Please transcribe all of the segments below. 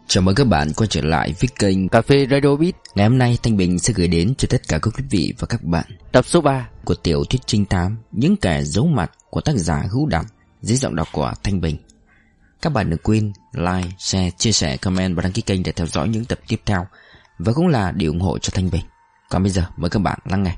Chào mừng các bạn quay trở lại với kênh Cà phê Radio Beat. Ngày hôm nay Thanh Bình sẽ gửi đến cho tất cả các quý vị và các bạn tập số 3 của tiểu thuyết trinh thám Những Kẻ Giấu Mặt của tác giả Hữu Đẳng, dưới giọng đọc của Thanh Bình. Các bạn đừng quên like, share, chia sẻ, comment và đăng ký kênh để theo dõi những tập tiếp theo, và cũng là để ủng hộ cho Thanh Bình. Còn bây giờ mời các bạn lắng nghe.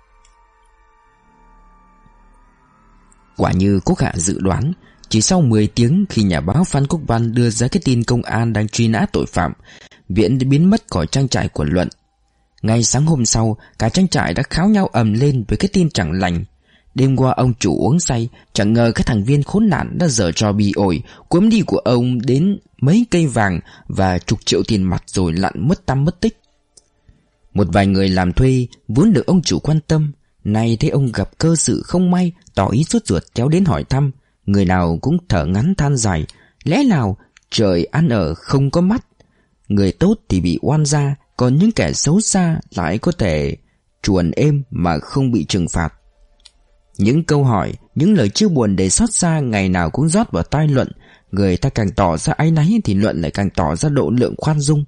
Quả như Quốc Hạ dự đoán, chỉ sau 10 tiếng khi nhà báo Phan Quốc Văn đưa ra cái tin công an đang truy nã tội phạm, Viễn đã biến mất khỏi trang trại của Luận. Ngay sáng hôm sau, cả trang trại đã kháo nhau ầm lên với cái tin chẳng lành. Đêm qua ông chủ uống say, chẳng ngờ cái thằng Viên khốn nạn đã giở trò bỉ ổi, cuốn đi của ông đến mấy cây vàng và chục triệu tiền mặt rồi lặn mất tăm mất tích. Một vài người làm thuê vốn được ông chủ quan tâm, nay thấy ông gặp cơ sự không may, tỏ ý sốt ruột kéo đến hỏi thăm. Người nào cũng thở ngắn than dài, lẽ nào trời ăn ở không có mắt. Người tốt thì bị oan gia, còn những kẻ xấu xa lại có thể chuồn êm mà không bị trừng phạt. Những câu hỏi, những lời chia buồn đầy xót xa ngày nào cũng rót vào tai Luận. Người ta càng tỏ ra áy náy thì Luận lại càng tỏ ra độ lượng khoan dung.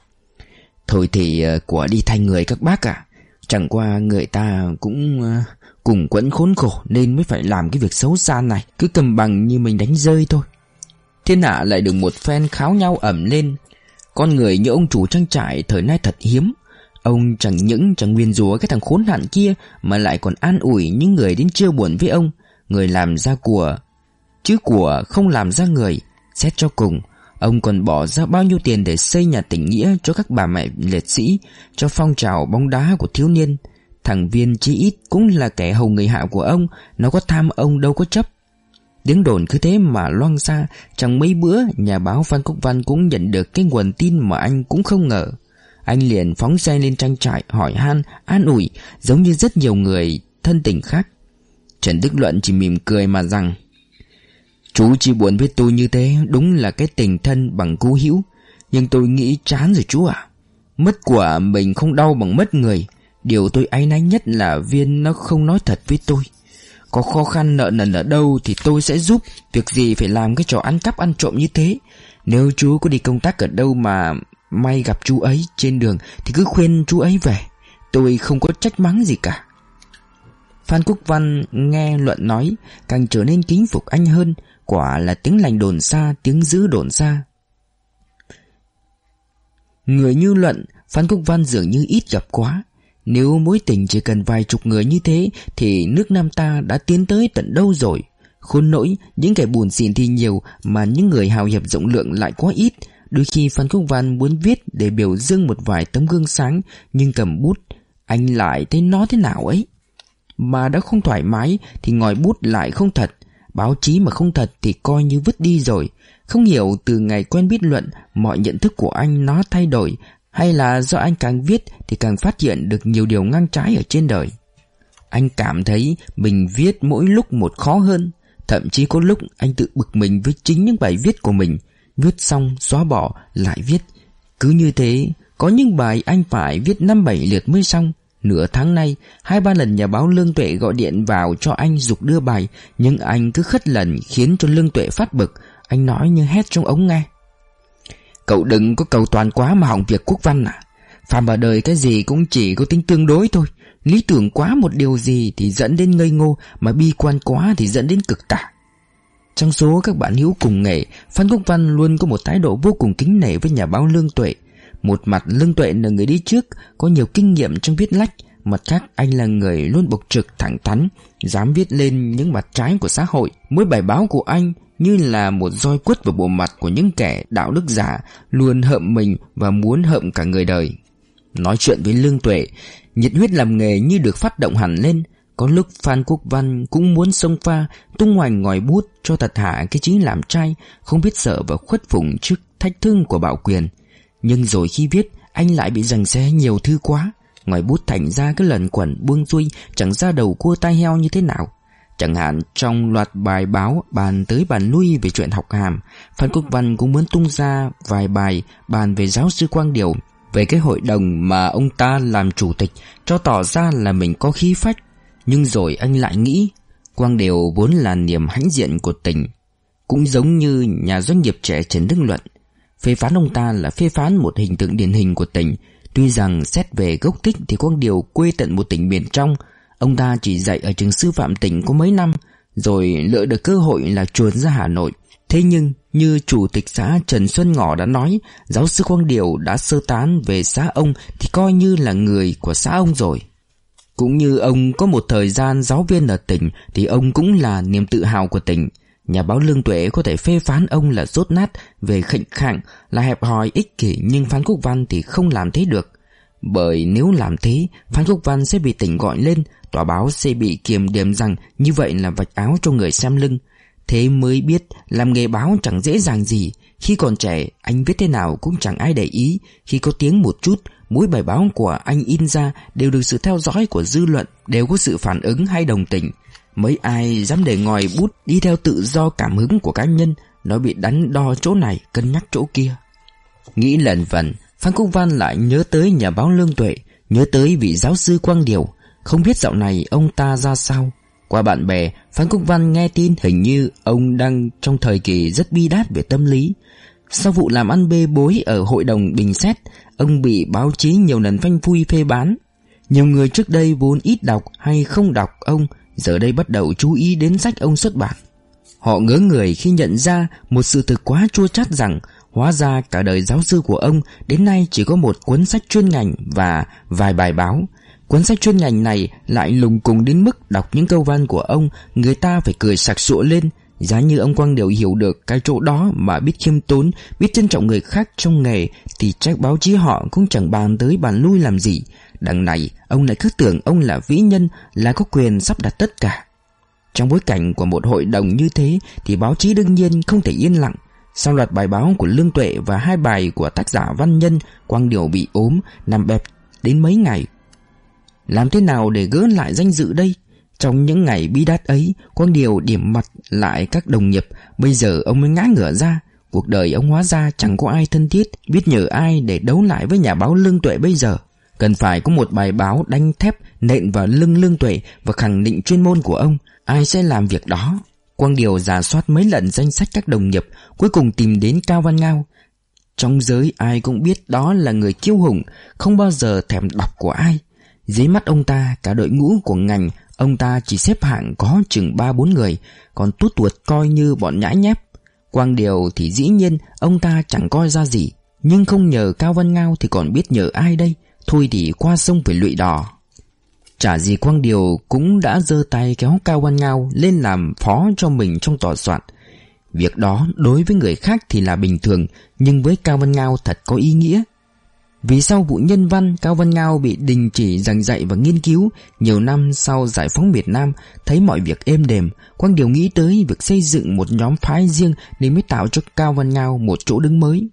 Thôi thì của đi thay người các bác ạ. Chẳng qua người ta cũng cùng quẫn khốn khổ nên mới phải làm cái việc xấu xa này, cứ cầm bằng như mình đánh rơi thôi. Thiên hạ lại được một phen kháo nhau ẩm lên. Con người như ông chủ trang trại thời nay thật hiếm. Ông chẳng những chẳng nguyền rủa cái thằng khốn nạn kia, mà lại còn an ủi những người đến chia buồn với ông. Người làm ra của, chứ của không làm ra người. Xét cho cùng, ông còn bỏ ra bao nhiêu tiền để xây nhà tình nghĩa cho các bà mẹ liệt sĩ, cho phong trào bóng đá của thiếu niên. Thằng Viên chí ít cũng là kẻ hầu người hạ của ông, nó có tham ông đâu có chấp. Tiếng đồn cứ thế mà loang xa. Chẳng mấy bữa nhà báo Phan Quốc Văn cũng nhận được cái nguồn tin mà anh cũng không ngờ. Anh liền phóng xe lên trang trại hỏi han, an ủi, giống như rất nhiều người thân tình khác. Trần Đức Luận chỉ mỉm cười mà rằng: "Chú chỉ buồn với tôi như thế, đúng là cái tình thân bằng cứu hữu. Nhưng tôi nghĩ chán rồi chú ạ. Mất của mình không đau bằng mất người. Điều tôi áy náy nhất là Viên nó không nói thật với tôi. Có khó khăn nợ nần ở đâu thì tôi sẽ giúp, việc gì phải làm cái trò ăn cắp ăn trộm như thế. Nếu chú có đi công tác ở đâu mà may gặp chú ấy trên đường thì cứ khuyên chú ấy về. Tôi không có trách mắng gì cả." Phan Quốc Văn nghe Luận nói càng trở nên kính phục anh hơn. Quả là tiếng lành đồn xa, tiếng dữ đồn xa. Người như Luận, Phan Quốc Văn dường như ít gặp quá. Nếu mối tình chỉ cần vài chục người như thế thì nước Nam ta đã tiến tới tận đâu rồi. Khốn nỗi, những kẻ buồn xỉn thì nhiều mà những người hào hiệp rộng lượng lại quá ít. Đôi khi Phan Quốc Văn muốn viết để biểu dương một vài tấm gương sáng, nhưng cầm bút anh lại thấy nó thế nào ấy. Mà đã không thoải mái thì ngòi bút lại không thật. Báo chí mà không thật thì coi như vứt đi rồi. Không hiểu từ ngày quen biết Luận, mọi nhận thức của anh nó thay đổi, hay là do anh càng viết thì càng phát hiện được nhiều điều ngang trái ở trên đời. Anh cảm thấy mình viết mỗi lúc một khó hơn. Thậm chí có lúc anh tự bực mình với chính những bài viết của mình. Viết xong xóa bỏ lại viết. Cứ như thế, có những bài anh phải viết 5-7 lượt mới xong. Nửa tháng nay 2-3 lần nhà báo Lương Tuệ gọi điện vào cho anh giục đưa bài, nhưng anh cứ khất lần khiến cho Lương Tuệ phát bực. Anh nói như hét trong ống nghe: "Cậu đừng có cầu toàn quá mà hỏng việc Quốc Văn à. Phàm vào đời cái gì cũng chỉ có tính tương đối thôi. Lý tưởng quá một điều gì thì dẫn đến ngây ngô, mà bi quan quá thì dẫn đến cực tả." Trong số các bạn hữu cùng nghề, Phan Quốc Văn luôn có một thái độ vô cùng kính nể với nhà báo Lương Tuệ. Một mặt Lương Tuệ là người đi trước, có nhiều kinh nghiệm trong viết lách. Mặt khác anh là người luôn bộc trực thẳng thắn, dám viết lên những mặt trái của xã hội. Mỗi bài báo của anh như là một roi quất vào bộ mặt của những kẻ đạo đức giả, luôn hậm mình và muốn hậm cả người đời. Nói chuyện với Lương Tuệ, nhiệt huyết làm nghề như được phát động hẳn lên. Có lúc Phan Quốc Văn cũng muốn xông pha, tung hoành ngòi bút cho thật hạ cái chí làm trai, không biết sợ và khuất phục trước thách thức của bạo quyền. Nhưng rồi khi viết, anh lại bị giằng xé nhiều thứ quá. Ngòi bút thành ra cái lần quẩn buông xuôi, chẳng ra đầu cua tai heo như thế nào. Chẳng hạn trong loạt bài báo bàn tới bàn lui về chuyện học hàm, Phan Quốc Văn cũng muốn tung ra vài bài bàn về giáo sư Quang Điều, về cái hội đồng mà ông ta làm chủ tịch, cho tỏ ra là mình có khí phách. Nhưng rồi anh lại nghĩ, Quang Điều vốn là niềm hãnh diện của tỉnh, cũng giống như nhà doanh nghiệp trẻ Trần Đức Luận. Phê phán ông ta là phê phán một hình tượng điển hình của tỉnh. Tuy rằng xét về gốc tích thì Quang Điều quê tận một tỉnh miền trong. Ông ta chỉ dạy ở trường sư phạm tỉnh có mấy năm, rồi lỡ được cơ hội là chuồn ra Hà Nội. Thế nhưng như chủ tịch xã Trần Xuân Ngỏ đã nói, giáo sư Quang Điều đã sơ tán về xã ông thì coi như là người của xã ông rồi. Cũng như ông có một thời gian giáo viên ở tỉnh thì ông cũng là niềm tự hào của tỉnh. Nhà báo Lương Tuệ có thể phê phán ông là dốt nát, về khệnh khạng, là hẹp hòi ích kỷ, nhưng Phan Quốc Văn thì không làm thế được. Bởi nếu làm thế, Phan Quốc Văn sẽ bị tỉnh gọi lên, tòa báo sẽ bị kiểm điểm rằng như vậy là vạch áo cho người xem lưng. Thế mới biết làm nghề báo chẳng dễ dàng gì. Khi còn trẻ, anh viết thế nào cũng chẳng ai để ý. Khi có tiếng một chút, mỗi bài báo của anh in ra đều được sự theo dõi của dư luận, đều có sự phản ứng hay đồng tình. Mấy ai dám để ngòi bút đi theo tự do cảm hứng của cá nhân, nó bị đắn đo chỗ này, cân nhắc chỗ kia. Nghĩ lần vần, Phan Quốc Văn lại nhớ tới nhà báo Lương Tuệ, nhớ tới vị giáo sư Quang Điều. Không biết dạo này ông ta ra sao. Qua bạn bè, Phan Quốc Văn nghe tin hình như ông đang trong thời kỳ rất bi đát về tâm lý. Sau vụ làm ăn bê bối ở hội đồng bình xét, ông bị báo chí nhiều lần phanh phui phê bán. Nhiều người trước đây vốn ít đọc hay không đọc ông, giờ đây bắt đầu chú ý đến sách ông xuất bản. Họ ngớ người khi nhận ra một sự thực quá chua chát rằng hóa ra cả đời giáo sư của ông đến nay chỉ có một cuốn sách chuyên ngành và vài bài báo. Cuốn sách chuyên ngành này lại lùng cùng đến mức đọc những câu văn của ông, người ta phải cười sặc sụa lên. Giá như ông Quang Điều hiểu được cái chỗ đó mà biết khiêm tốn, biết trân trọng người khác trong nghề, thì chắc báo chí họ cũng chẳng bàn tới bàn lui làm gì. Đằng này ông lại cứ tưởng ông là vĩ nhân, là có quyền sắp đặt tất cả. Trong bối cảnh của một hội đồng như thế thì báo chí đương nhiên không thể yên lặng. Sau loạt bài báo của Lương Tuệ và 2 bài của tác giả văn nhân, Quang Điều bị ốm, nằm bẹp đến mấy ngày. Làm thế nào để gỡ lại danh dự đây? Trong những ngày bi đát ấy, Quang Điều điểm mặt lại các đồng nghiệp. Bây giờ ông mới ngã ngửa ra. Cuộc đời ông hóa ra chẳng có ai thân thiết, biết nhờ ai để đấu lại với nhà báo Lương Tuệ bây giờ. Cần phải có một bài báo đanh thép nện vào lưng Lương Tuệ và khẳng định chuyên môn của ông. Ai sẽ làm việc đó? Quang Điều rà soát mấy lần danh sách các đồng nghiệp, cuối cùng tìm đến Cao Văn Ngao. Trong giới ai cũng biết đó là người kiêu hùng, không bao giờ thèm đọc của ai. Dưới mắt ông ta, cả đội ngũ của ngành ông ta chỉ xếp hạng có chừng 3-4 người, còn Tút Tuột coi như bọn nhãi nhép. Quang Điều thì dĩ nhiên ông ta chẳng coi ra gì, nhưng không nhờ Cao Văn Ngao thì còn biết nhờ ai đây? Thôi thì qua sông phải lụy đò. Chả gì Quang Điều cũng đã giơ tay kéo Cao Văn Ngao lên làm phó cho mình trong tòa soạn. Việc đó đối với người khác thì là bình thường, nhưng với Cao Văn Ngao thật có ý nghĩa. Vì sau vụ nhân văn, Cao Văn Ngao bị đình chỉ giảng dạy và nghiên cứu. Nhiều năm sau giải phóng miền Nam, thấy mọi việc êm đềm, Quang Điều nghĩ tới việc xây dựng một nhóm phái riêng nên mới tạo cho Cao Văn Ngao một chỗ đứng mới.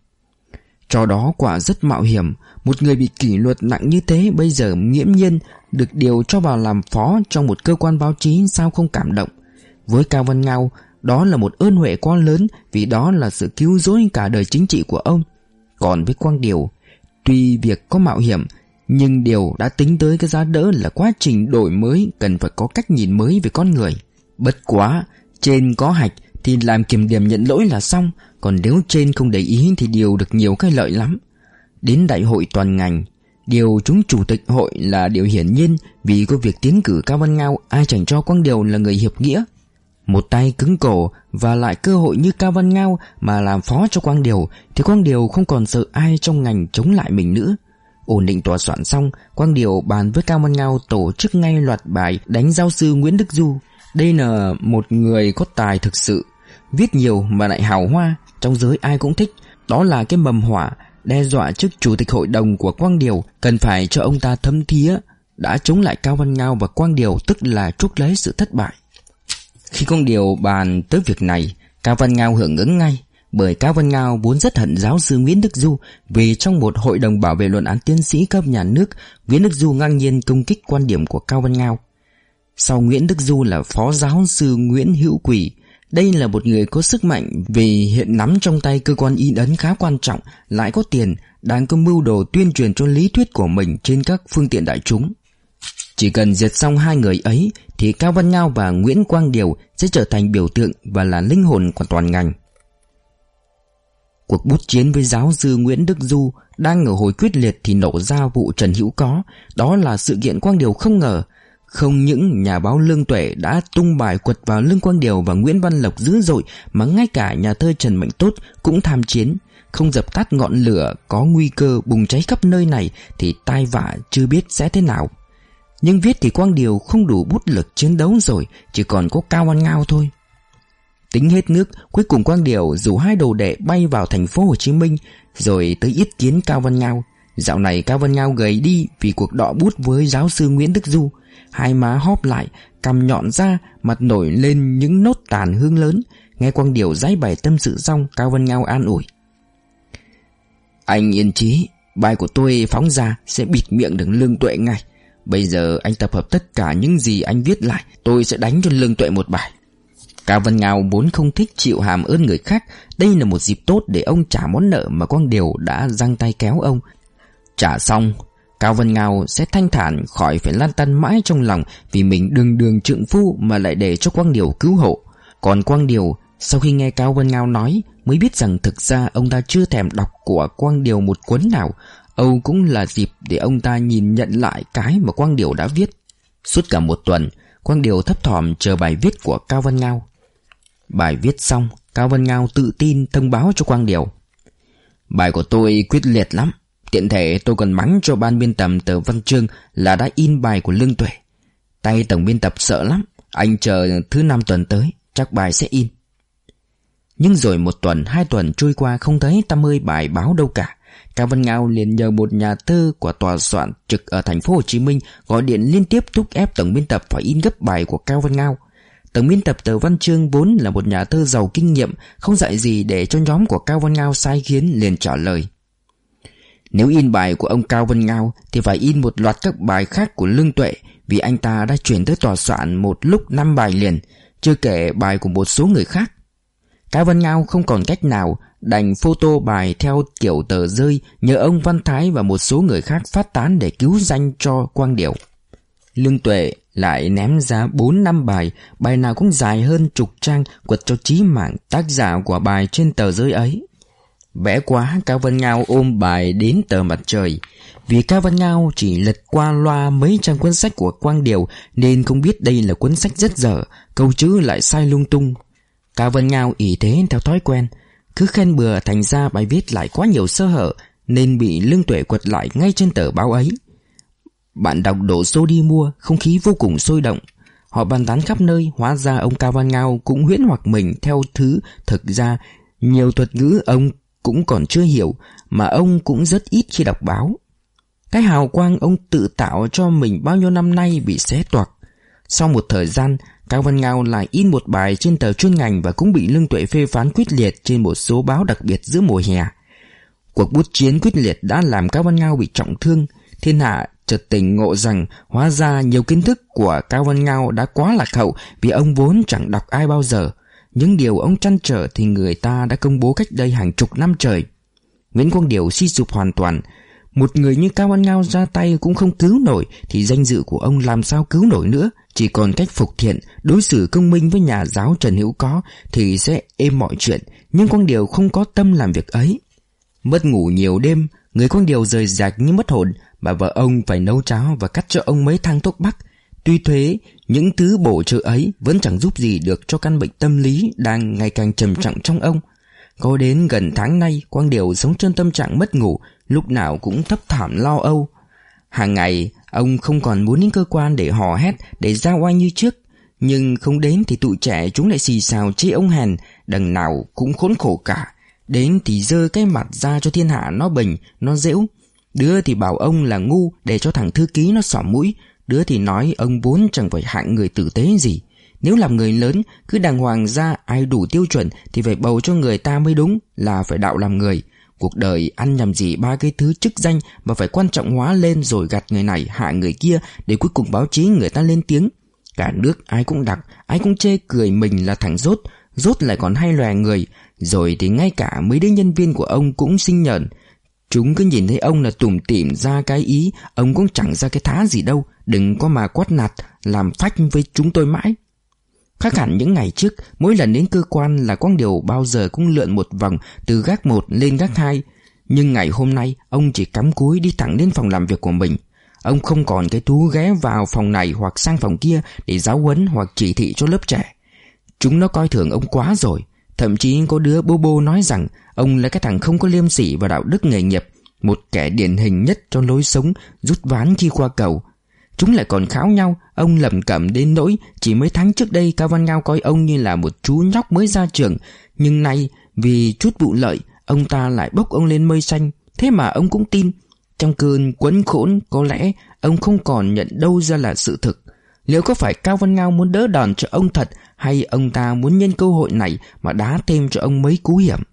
Trò đó quả rất mạo hiểm. Một người bị kỷ luật nặng như thế bây giờ nghiễm nhiên được điều cho vào làm phó trong một cơ quan báo chí, sao không cảm động? Với Cao Văn Ngao, đó là một ơn huệ quá lớn, vì đó là sự cứu rỗi cả đời chính trị của ông. Còn với Quang Điều, tuy việc có mạo hiểm, nhưng Điều đã tính tới cái giá đỡ là quá trình đổi mới, cần phải có cách nhìn mới về con người. Bất quá, trên có hạch thì làm kiểm điểm nhận lỗi là xong, còn nếu trên không để ý thì Điều được nhiều cái lợi lắm. Đến đại hội toàn ngành, Điều trúng chủ tịch hội là điều hiển nhiên, vì có việc tiến cử Cao Văn Ngao, ai chẳng cho Quang Điều là người hiệp nghĩa. Một tay cứng cổ và lại cơ hội như Cao Văn Ngao mà làm phó cho Quang Điều thì Quang Điều không còn sợ ai trong ngành chống lại mình nữa. Ổn định tòa soạn xong, Quang Điều bàn với Cao Văn Ngao tổ chức ngay loạt bài đánh giáo sư Nguyễn Đức Du. Đây là một người có tài thực sự, viết nhiều mà lại hào hoa, trong giới ai cũng thích. Đó là cái mầm hỏa đe dọa chức chủ tịch hội đồng của Quang Điều, cần phải cho ông ta thấm thía. Đã chống lại Cao Văn Ngao và Quang Điều tức là chuốc lấy sự thất bại. Khi Quang Điều bàn tới việc này, Cao Văn Ngao hưởng ứng ngay, bởi Cao Văn Ngao vốn rất hận giáo sư Nguyễn Đức Du, vì trong một hội đồng bảo vệ luận án tiến sĩ cấp nhà nước, Nguyễn Đức Du ngang nhiên công kích quan điểm của Cao Văn Ngao. Sau Nguyễn Đức Du là phó giáo sư Nguyễn Hữu Quỳ. Đây là một người có sức mạnh vì hiện nắm trong tay cơ quan in ấn khá quan trọng, lại có tiền, đang có mưu đồ tuyên truyền cho lý thuyết của mình trên các phương tiện đại chúng. Chỉ cần diệt xong hai người ấy thì Cao Văn Ngao và Nguyễn Quang Điều sẽ trở thành biểu tượng và là linh hồn của toàn ngành. Cuộc bút chiến với giáo sư Nguyễn Đức Du đang ở hồi quyết liệt thì nổ ra vụ Trần Hữu Có. Đó là sự kiện Quang Điều không ngờ. Không những nhà báo Lương Tuệ đã tung bài quật vào lưng Quang Điều và Nguyễn Văn Lộc dữ dội, mà ngay cả nhà thơ Trần Mạnh Tốt cũng tham chiến. Không dập tắt ngọn lửa có nguy cơ bùng cháy khắp nơi này thì tai vạ chưa biết sẽ thế nào. Nhưng viết thì Quang Điều không đủ bút lực chiến đấu rồi, chỉ còn có Cao Văn Ngao thôi. Tính hết nước, cuối cùng Quang Điều rủ hai đồ đệ bay vào thành phố Hồ Chí Minh, rồi tới yết kiến Cao Văn Ngao. Dạo này Cao Văn Ngao gầy đi vì cuộc đọ bút với giáo sư Nguyễn Đức Du. Hai má hóp lại, cằm nhọn ra, mặt nổi lên những nốt tàn hương lớn. Nghe Quang Điều giãi bày tâm sự xong, Cao Văn Ngao an ủi: "Anh yên chí, bài của tôi phóng ra sẽ bịt miệng được Lương Tuệ ngay. Bây giờ anh tập hợp tất cả những gì anh viết lại, tôi sẽ đánh cho Lương Tuệ một bài." Cao Văn Ngao vốn không thích chịu hàm ơn người khác. Đây là một dịp tốt để ông trả món nợ mà Quang Điều đã giang tay kéo ông. Trả xong, Cao Văn Ngao sẽ thanh thản khỏi phải lăn tăn mãi trong lòng vì mình đường đường trượng phu mà lại để cho Quang Điều cứu hộ. Còn Quang Điều sau khi nghe Cao Văn Ngao nói mới biết rằng thực ra ông ta chưa thèm đọc của Quang Điều một cuốn nào. Âu cũng là dịp để ông ta nhìn nhận lại cái mà Quang Điều đã viết. Suốt cả một tuần, Quang Điều thấp thỏm chờ bài viết của Cao Văn Ngao. Bài viết xong, Cao Văn Ngao tự tin thông báo cho Quang Điều: "Bài của tôi quyết liệt lắm. Tiện thể tôi còn mắng cho ban biên tập tờ Văn Chương là đã in bài của Lương Tuệ. Tay tổng biên tập sợ lắm. Anh chờ thứ 5 tuần tới, chắc bài sẽ in." Nhưng rồi 1 tuần, 2 tuần trôi qua không thấy tăm hơi bài báo đâu cả. Cao Văn Ngao liền nhờ một nhà thơ của tòa soạn trực ở thành phố Hồ Chí Minh gọi điện liên tiếp thúc ép tổng biên tập phải in gấp bài của Cao Văn Ngao. Tổng biên tập tờ Văn Chương vốn là một nhà thơ giàu kinh nghiệm, không dạy gì để cho nhóm của Cao Văn Ngao sai khiến, liền trả lời: "Nếu in bài của ông Cao Văn Ngao thì phải in một loạt các bài khác của Lương Tuệ, vì anh ta đã chuyển tới tòa soạn một lúc 5 bài liền, chưa kể bài của một số người khác." Cao Văn Ngao không còn cách nào, đành photo bài theo kiểu tờ rơi, nhờ ông Văn Thái và một số người khác phát tán để cứu danh cho Quang Điều. Lương Tuệ lại ném ra 4-5 bài, bài nào cũng dài hơn chục trang, quật cho chí mạng tác giả của bài trên tờ rơi ấy. Bẽ quá, Cao Văn Ngao ôm bài đến tờ Mặt Trời. Vì Cao Văn Ngao chỉ lật qua loa mấy trang cuốn sách của Quang Điều nên không biết đây là cuốn sách rất dở, câu chữ lại sai lung tung. Cao Văn Ngao ỷ thế theo thói quen, cứ khen bừa, thành ra bài viết lại quá nhiều sơ hở nên bị Lương Tuệ quật lại ngay trên tờ báo ấy. Bạn đọc đổ xô đi mua, không khí vô cùng sôi động. Họ bàn tán khắp nơi. Hóa ra ông Cao Văn Ngao cũng huyễn hoặc mình theo thứ thực ra nhiều thuật ngữ ông cũng còn chưa hiểu, mà ông cũng rất ít khi đọc báo. Cái hào quang ông tự tạo cho mình bao nhiêu năm nay bị xé toạc. Sau một thời gian, Cao Văn Ngao lại in một bài trên tờ chuyên ngành và cũng bị Lương Tuệ phê phán quyết liệt trên một số báo đặc biệt giữa mùa hè. Cuộc bút chiến quyết liệt đã làm Cao Văn Ngao bị trọng thương. Thiên hạ chợt tỉnh ngộ rằng hóa ra nhiều kiến thức của Cao Văn Ngao đã quá lạc hậu, vì ông vốn chẳng đọc ai bao giờ. Những điều ông trăn trở thì người ta đã công bố cách đây hàng chục năm trời. Nguyễn Quang Điều suy sụp hoàn toàn. Một người như Cao Văn Ngao ra tay cũng không cứu nổi thì danh dự của ông làm sao cứu nổi nữa. Chỉ còn cách phục thiện, đối xử công minh với nhà giáo Trần Hữu Có thì sẽ êm mọi chuyện. Nhưng Quang Điều không có tâm làm việc ấy. Mất ngủ nhiều đêm, người Quang Điều rời rạc như mất hồn. Bà vợ ông phải nấu cháo và cắt cho ông mấy thang thuốc bắc. Tuy thế, những thứ bổ trợ ấy vẫn chẳng giúp gì được cho căn bệnh tâm lý đang ngày càng trầm trọng trong ông. Có đến gần tháng nay, Quang Điều sống trong tâm trạng mất ngủ, lúc nào cũng thấp thỏm lo âu. Hàng ngày, ông không còn muốn đến cơ quan để hò hét, để ra oai như trước. Nhưng không đến thì tụi trẻ chúng lại xì xào chê ông hèn, đằng nào cũng khốn khổ cả. Đến thì giơ cái mặt ra cho thiên hạ nó bình, nó giễu. Đứa thì bảo ông là ngu để cho thằng thư ký nó xỏ mũi, đứa thì nói ông vốn chẳng phải hạng người tử tế gì. Nếu làm người lớn cứ đàng hoàng ra, ai đủ tiêu chuẩn thì phải bầu cho người ta mới đúng, là phải đạo làm người. Cuộc đời ăn nhầm gì 3 cái thứ chức danh mà phải quan trọng hóa lên rồi gặt người này hạ người kia để cuối cùng báo chí người ta lên tiếng. Cả nước ai cũng đặc, ai cũng chê cười mình là thằng dốt, dốt lại còn hay lòe người. Rồi thì ngay cả mấy đứa nhân viên của ông cũng sinh nhờn. Chúng cứ nhìn thấy ông là tủm tỉm ra cái ý, ông cũng chẳng ra cái thá gì đâu. Đừng có mà quát nạt, làm phách với chúng tôi mãi. Khác hẳn những ngày trước, mỗi lần đến cơ quan là Quang Điều bao giờ cũng lượn một vòng từ gác 1 lên gác 2. Nhưng ngày hôm nay ông chỉ cắm cúi đi thẳng đến phòng làm việc của mình. Ông không còn cái thú ghé vào phòng này hoặc sang phòng kia để giáo huấn hoặc chỉ thị cho lớp trẻ. Chúng nó coi thường ông quá rồi. Thậm chí có đứa bô bô nói rằng ông là cái thằng không có liêm sỉ và đạo đức nghề nghiệp, một kẻ điển hình nhất cho lối sống rút ván khi qua cầu. Chúng lại còn kháo nhau. Ông lẩm cẩm đến nỗi chỉ mấy tháng trước đây Cao Văn Ngao coi ông như là một chú nhóc mới ra trường, nhưng nay vì chút vụ lợi ông ta lại bốc ông lên mây xanh. Thế mà ông cũng tin. Trong cơn quẫn khỗn có lẽ ông không còn nhận đâu ra là sự thực. Liệu có phải Cao Văn Ngao muốn đỡ đòn cho ông thật, hay ông ta muốn nhân cơ hội này mà đá thêm cho ông mấy cú hiểm?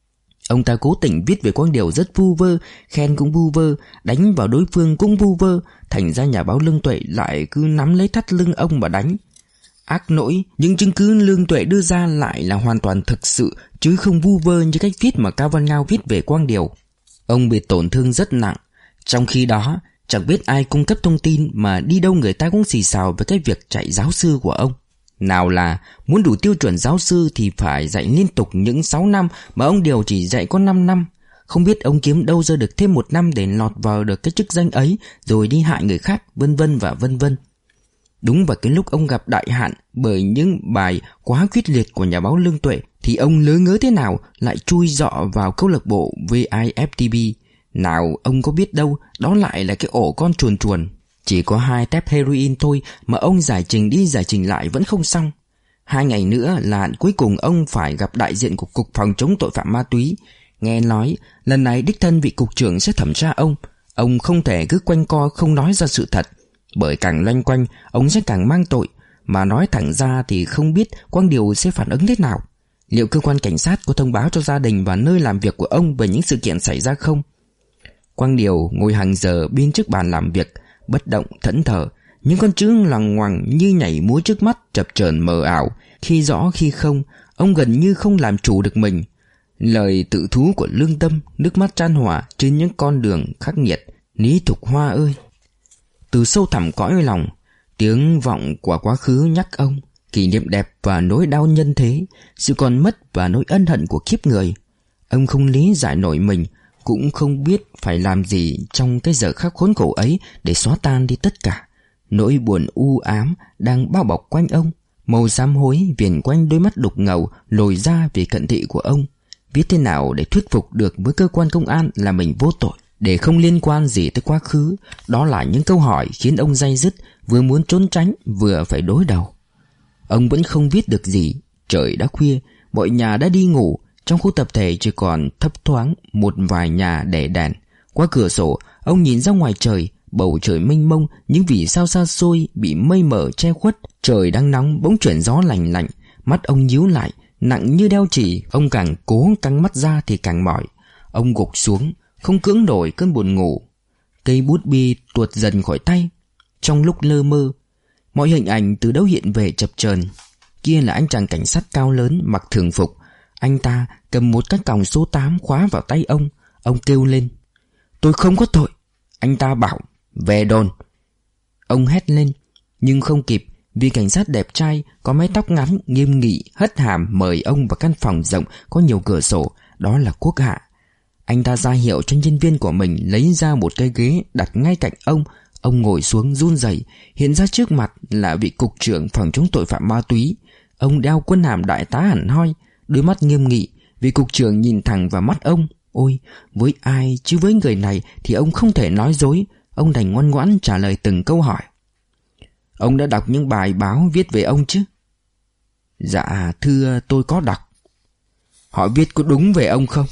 Ông ta cố tình viết về Quang Điều rất vu vơ, khen cũng vu vơ, đánh vào đối phương cũng vu vơ. Thành ra nhà báo Lương Tuệ lại cứ nắm lấy thắt lưng ông mà đánh. Ác nỗi, những chứng cứ Lương Tuệ đưa ra lại là hoàn toàn thực sự, chứ không vu vơ như cách viết mà Cao Văn Ngao viết về Quang Điều. Ông bị tổn thương rất nặng. Trong khi đó, chẳng biết ai cung cấp thông tin mà đi đâu người ta cũng xì xào về cái việc chạy giáo sư của ông. Nào là muốn đủ tiêu chuẩn giáo sư thì phải dạy liên tục những 6 năm mà ông Điều chỉ dạy có 5 năm. Không biết ông kiếm đâu ra được thêm 1 năm để lọt vào được cái chức danh ấy rồi đi hại người khác, vân vân và vân vân. Đúng vào cái lúc ông gặp đại hạn bởi những bài quá quyết liệt của nhà báo Lương Tuệ thì ông lớ ngớ thế nào lại chui dọ vào câu lạc bộ VIFTB. Nào ông có biết đâu đó lại là cái ổ con chuồn chuồn. Chỉ có 2 tép heroin thôi mà ông giải trình đi giải trình lại vẫn không xong. 2 ngày nữa là hạn cuối cùng ông phải gặp đại diện của Cục Phòng chống tội phạm ma túy. Nghe nói lần này đích thân vị cục trưởng sẽ thẩm tra ông. Ông không thể cứ quanh co không nói ra sự thật, bởi càng loanh quanh ông sẽ càng mang tội. Mà nói thẳng ra thì không biết Quang Điều sẽ phản ứng thế nào. Liệu cơ quan cảnh sát có thông báo cho gia đình và nơi làm việc của ông về những sự kiện xảy ra không? Quang Điều ngồi hàng giờ bên trước bàn làm việc, bất động thẫn thờ. Những con chữ lằng ngoằng như nhảy múa trước mắt, chập chờn mờ ảo, khi rõ khi không. Ông gần như không làm chủ được mình. Lời tự thú của lương tâm, nước mắt chan hòa trên những con đường khắc nghiệt. Lý Thục Hoa ơi! Từ sâu thẳm cõi lòng, tiếng vọng của quá khứ nhắc ông kỷ niệm đẹp và nỗi đau nhân thế, sự còn mất và nỗi ân hận của kiếp người. Ông không lý giải nổi mình, cũng không biết phải làm gì trong cái giờ khắc khốn khổ ấy để xóa tan đi tất cả. Nỗi buồn u ám đang bao bọc quanh ông, màu xám hối viền quanh đôi mắt đục ngầu lồi ra vì cận thị của ông. Biết thế nào để thuyết phục được với cơ quan công an là mình vô tội, để không liên quan gì tới quá khứ? Đó là những câu hỏi khiến ông day dứt, vừa muốn trốn tránh vừa phải đối đầu. Ông vẫn không biết được gì. Trời đã khuya, mọi nhà đã đi ngủ. Trong khu tập thể chỉ còn thấp thoáng một vài nhà để đèn. Qua cửa sổ, ông nhìn ra ngoài trời. Bầu trời mênh mông, những vì sao xa xôi bị mây mờ che khuất. Trời đang nóng bỗng chuyển gió lạnh lạnh. Mắt ông nhíu lại, nặng như đeo chỉ. Ông càng cố căng mắt ra thì càng mỏi. Ông gục xuống, không cưỡng nổi cơn buồn ngủ. Cây bút bi tuột dần khỏi tay. Trong lúc lơ mơ, mọi hình ảnh từ đâu hiện về chập chờn. Kia là anh chàng cảnh sát cao lớn mặc thường phục. Anh ta cầm một cái còng số 8 khóa vào tay ông. Ông kêu lên: "Tôi không có tội." Anh ta bảo: "Về đồn." Ông hét lên, nhưng không kịp, vì cảnh sát đẹp trai có mái tóc ngắn nghiêm nghị hất hàm mời ông vào căn phòng rộng có nhiều cửa sổ. Đó là Quốc Hạ. Anh ta ra hiệu cho nhân viên của mình lấy ra một cái ghế đặt ngay cạnh ông. Ông ngồi xuống run rẩy. Hiện ra trước mặt là vị cục trưởng phòng chống tội phạm ma túy. Ông đeo quân hàm đại tá hẳn hoi, đôi mắt nghiêm nghị. Vị cục trưởng nhìn thẳng vào mắt ông. Ôi, với ai chứ với người này thì ông không thể nói dối. Ông đành ngoan ngoãn trả lời từng câu hỏi. "Ông đã đọc những bài báo viết về ông chứ?" "Dạ thưa, tôi có đọc." "Họ viết có đúng về ông không?"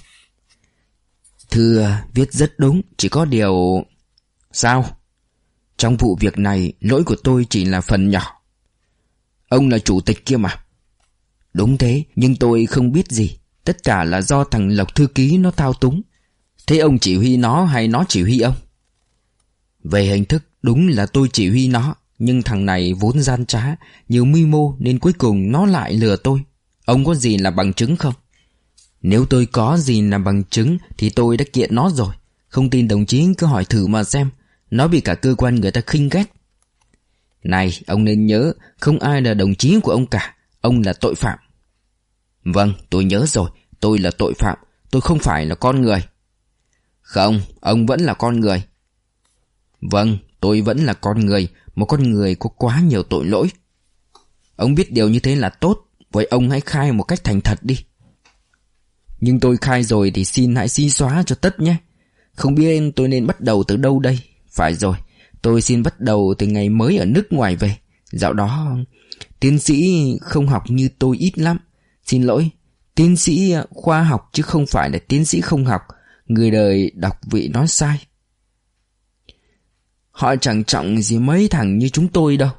"Thưa, viết rất đúng, chỉ có điều..." "Sao?" "Trong vụ việc này, lỗi của tôi chỉ là phần nhỏ." "Ông là chủ tịch kia mà." "Đúng thế, nhưng tôi không biết gì. Tất cả là do thằng Lộc thư ký nó thao túng." "Thế ông chỉ huy nó hay nó chỉ huy ông?" "Về hình thức đúng là tôi chỉ huy nó, nhưng thằng này vốn gian trá, nhiều mưu mô nên cuối cùng nó lại lừa tôi. Ông có gì là bằng chứng không?" "Nếu tôi có gì là bằng chứng thì tôi đã kiện nó rồi. Không tin đồng chí cứ hỏi thử mà xem. Nó bị cả cơ quan người ta khinh ghét." "Này, ông nên nhớ, không ai là đồng chí của ông cả. ông là tội phạm. Vâng, tôi nhớ rồi, tôi là tội phạm, tôi không phải là con người. Không, ông vẫn là con người. Vâng, tôi vẫn là con người, một con người có quá nhiều tội lỗi. Ông biết điều như thế là tốt, vậy ông hãy khai một cách thành thật đi. Nhưng tôi khai rồi thì xin hãy xí xóa cho tất nhé. Không biết tôi nên bắt đầu từ đâu đây. Phải rồi, tôi xin bắt đầu từ ngày mới ở nước ngoài về. Dạo đó tiến sĩ không học như tôi ít lắm. Xin lỗi, tiến sĩ khoa học chứ không phải là tiến sĩ không học. Người đời đọc vị nói sai. Họ chẳng trọng gì mấy thằng như chúng tôi đâu.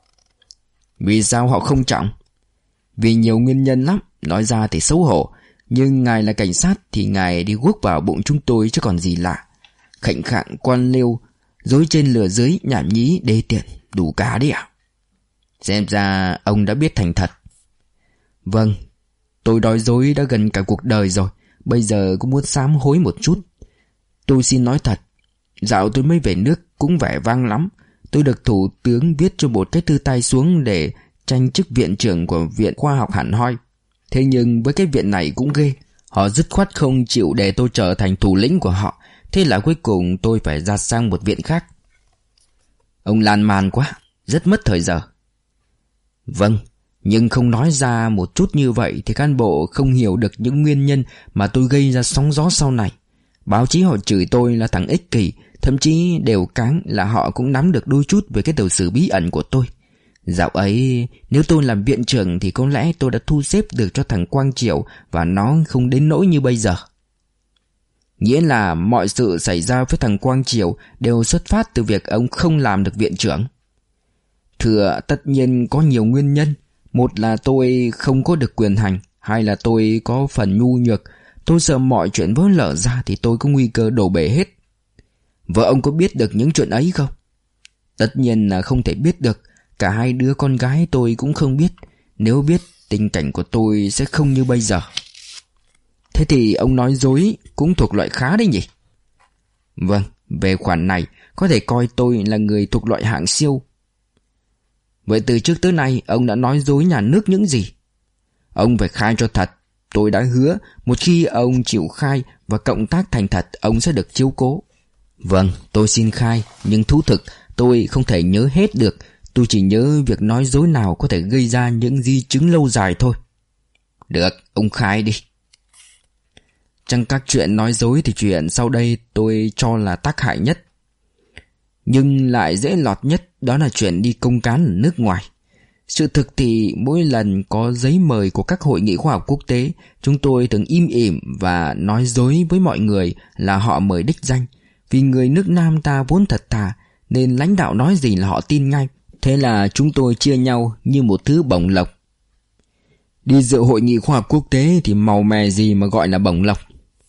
Vì sao họ không trọng? Vì nhiều nguyên nhân lắm, nói ra thì xấu hổ. Nhưng ngài là cảnh sát thì ngài đi guốc vào bụng chúng tôi chứ còn gì lạ. Khệnh khạng, quan liêu, dối trên lừa dưới, nhảm nhí, đê tiện, đủ cả đấy à? Xem ra ông đã biết thành thật. Vâng, tôi nói dối đã gần cả cuộc đời rồi, bây giờ cũng muốn sám hối một chút. Tôi xin nói thật, dạo tôi mới về nước cũng vẻ vang lắm. Tôi được thủ tướng viết cho một cái thư tay xuống để tranh chức viện trưởng của Viện Khoa học hẳn hoi. Thế nhưng với cái viện này cũng ghê, họ dứt khoát không chịu để tôi trở thành thủ lĩnh của họ. Thế là cuối cùng tôi phải ra sang một viện khác. Ông lan man quá, rất mất thời giờ. Vâng, nhưng không nói ra một chút như vậy thì cán bộ không hiểu được những nguyên nhân mà tôi gây ra sóng gió sau này. Báo chí họ chửi tôi là thằng ích kỷ, thậm chí đều cáng là họ cũng nắm được đôi chút về cái tiểu sử bí ẩn của tôi. Dạo ấy, nếu tôi làm viện trưởng thì có lẽ tôi đã thu xếp được cho thằng Quang Triệu và nó không đến nỗi như bây giờ. Nghĩa là mọi sự xảy ra với thằng Quang Triệu đều xuất phát từ việc ông không làm được viện trưởng. Thưa, tất nhiên có nhiều nguyên nhân. Một là tôi không có được quyền hành, hai là tôi có phần nhu nhược. Tôi sợ mọi chuyện vỡ lở ra thì tôi có nguy cơ đổ bể hết. Vợ ông có biết được những chuyện ấy không? Tất nhiên là không thể biết được. Cả hai đứa con gái tôi cũng không biết. Nếu biết, tình cảnh của tôi sẽ không như bây giờ. Thế thì ông nói dối cũng thuộc loại khá đấy nhỉ? Vâng, về khoản này có thể coi tôi là người thuộc loại hạng siêu. Vậy từ trước tới nay ông đã nói dối nhà nước những gì? Ông phải khai cho thật. Tôi đã hứa một khi ông chịu khai và cộng tác thành thật, ông sẽ được chiếu cố. Vâng, tôi xin khai, nhưng thú thực tôi không thể nhớ hết được. Tôi chỉ nhớ việc nói dối nào có thể gây ra những di chứng lâu dài thôi. Được, ông khai đi. Trong các chuyện nói dối thì chuyện sau đây tôi cho là tác hại nhất, nhưng lại dễ lọt nhất, đó là chuyện đi công cán ở nước ngoài. Sự thực thì mỗi lần có giấy mời của các hội nghị khoa học quốc tế, chúng tôi thường im ỉm và nói dối với mọi người là họ mời đích danh. Vì người nước Nam ta vốn thật thà, nên lãnh đạo nói gì là họ tin ngay. Thế là chúng tôi chia nhau như một thứ bổng lộc. Đi dự hội nghị khoa học quốc tế thì màu mè gì mà gọi là bổng lộc?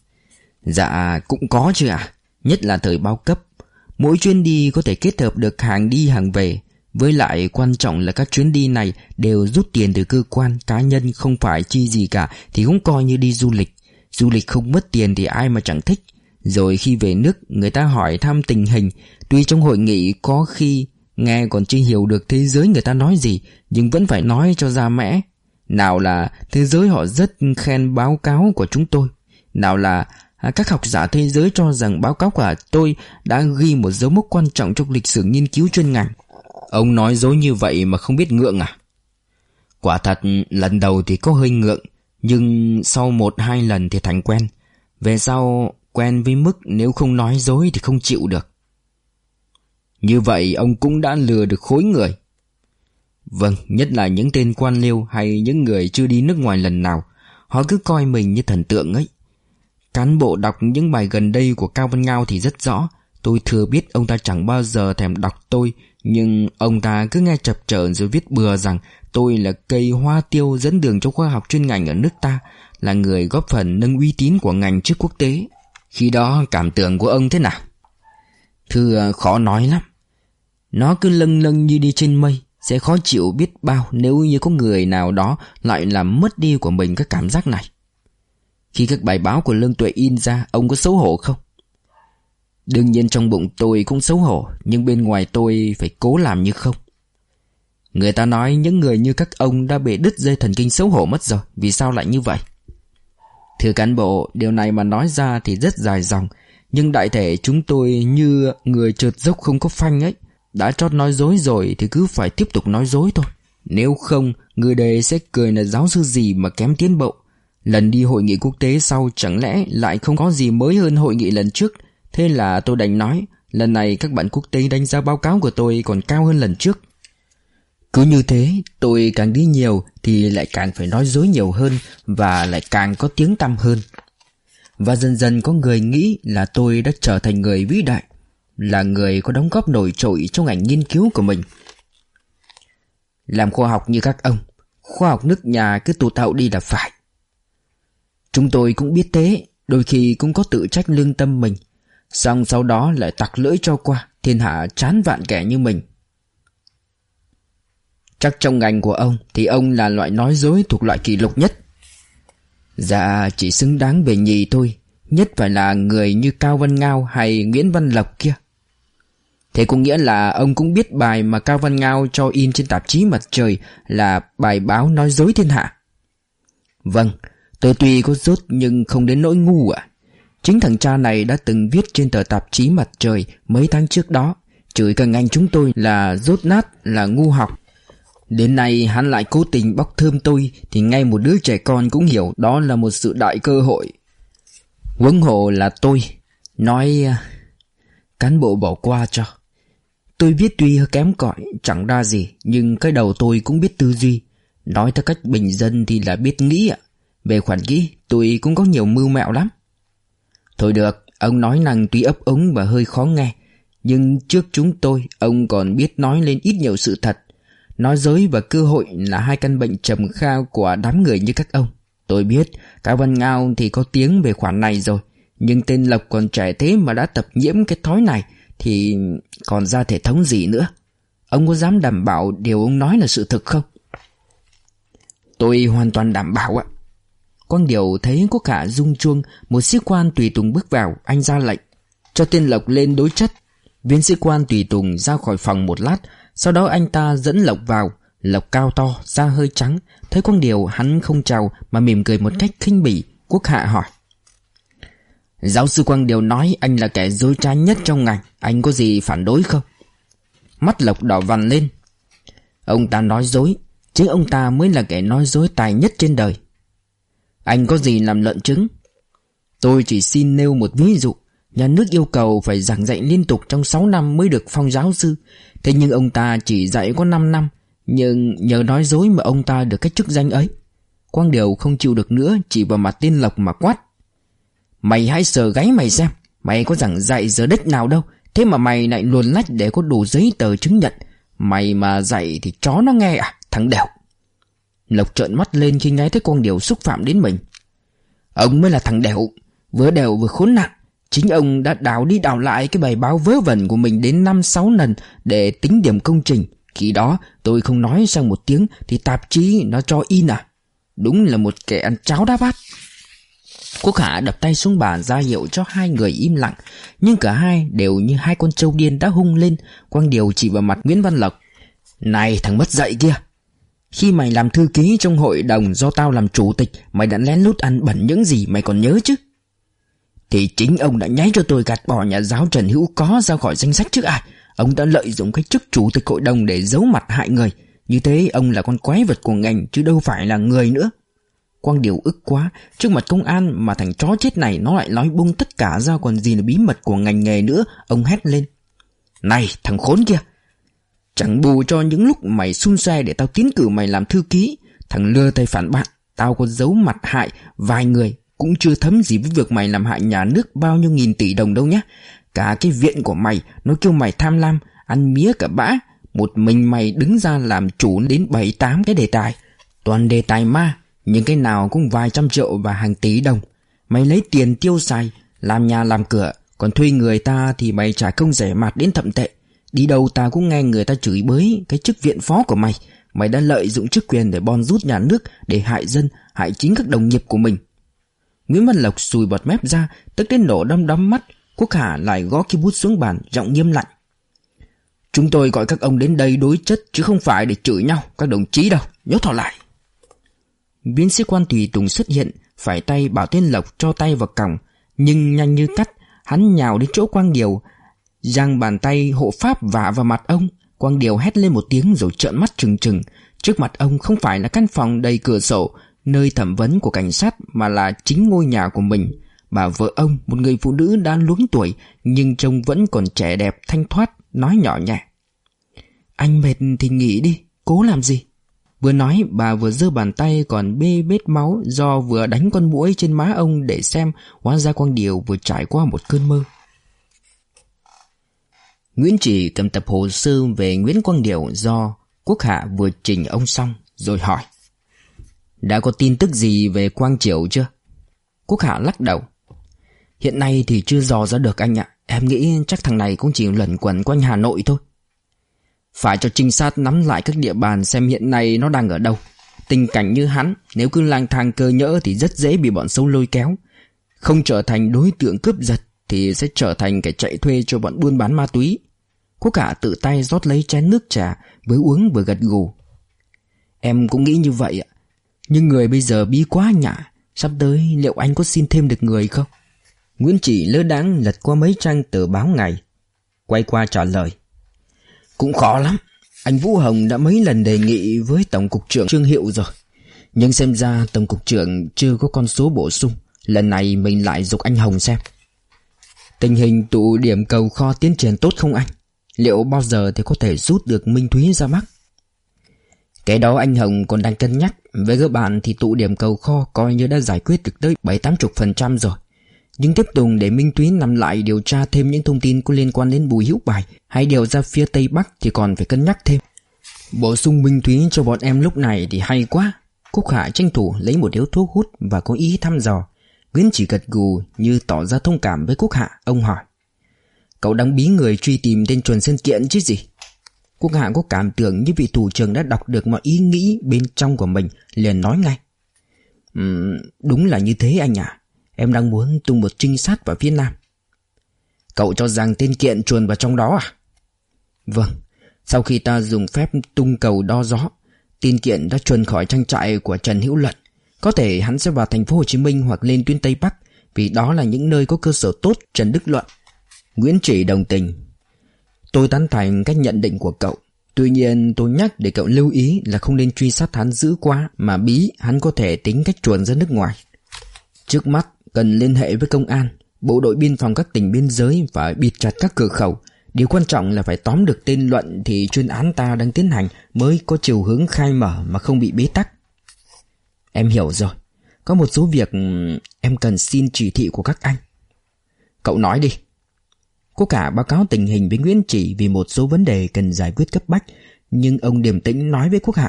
Dạ cũng có chứ ạ. Nhất là thời bao cấp, mỗi chuyến đi có thể kết hợp được hàng đi hàng về. Với lại quan trọng là các chuyến đi này đều rút tiền từ cơ quan, cá nhân, không phải chi gì cả, thì cũng coi như đi du lịch. Du lịch không mất tiền thì ai mà chẳng thích. Rồi khi về nước, người ta hỏi thăm tình hình. Tuy trong hội nghị có khi nghe còn chưa hiểu được thế giới người ta nói gì, nhưng vẫn phải nói cho ra mẽ. Nào là thế giới họ rất khen báo cáo của chúng tôi, nào là các học giả thế giới cho rằng báo cáo của tôi đã ghi một dấu mốc quan trọng trong lịch sử nghiên cứu chuyên ngành. Ông nói dối như vậy mà không biết ngượng à? Quả thật lần đầu thì có hơi ngượng, nhưng sau 1-2 lần thì thành quen. Về sau quen với mức nếu không nói dối thì không chịu được. Như vậy ông cũng đã lừa được khối người. Vâng, nhất là những tên quan liêu hay những người chưa đi nước ngoài lần nào. Họ cứ coi mình như thần tượng ấy. Cán bộ đọc những bài gần đây của Cao Văn Ngao thì rất rõ. Tôi thừa biết ông ta chẳng bao giờ thèm đọc tôi, nhưng ông ta cứ nghe chập chờn rồi viết bừa rằng tôi là cây hoa tiêu dẫn đường cho khoa học chuyên ngành ở nước ta, là người góp phần nâng uy tín của ngành trước quốc tế. Khi đó cảm tưởng của ông thế nào? Thưa, khó nói lắm. Nó cứ lâng lâng như đi trên mây. Sẽ khó chịu biết bao nếu như có người nào đó lại làm mất đi của mình cái cảm giác này. Khi các bài báo của Lương Tuệ in ra, ông có xấu hổ không? Đương nhiên trong bụng tôi cũng xấu hổ, nhưng bên ngoài tôi phải cố làm như không. Người ta nói những người như các ông đã bị đứt dây thần kinh xấu hổ mất rồi. Vì sao lại như vậy? Thưa cán bộ, điều này mà nói ra thì rất dài dòng, nhưng đại thể chúng tôi như người trượt dốc không có phanh ấy. Đã trót nói dối rồi thì cứ phải tiếp tục nói dối thôi. Nếu không, người đề sẽ cười là giáo sư gì mà kém tiến bộ. Lần đi hội nghị quốc tế sau chẳng lẽ lại không có gì mới hơn hội nghị lần trước. Thế là tôi đành nói, lần này các bạn quốc tế đánh giá báo cáo của tôi còn cao hơn lần trước. Cứ như thế, tôi càng đi nhiều thì lại càng phải nói dối nhiều hơn và lại càng có tiếng tăm hơn. Và dần dần có người nghĩ là tôi đã trở thành người vĩ đại, là người có đóng góp nổi trội trong ngành nghiên cứu của mình. Làm khoa học như các ông, khoa học nước nhà cứ tụt hậu đi là phải. Chúng tôi cũng biết thế, đôi khi cũng có tự trách lương tâm mình, xong sau đó lại tặc lưỡi cho qua, thiên hạ chán vạn kẻ như mình. Chắc trong ngành của ông thì ông là loại nói dối thuộc loại kỷ lục nhất. Dạ, chỉ xứng đáng về nhì thôi, nhất phải là người như Cao Văn Ngao hay Nguyễn Văn Lộc kia. Thế có nghĩa là ông cũng biết bài mà Cao Văn Ngao cho in trên tạp chí Mặt Trời là bài báo nói dối thiên hạ? Vâng, tôi tuy có dốt nhưng không đến nỗi ngu ạ. Chính thằng cha này đã từng viết trên tờ tạp chí Mặt Trời mấy tháng trước đó, chửi cả ngành chúng tôi là dốt nát, là ngu học. Đến nay hắn lại cố tình bóc thơm tôi thì ngay một đứa trẻ con cũng hiểu đó là một sự đại cơ hội. Huống hồ là tôi nói cán bộ bỏ qua cho. Tôi viết tuy hơi kém cỏi, chẳng ra gì, nhưng cái đầu tôi cũng biết tư duy. Nói theo cách bình dân thì là biết nghĩ ạ. Về khoản nghĩ tôi cũng có nhiều mưu mẹo lắm. Thôi được, ông nói năng tuy ấp úng và hơi khó nghe, nhưng trước chúng tôi ông còn biết nói lên ít nhiều sự thật. Nói dối và cơ hội là hai căn bệnh trầm kha của đám người như các ông. Tôi biết Cao Văn Ngao thì có tiếng về khoản này rồi, nhưng tên Lộc còn trẻ thế mà đã tập nhiễm cái thói này thì còn ra thể thống gì nữa. Ông có dám đảm bảo điều ông nói là sự thực không? Tôi hoàn toàn đảm bảo ạ. Quang Điều thấy Quốc Hạ rung chuông, một sĩ quan tùy tùng bước vào, anh ra lệnh cho tên Lộc lên đối chất. Viên sĩ quan tùy tùng ra khỏi phòng một lát, sau đó anh ta dẫn Lộc vào. Lộc cao to, da hơi trắng. Thấy Quang Điều hắn không chào mà mỉm cười một cách khinh bỉ. Quốc Hạ hỏi: Giáo sư Quang Điều nói anh là kẻ dối trá nhất trong ngành, anh có gì phản đối không? Mắt Lộc đỏ vằn lên. Ông ta nói dối, chứ ông ta mới là kẻ nói dối tài nhất trên đời. Anh có gì làm luận chứng? Tôi chỉ xin nêu một ví dụ. Nhà nước yêu cầu phải giảng dạy liên tục trong 6 năm mới được phong giáo sư. Thế nhưng ông ta chỉ dạy có 5 năm, nhưng nhờ nói dối mà ông ta được cái chức danh ấy. Quang Điều không chịu được nữa, chỉ vào mặt tên Lộc mà quát: Mày hãy sờ gáy mày xem, mày có giảng dạy giờ đếch nào đâu, thế mà mày lại luồn lách để có đủ giấy tờ chứng nhận. Mày mà dạy thì chó nó nghe à, thằng đẻo. Lộc trợn mắt lên khi nghe thấy Quang Điều xúc phạm đến mình. Ông mới là thằng đẻo, vừa đẻo vừa khốn nạn. Chính ông đã đào đi đào lại cái bài báo vớ vẩn của mình đến 5-6 lần để tính điểm công trình. Khi đó tôi không nói sang một tiếng thì tạp chí nó cho in à. Đúng là một kẻ ăn cháo đá bát. Quốc Hạ đập tay xuống bàn ra hiệu cho hai người im lặng, nhưng cả hai đều như hai con trâu điên đã hung lên. Quang Điều chỉ vào mặt Nguyễn Văn Lộc: Này thằng mất dạy kia, khi mày làm thư ký trong hội đồng do tao làm chủ tịch, mày đã lén lút ăn bẩn những gì mày còn nhớ chứ? Thì chính ông đã nháy cho tôi gạt bỏ nhà giáo Trần Hữu Có ra khỏi danh sách trước ai. Ông đã lợi dụng cái chức chủ tịch hội đồng để giấu mặt hại người. Như thế ông là con quái vật của ngành chứ đâu phải là người nữa. Quang Điều ức quá, trước mặt công an mà thằng chó chết này nó lại nói bung tất cả ra còn gì là bí mật của ngành nghề nữa. Ông hét lên: Này thằng khốn kia, chẳng bù cho những lúc mày xun xoe để tao tiến cử mày làm thư ký, thằng lừa tay phản bạn, tao có giấu mặt hại vài người cũng chưa thấm gì với việc mày làm hại nhà nước bao nhiêu nghìn tỷ đồng đâu nhé. Cả cái viện của mày nó kêu mày tham lam, ăn mía cả bã. Một mình mày đứng ra làm chủ đến 7-8 cái đề tài, toàn đề tài ma, nhưng cái nào cũng vài trăm triệu và hàng tỷ đồng. Mày lấy tiền tiêu xài, làm nhà làm cửa, còn thuê người ta thì mày trả công rẻ mạt đến thậm tệ. Đi đâu ta cũng nghe người ta chửi bới cái chức viện phó của mày. Mày đã lợi dụng chức quyền để bon rút nhà nước, để hại dân, hại chính các đồng nghiệp của mình. Nguyễn Văn Lộc sùi bọt mép ra, tức đến nổ đăm đăm mắt. Quốc Hạ lại gõ cái bút xuống bàn, giọng nghiêm lạnh: Chúng tôi gọi các ông đến đây đối chất chứ không phải để chửi nhau, các đồng chí đâu, nhớ thò lại. Viên sĩ quan tùy tùng xuất hiện, phải tay bảo tên Lộc cho tay vào còng, nhưng nhanh như cắt, hắn nhào đến chỗ Quang Điều, giang bàn tay hộ pháp vả vào mặt ông. Quang Điều hét lên một tiếng rồi trợn mắt trừng trừng. Trước mặt ông không phải là căn phòng đầy cửa sổ, nơi thẩm vấn của cảnh sát, mà là chính ngôi nhà của mình. Bà vợ ông, một người phụ nữ đã luống tuổi nhưng trông vẫn còn trẻ đẹp thanh thoát, nói nhỏ nhẹ: "Anh mệt thì nghỉ đi, cố làm gì?" Vừa nói bà vừa giơ bàn tay còn bê bết máu do vừa đánh con muỗi trên má ông để xem. Hóa ra Quang Điều vừa trải qua một cơn mơ. Nguyễn Chỉ cầm tập hồ sơ về Nguyễn Quang Điều do Quốc Hạ vừa trình ông xong rồi hỏi: "Đã có tin tức gì về Quang Chiểu chưa?" Quốc Hạ lắc đầu: "Hiện nay thì chưa dò ra được anh ạ. Em nghĩ chắc thằng này cũng chỉ luẩn quẩn quanh Hà Nội thôi. Phải cho trinh sát nắm lại các địa bàn xem hiện nay nó đang ở đâu. Tình cảnh như hắn, nếu cứ lang thang cơ nhỡ thì rất dễ bị bọn xấu lôi kéo. Không trở thành đối tượng cướp giật thì sẽ trở thành kẻ chạy thuê cho bọn buôn bán ma túy." Quốc Hạ tự tay rót lấy chén nước trà, vừa uống vừa gật gù: "Em cũng nghĩ như vậy ạ. Nhưng người bây giờ bí quá anh ạ. Sắp tới liệu anh có xin thêm được người không?" Nguyễn Chỉ lơ đãng lật qua mấy trang tờ báo ngày, quay qua trả lời: "Cũng khó lắm. Anh Vũ Hồng đã mấy lần đề nghị với Tổng cục trưởng Trương Hiệu rồi, nhưng xem ra Tổng cục trưởng chưa có con số bổ sung. Lần này mình lại giục anh Hồng xem. Tình hình tụ điểm cầu kho tiến triển tốt không anh? Liệu bao giờ thì có thể rút được Minh Thúy ra Bắc?" "Cái đó anh Hồng còn đang cân nhắc. Với các bạn thì tụ điểm cầu kho coi như đã giải quyết được tới 70-80% rồi. Nhưng tiếp tục để Minh Thúy nằm lại điều tra thêm những thông tin có liên quan đến Bùi Hữu Bài hay điều ra phía Tây Bắc thì còn phải cân nhắc thêm. Bổ sung Minh Thúy cho bọn em lúc này thì hay quá." Quốc Hạ tranh thủ lấy một điếu thuốc hút và có ý thăm dò. Nguyễn Chỉ gật gù như tỏ ra thông cảm với Quốc Hạ. Ông hỏi: "Cậu đang bí người truy tìm tên Chuồn Sơn Kiện chứ gì?" Quốc Hạ có cảm tưởng như vị thủ trưởng đã đọc được mọi ý nghĩ bên trong của mình, liền nói ngay: Đúng là như thế anh ạ. Em đang muốn tung một trinh sát vào phía Nam." "Cậu cho rằng tên Kiện chuồn vào trong đó à?" "Vâng. Sau khi ta dùng phép tung cầu đo gió, tên Kiện đã chuồn khỏi trang trại của Trần Hữu Luận. Có thể hắn sẽ vào thành phố Hồ Chí Minh hoặc lên tuyến Tây Bắc, vì đó là những nơi có cơ sở tốt." Trần Đức Luận. Nguyễn Chỉ đồng tình: "Tôi tán thành cách nhận định của cậu. Tuy nhiên tôi nhắc để cậu lưu ý là không nên truy sát hắn dữ quá, mà bí hắn có thể tính cách chuồn ra nước ngoài. Trước mắt cần liên hệ với công an, bộ đội biên phòng các tỉnh biên giới và bịt chặt các cửa khẩu. Điều quan trọng là phải tóm được tên Luận thì chuyên án ta đang tiến hành mới có chiều hướng khai mở mà không bị bế tắc." "Em hiểu rồi. Có một số việc em cần xin chỉ thị của các anh." "Cậu nói đi." Quốc Cả báo cáo tình hình với Nguyễn Chỉ vì một số vấn đề cần giải quyết cấp bách, nhưng ông điềm tĩnh nói với Quốc Hạ: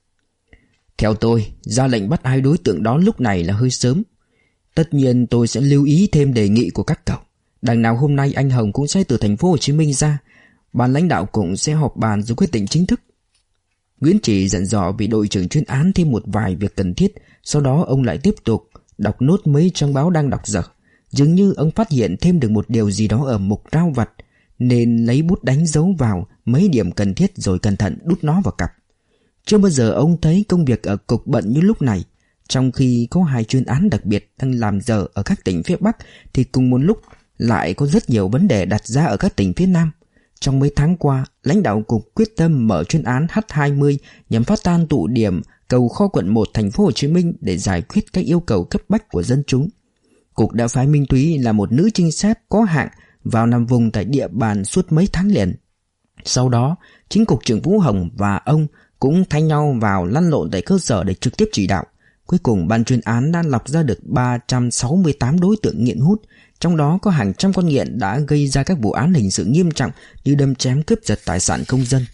"Theo tôi, ra lệnh bắt hai đối tượng đó lúc này là hơi sớm. Tất nhiên tôi sẽ lưu ý thêm đề nghị của các cậu. Đằng nào hôm nay anh Hồng cũng sẽ từ thành phố Hồ Chí Minh ra, ban lãnh đạo cũng sẽ họp bàn rồi quyết định chính thức." Nguyễn Chỉ dặn dò vị đội trưởng chuyên án thêm một vài việc cần thiết. Sau đó ông lại tiếp tục đọc nốt mấy trang báo đang đọc dở. Dường như ông phát hiện thêm được một điều gì đó ở mục rao vặt, nên lấy bút đánh dấu vào mấy điểm cần thiết rồi cẩn thận đút nó vào cặp. Chưa bao giờ ông thấy công việc ở cục bận như lúc này. Trong khi có hai chuyên án đặc biệt đang làm dở ở các tỉnh phía Bắc, thì cùng một lúc lại có rất nhiều vấn đề đặt ra ở các tỉnh phía Nam. Trong mấy tháng qua, lãnh đạo cục quyết tâm mở chuyên án H20 nhằm phá tan tụ điểm cầu kho quận 1 thành phố Hồ Chí Minh để giải quyết các yêu cầu cấp bách của dân chúng. Cục đã phái Minh Thúy là một nữ trinh sát có hạng vào nằm vùng tại địa bàn suốt mấy tháng liền. Sau đó, chính cục trưởng Vũ Hồng và ông cũng thay nhau vào lăn lộn tại cơ sở để trực tiếp chỉ đạo. Cuối cùng ban chuyên án đã lọc ra được 368 đối tượng nghiện hút, trong đó có hàng trăm con nghiện đã gây ra các vụ án hình sự nghiêm trọng như đâm chém cướp giật tài sản công dân.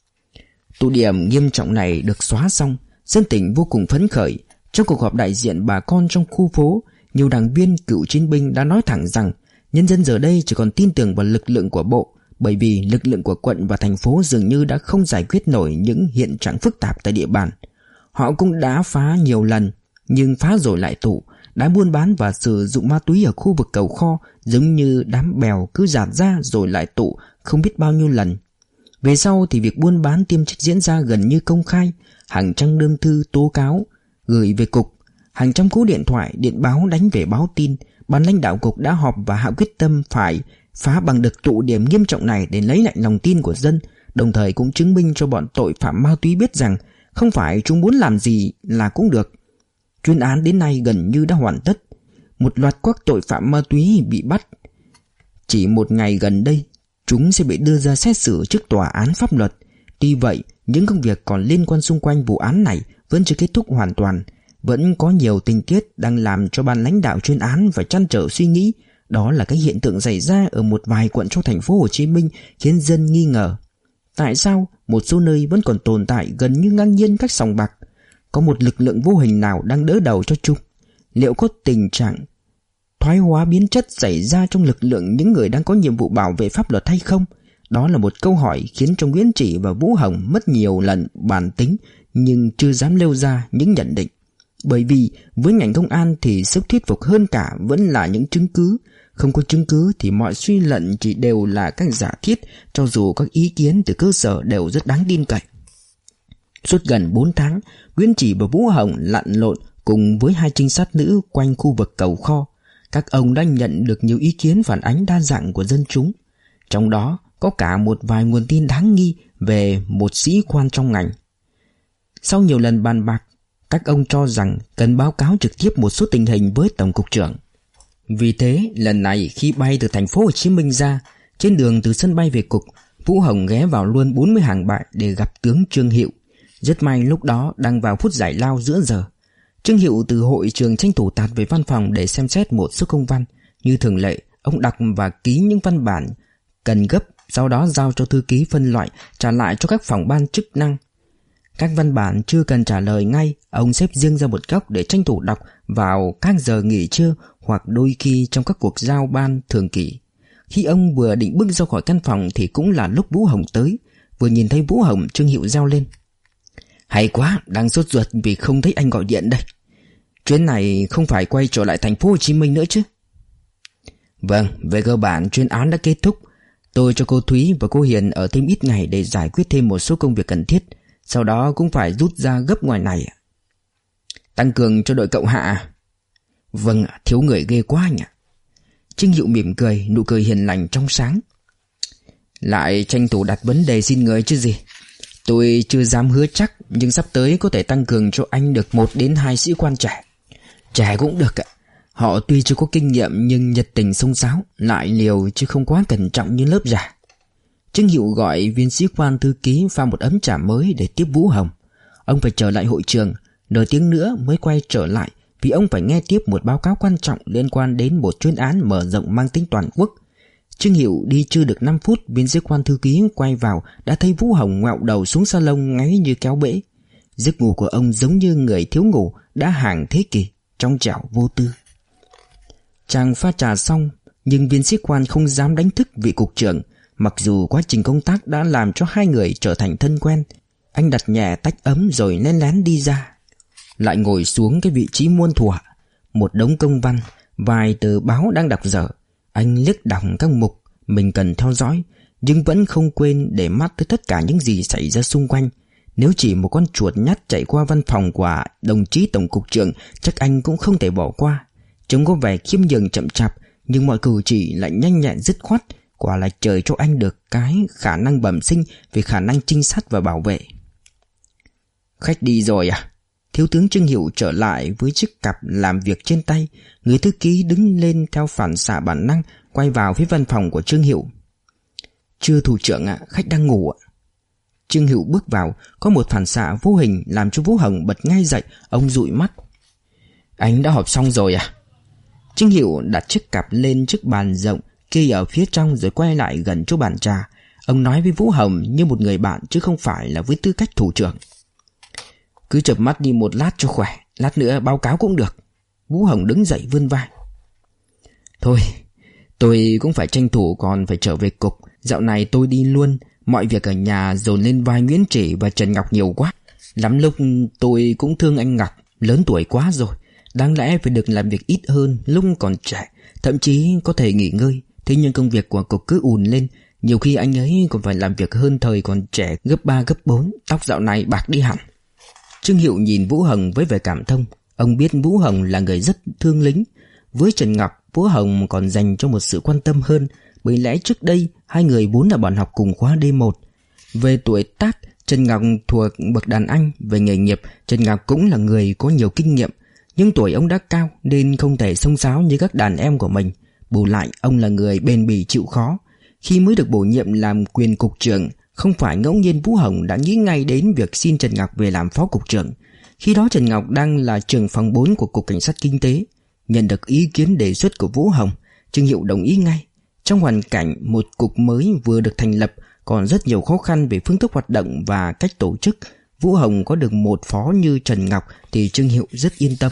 Tụ điểm nghiêm trọng này được xóa xong, dân tỉnh vô cùng phấn khởi. Trong cuộc họp đại diện bà con trong khu phố, nhiều đảng viên cựu chiến binh đã nói thẳng rằng nhân dân giờ đây chỉ còn tin tưởng vào lực lượng của bộ, bởi vì lực lượng của quận và thành phố dường như đã không giải quyết nổi những hiện trạng phức tạp tại địa bàn. Họ cũng đã phá nhiều lần, nhưng phá rồi lại tụ, đã buôn bán và sử dụng ma túy ở khu vực cầu kho giống như đám bèo cứ dạt ra rồi lại tụ không biết bao nhiêu lần. Về sau thì việc buôn bán tiêm trích diễn ra gần như công khai. Hàng trăm đơn thư tố cáo gửi về cục, hàng trăm cú điện thoại, điện báo đánh về báo tin. Ban lãnh đạo cục đã họp và hạ quyết tâm phải phá bằng được tụ điểm nghiêm trọng này để lấy lại lòng tin của dân, đồng thời cũng chứng minh cho bọn tội phạm ma túy biết rằng không phải chúng muốn làm gì là cũng được. Chuyên án đến nay gần như đã hoàn tất. Một loạt các tội phạm ma túy bị bắt. Chỉ một ngày gần đây, chúng sẽ bị đưa ra xét xử trước tòa án pháp luật. Tuy vậy, những công việc còn liên quan xung quanh vụ án này vẫn chưa kết thúc hoàn toàn. Vẫn có nhiều tình tiết đang làm cho ban lãnh đạo chuyên án phải trăn trở suy nghĩ. Đó là cái hiện tượng xảy ra ở một vài quận trong thành phố Hồ Chí Minh khiến dân nghi ngờ. Tại sao một số nơi vẫn còn tồn tại gần như ngang nhiên các sòng bạc? Có một lực lượng vô hình nào đang đỡ đầu cho chúng? Liệu có tình trạng thoái hóa biến chất xảy ra trong lực lượng những người đang có nhiệm vụ bảo vệ pháp luật hay không? Đó là một câu hỏi khiến cho Nguyễn Chỉ và Vũ Hồng mất nhiều lần bàn tính nhưng chưa dám nêu ra những nhận định. Bởi vì với ngành công an thì sức thuyết phục hơn cả vẫn là những chứng cứ. Không có chứng cứ thì mọi suy luận chỉ đều là các giả thiết, cho dù các ý kiến từ cơ sở đều rất đáng tin cậy. Suốt gần 4 tháng, Nguyễn Chỉ và Vũ Hồng lặn lội cùng với 2 trinh sát nữ quanh khu vực cầu kho. Các ông đã nhận được nhiều ý kiến phản ánh đa dạng của dân chúng. Trong đó có cả một vài nguồn tin đáng nghi về một sĩ quan trong ngành. Sau nhiều lần bàn bạc, các ông cho rằng cần báo cáo trực tiếp một số tình hình với Tổng cục trưởng. Vì thế, lần này khi bay từ thành phố Hồ Chí Minh ra, trên đường từ sân bay về cục, Vũ Hồng ghé vào luôn 40 hàng bại để gặp tướng Trương Hiệu. Rất may lúc đó đang vào phút giải lao giữa giờ. Trương Hiệu từ hội trường tranh thủ tạt về văn phòng để xem xét một số công văn. Như thường lệ, ông đọc và ký những văn bản cần gấp, sau đó giao cho thư ký phân loại, trả lại cho các phòng ban chức năng. Các văn bản chưa cần trả lời ngay, ông xếp riêng ra một góc để tranh thủ đọc vào các giờ nghỉ trưa hoặc đôi khi trong các cuộc giao ban thường kỳ. Khi ông vừa định bước ra khỏi căn phòng thì cũng là lúc Vũ Hồng tới. Vừa nhìn thấy Vũ Hồng, Trương Hiệu reo lên: "Hay quá, đang sốt ruột vì không thấy anh gọi điện đây. Chuyến này không phải quay trở lại thành phố Hồ Chí Minh nữa chứ?" "Vâng, về cơ bản chuyên án đã kết thúc. Tôi cho cô Thúy và cô Hiền ở thêm ít ngày để giải quyết thêm một số công việc cần thiết. Sau đó cũng phải rút ra gấp ngoài này." "Tăng cường cho đội cậu Hạ." "Vâng, thiếu người ghê quá nhỉ." Trương Hiệu mỉm cười, nụ cười hiền lành trong sáng. "Lại tranh thủ đặt vấn đề xin người chứ gì. Tôi chưa dám hứa chắc, nhưng sắp tới có thể tăng cường cho anh được 1 đến 2 sĩ quan trẻ. Trẻ cũng được ạ. Họ tuy chưa có kinh nghiệm nhưng nhiệt tình xông xáo, lại liều chứ không quá cẩn trọng như lớp già." Trương Hiệu gọi viên sĩ quan thư ký pha một ấm trà mới để tiếp Vũ Hồng. Ông phải trở lại hội trường, nửa tiếng nữa mới quay trở lại, vì ông phải nghe tiếp một báo cáo quan trọng liên quan đến một chuyên án mở rộng mang tính toàn quốc. Trương Hiệu đi chưa được 5 phút, viên sĩ quan thư ký quay vào đã thấy Vũ Hồng ngoẹo đầu xuống salon ngáy như kéo bể. Giấc ngủ của ông giống như người thiếu ngủ đã hàng thế kỷ, trong trẻo vô tư. Chàng pha trà xong, nhưng viên sĩ quan không dám đánh thức vị cục trưởng. Mặc dù quá trình công tác đã làm cho hai người trở thành thân quen, anh đặt nhẹ tách ấm rồi lén lén đi ra, lại ngồi xuống cái vị trí muôn thuở. Một đống công văn, vài tờ báo đang đọc dở. Anh liếc đọc các mục mình cần theo dõi, nhưng vẫn không quên để mắt tới tất cả những gì xảy ra xung quanh. Nếu chỉ một con chuột nhắt chạy qua văn phòng của đồng chí tổng cục trưởng, chắc anh cũng không thể bỏ qua. Trông có vẻ khiêm nhường chậm chạp, nhưng mọi cử chỉ lại nhanh nhẹn dứt khoát. Quả là trời cho anh được cái khả năng bẩm sinh về khả năng trinh sát và bảo vệ. "Khách đi rồi à?" Thiếu tướng Trương Hiệu trở lại với chiếc cặp làm việc trên tay. Người thư ký đứng lên theo phản xạ bản năng, quay vào phía văn phòng của Trương Hiệu. "Chưa thủ trưởng ạ, khách đang ngủ ạ." Trương Hiệu bước vào, có một phản xạ vô hình làm cho Vũ Hồng bật ngay dậy. Ông dụi mắt. "Anh đã họp xong rồi à?" Trương Hiệu đặt chiếc cặp lên chiếc bàn rộng kia ở phía trong rồi quay lại gần chỗ bàn trà. Ông nói với Vũ Hồng như một người bạn chứ không phải là với tư cách thủ trưởng. "Cứ chợp mắt đi một lát cho khỏe, lát nữa báo cáo cũng được." Vũ Hồng đứng dậy vươn vai. "Thôi, tôi cũng phải tranh thủ còn phải trở về cục. Dạo này tôi đi luôn, mọi việc ở nhà dồn lên vai Nguyễn Chỉ và Trần Ngọc nhiều quá. Lắm lúc tôi cũng thương anh Ngọc, lớn tuổi quá rồi. Đáng lẽ phải được làm việc ít hơn lúc còn trẻ, thậm chí có thể nghỉ ngơi. Thế nhưng công việc của cục cứ ùn lên, Nhiều khi anh ấy còn phải làm việc hơn thời còn trẻ gấp 3 gấp 4. Tóc dạo này bạc đi hẳn. Trương Hiệu nhìn Vũ Hồng với vẻ cảm thông. Ông biết Vũ Hồng là người rất thương lính. Với Trần Ngọc, Vũ Hồng còn dành cho một sự quan tâm hơn, bởi lẽ trước đây hai người vốn là bạn học cùng khóa D1. Về tuổi tác, Trần Ngọc thuộc bậc đàn anh. Về nghề nghiệp, Trần Ngọc cũng là người có nhiều kinh nghiệm, nhưng tuổi ông đã cao nên không thể xông xáo như các đàn em của mình. Bù lại, ông là người bền bỉ chịu khó. Khi mới được bổ nhiệm làm quyền cục trưởng, không phải ngẫu nhiên Vũ Hồng đã nghĩ ngay đến việc xin Trần Ngọc về làm phó cục trưởng. Khi đó Trần Ngọc đang là trưởng phòng 4 của Cục Cảnh sát Kinh tế. Nhận được ý kiến đề xuất của Vũ Hồng, Trương Hiệu đồng ý ngay. Trong hoàn cảnh một cục mới vừa được thành lập, còn rất nhiều khó khăn về phương thức hoạt động và cách tổ chức, Vũ Hồng có được một phó như Trần Ngọc thì Trương Hiệu rất yên tâm.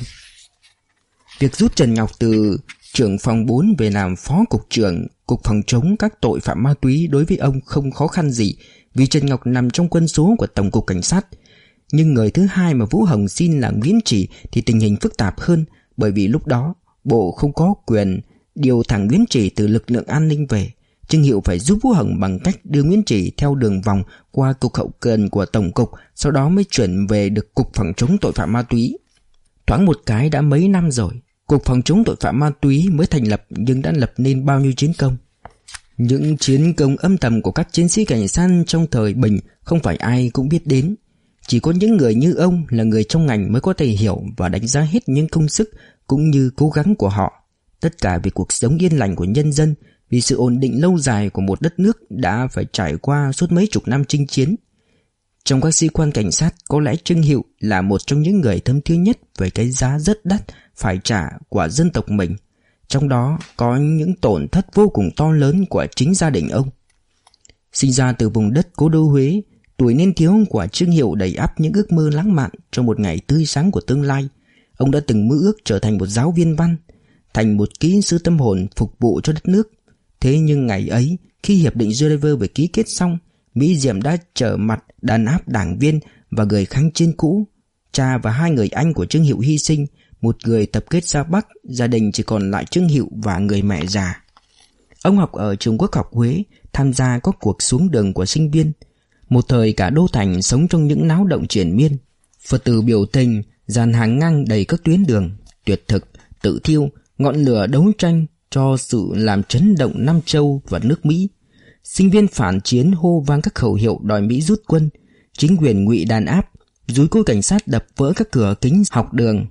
Việc rút Trần Ngọc từ trưởng phòng 4 về làm phó cục trưởng Cục phòng chống các tội phạm ma túy đối với ông không khó khăn gì, vì Trần Ngọc nằm trong quân số của Tổng cục Cảnh sát. Nhưng người thứ hai mà Vũ Hồng xin là Nguyễn Chỉ thì tình hình phức tạp hơn, bởi vì lúc đó Bộ không có quyền điều thẳng Nguyễn Chỉ từ lực lượng an ninh về. Trương Hiệu phải giúp Vũ Hồng bằng cách đưa Nguyễn Chỉ theo đường vòng qua Cục Hậu cần của Tổng cục, sau đó mới chuyển về được Cục phòng chống tội phạm ma túy. Thoáng một cái đã mấy năm rồi, Cục phòng chống tội phạm ma túy mới thành lập nhưng đã lập nên bao nhiêu chiến công. Những chiến công âm thầm của các chiến sĩ cảnh sát trong thời Bình không phải ai cũng biết đến. Chỉ có những người như ông là người trong ngành mới có thể hiểu và đánh giá hết những công sức cũng như cố gắng của họ. Tất cả vì cuộc sống yên lành của nhân dân, vì sự ổn định lâu dài của một đất nước đã phải trải qua suốt mấy chục năm chinh chiến. Trong các sĩ quan cảnh sát, có lẽ Trương Hiệu là một trong những người thấm thía nhất về cái giá rất đắt phải trả của dân tộc mình. Trong đó có những tổn thất vô cùng to lớn của chính gia đình ông. Sinh ra từ vùng đất cố đô Huế, tuổi niên thiếu của Trương Hiệu đầy ắp những ước mơ lãng mạn trong một ngày tươi sáng của tương lai. Ông đã từng mơ ước trở thành một giáo viên văn, thành một kỹ sư tâm hồn phục vụ cho đất nước. Thế nhưng ngày ấy, khi hiệp định Geneva vừa ký kết xong, Mỹ Diệm đã trở mặt đàn áp đảng viên và người kháng chiến cũ. Cha và hai người anh của Trương Hiệu hy sinh, một người tập kết ra Bắc, gia đình chỉ còn lại Trương Hiệu và người mẹ già. Ông học ở trường Quốc học Huế, tham gia các cuộc xuống đường của sinh viên. Một thời cả đô thành sống trong những náo động triền miên. Phật tử biểu tình, dàn hàng ngang đầy các tuyến đường, tuyệt thực, tự thiêu, ngọn lửa đấu tranh cho sự làm chấn động Nam Châu và nước Mỹ. Sinh viên phản chiến hô vang các khẩu hiệu đòi Mỹ rút quân. Chính quyền ngụy đàn áp, dúi cối cảnh sát đập vỡ các cửa kính học đường.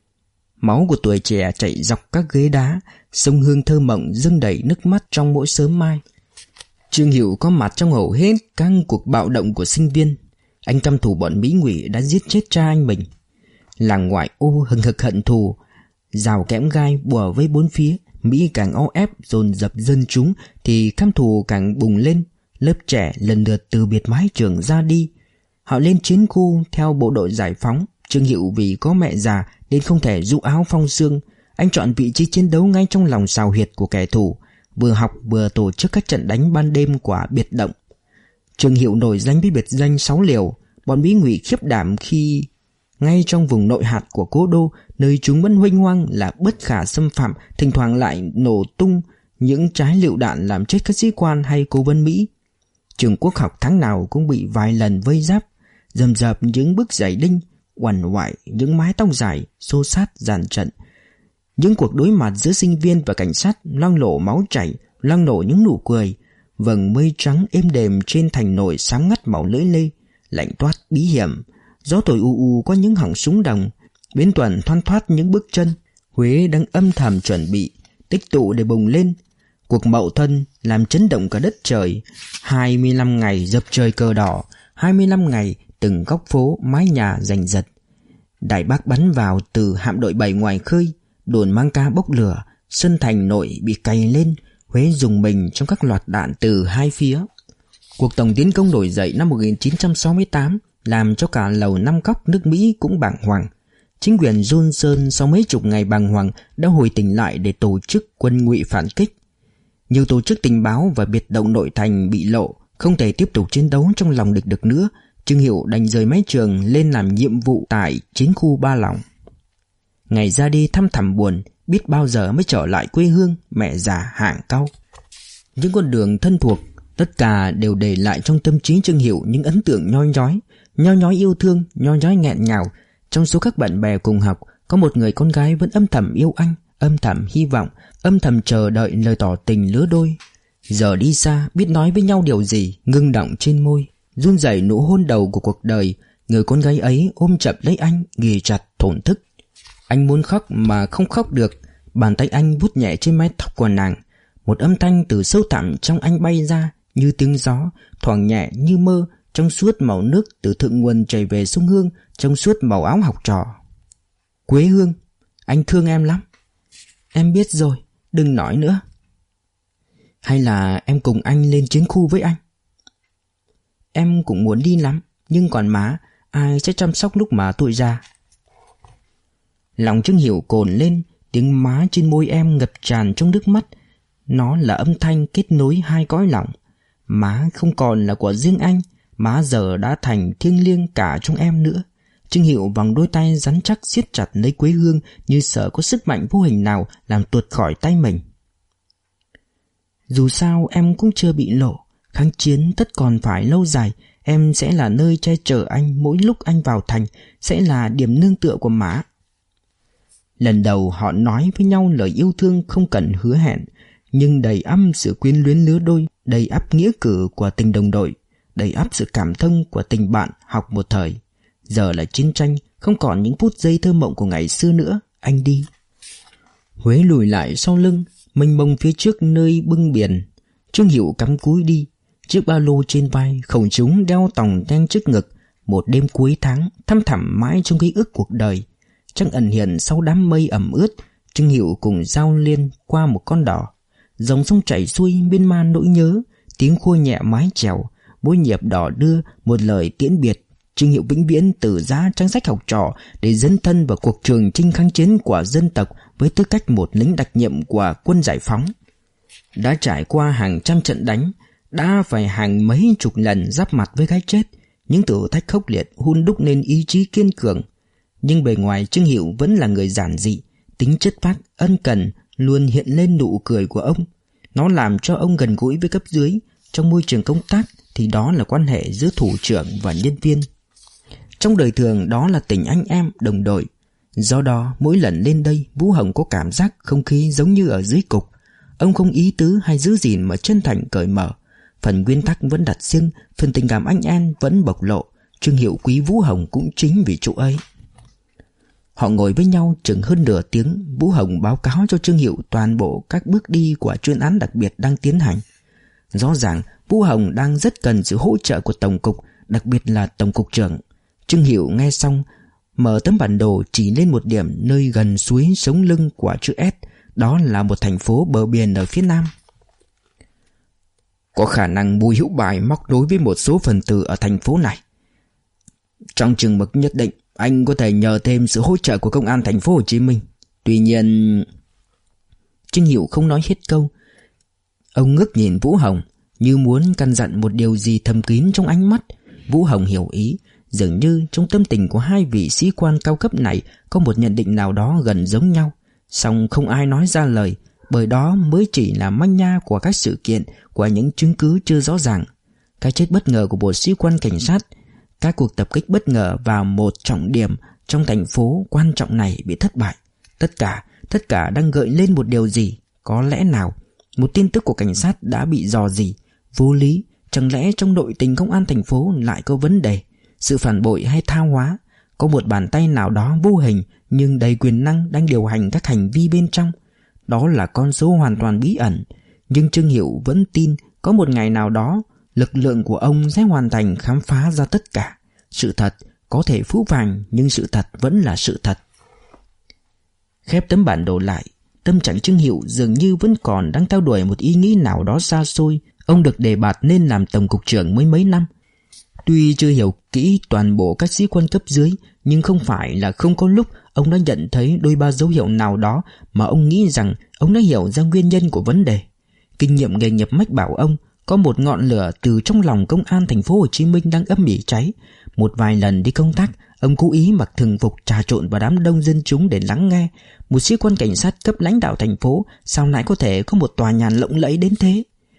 Máu của tuổi trẻ chảy dọc các ghế đá, sông hương thơ mộng dâng đầy nước mắt trong mỗi sớm mai. Trương Hiệu có mặt trong hầu hết các cuộc bạo động của sinh viên. Anh căm thù bọn Mỹ ngụy đã giết chết cha anh mình. Làng ngoại ô hừng hực hận thù, rào kẽm gai bủa vây bốn phía. Mỹ càng o ép dồn dập dân chúng thì căm thù càng bùng lên. Lớp trẻ lần lượt từ biệt mái trường ra đi. Họ lên chiến khu theo bộ đội giải phóng. Trương Hiệu vì có mẹ già nên không thể rũ áo phong xương. Anh chọn vị trí chiến đấu ngay trong lòng sào huyệt của kẻ thù, vừa học vừa tổ chức các trận đánh ban đêm của biệt động. Trương Hiệu nổi danh với biệt danh 6 liều. Bọn Mỹ ngụy khiếp đảm khi ngay trong vùng nội hạt của cố đô, nơi chúng vẫn huênh hoang là bất khả xâm phạm, thỉnh thoảng lại nổ tung những trái lựu đạn làm chết các sĩ quan hay cố vấn Mỹ. Trường Quốc học tháng nào cũng bị vài lần vây giáp, rầm rập những bức giày đinh, uằn oại những mái tóc dài, xô sát dàn trận. Những cuộc đối mặt giữa sinh viên và cảnh sát loang lổ máu chảy, loang nổ những nụ cười. Vầng mây trắng êm đềm trên thành nổi sáng ngắt màu lưỡi lê, lạnh toát bí hiểm. Gió thổi u u có những họng súng đồng, Bến Tuần thoăn thoắt những bước chân. Huế đang âm thầm chuẩn bị tích tụ để bùng lên. Cuộc Mậu Thân làm chấn động cả đất trời. 25 ngày dập trời cờ đỏ, 25 ngày từng góc phố mái nhà giành giật. Đài Bắc bắn vào từ hạm đội 7 ngoài khơi, đồn Mang Ca bốc lửa, sân thành nội bị cày lên. Huế rùng mình trong các loạt đạn từ hai phía. Cuộc tổng tiến công nổi dậy năm 1968 làm cho cả lầu Năm Cóc nước Mỹ cũng bàng hoàng. Chính quyền Johnson sau mấy chục ngày bàng hoàng đã hồi tỉnh lại để tổ chức quân ngụy phản kích. Nhiều tổ chức tình báo và biệt động nội thành bị lộ, không thể tiếp tục chiến đấu trong lòng địch được nữa. Trương Hiệu đành rời mái trường lên làm nhiệm vụ tại chiến khu Ba Lòng. Ngày ra đi thăm thẳm buồn, biết bao giờ mới trở lại quê hương, mẹ già hạng cau. Những con đường thân thuộc Tất cả đều để lại trong tâm trí Trương Hiệu những ấn tượng nhoi nhói yêu thương, nhoi nhói nghẹn ngào. Trong số các bạn bè cùng học, có một người con gái vẫn âm thầm yêu anh, âm thầm hy vọng, âm thầm chờ đợi lời tỏ tình lứa đôi. Giờ đi xa, biết nói với nhau điều gì, ngưng đọng trên môi, run rẩy nụ hôn đầu của cuộc đời. Người con gái ấy ôm chặt lấy anh, ghì chặt thổn thức. Anh muốn khóc mà không khóc được. Bàn tay anh vuốt nhẹ trên mái tóc của nàng. Một âm thanh từ sâu thẳm trong anh bay ra, như tiếng gió, thoảng nhẹ như mơ, trong suốt màu nước từ thượng nguồn chảy về sông Hương, trong suốt màu áo học trò. Quế Hương, anh thương em lắm. Em biết rồi, đừng nói nữa. Hay là em cùng anh lên chiến khu với anh? Em cũng muốn đi lắm, nhưng còn má, ai sẽ chăm sóc lúc mà tôi già? Lòng Trương Hiểu cồn lên, tiếng má trên môi em ngập tràn trong nước mắt. Nó là âm thanh kết nối hai cõi lòng. Má không còn là của riêng anh, má giờ đã thành thiêng liêng cả trong em nữa. Trương Hiểu vòng đôi tay rắn chắc siết chặt lấy Quế Hương, như sợ có sức mạnh vô hình nào làm tuột khỏi tay mình. Dù sao em cũng chưa bị lộ, kháng chiến tất còn phải lâu dài. Em sẽ là nơi che chở anh mỗi lúc anh vào thành, sẽ là điểm nương tựa của má. Lần đầu họ nói với nhau lời yêu thương không cần hứa hẹn, nhưng đầy ắp sự quyến luyến lứa đôi, đầy ắp nghĩa cử của tình đồng đội, đầy ắp sự cảm thông của tình bạn học một thời. Giờ là chiến tranh, không còn những phút giây thơ mộng của ngày xưa nữa. Anh đi. Huế lùi lại sau lưng, mênh mông phía trước nơi bưng biển. Trương Hiểu cắm cúi đi, chiếc ba lô trên vai, khẩu súng đeo tòng ten trước ngực. Một đêm cuối tháng thăm thẳm mãi trong ký ức cuộc đời. Trăng ẩn hiện sau đám mây ẩm ướt. Trương Hiểu cùng Giao Liên qua một con đỏ. Dòng sông chảy xuôi miên man nỗi nhớ. Tiếng khua nhẹ mái chèo, bối nhịp đỏ đưa một lời tiễn biệt. Trương Hiệu vĩnh viễn từ giá trang sách học trò để dấn thân vào cuộc trường chinh kháng chiến của dân tộc với tư cách một lính đặc nhiệm của quân giải phóng. Đã trải qua hàng trăm trận đánh, đã phải hàng mấy chục lần giáp mặt với cái chết. Những thử thách khốc liệt hun đúc nên ý chí kiên cường. Nhưng bề ngoài Trương Hiệu vẫn là người giản dị, tính chất phác, ân cần luôn hiện lên nụ cười của ông. Nó làm cho ông gần gũi với cấp dưới. Trong môi trường công tác thì đó là quan hệ giữa thủ trưởng và nhân viên. Trong đời thường đó là tình anh em, đồng đội. Do đó mỗi lần lên đây, Vũ Hồng có cảm giác không khí giống như ở dưới cục. Ông không ý tứ hay giữ gìn mà chân thành cởi mở. Phần nguyên tắc vẫn đặt riêng, phần tình cảm anh em vẫn bộc lộ. Trương Hiệu quý Vũ Hồng cũng chính vì chỗ ấy. Họ ngồi với nhau chừng hơn nửa tiếng. Vũ Hồng báo cáo cho Trương Hiệu toàn bộ các bước đi của chuyên án đặc biệt đang tiến hành. Rõ ràng Vũ Hồng đang rất cần sự hỗ trợ của Tổng cục, đặc biệt là Tổng cục trưởng. Trương Hiệu nghe xong, mở tấm bản đồ chỉ lên một điểm nơi gần suối sống lưng của chữ S. Đó là một thành phố bờ biển ở phía nam. Có khả năng Bùi Hữu Bài móc nối với một số phần tử ở thành phố này. Trong chừng mực nhất định, anh có thể nhờ thêm sự hỗ trợ của công an thành phố Hồ Chí Minh. Tuy nhiên... Trương Hiệu không nói hết câu. Ông ngước nhìn Vũ Hồng như muốn căn dặn một điều gì thầm kín trong ánh mắt. Vũ Hồng hiểu ý. Dường như trong tâm tình của hai vị sĩ quan cao cấp này có một nhận định nào đó gần giống nhau. Song không ai nói ra lời, bởi đó mới chỉ là manh nha của các sự kiện, của những chứng cứ chưa rõ ràng. Cái chết bất ngờ của một sĩ quan cảnh sát, các cuộc tập kích bất ngờ vào một trọng điểm trong thành phố quan trọng này bị thất bại. Tất cả đang gợi lên một điều gì. Có lẽ nào một tin tức của cảnh sát đã bị dò dỉ, vô lý? Chẳng lẽ trong nội tình công an thành phố lại có vấn đề, sự phản bội hay tha hóa? Có một bàn tay nào đó vô hình nhưng đầy quyền năng đang điều hành các hành vi bên trong. Đó là con số hoàn toàn bí ẩn. Nhưng Trương Hiệu vẫn tin có một ngày nào đó lực lượng của ông sẽ hoàn thành khám phá ra tất cả. Sự thật có thể phũ phàng, nhưng sự thật vẫn là sự thật. Khép tấm bản đồ lại, tâm trạng Trương Hiệu dường như vẫn còn đang theo đuổi một ý nghĩ nào đó xa xôi. Ông được đề bạt nên làm tổng cục trưởng mới mấy năm. Tuy chưa hiểu kỹ toàn bộ các sĩ quan cấp dưới, nhưng không phải là không có lúc ông đã nhận thấy đôi ba dấu hiệu nào đó mà ông nghĩ rằng ông đã hiểu ra nguyên nhân của vấn đề. Kinh nghiệm nghề nghiệp mách bảo ông có một ngọn lửa từ trong lòng công an thành phố Hồ Chí Minh đang âm ỉ cháy. Một vài lần đi công tác, ông cố ý mặc thường phục trà trộn vào đám đông dân chúng để lắng nghe. Một sĩ quan cảnh sát cấp lãnh đạo thành phố sao lại có thể có một tòa nhà lộng lẫy đến thế?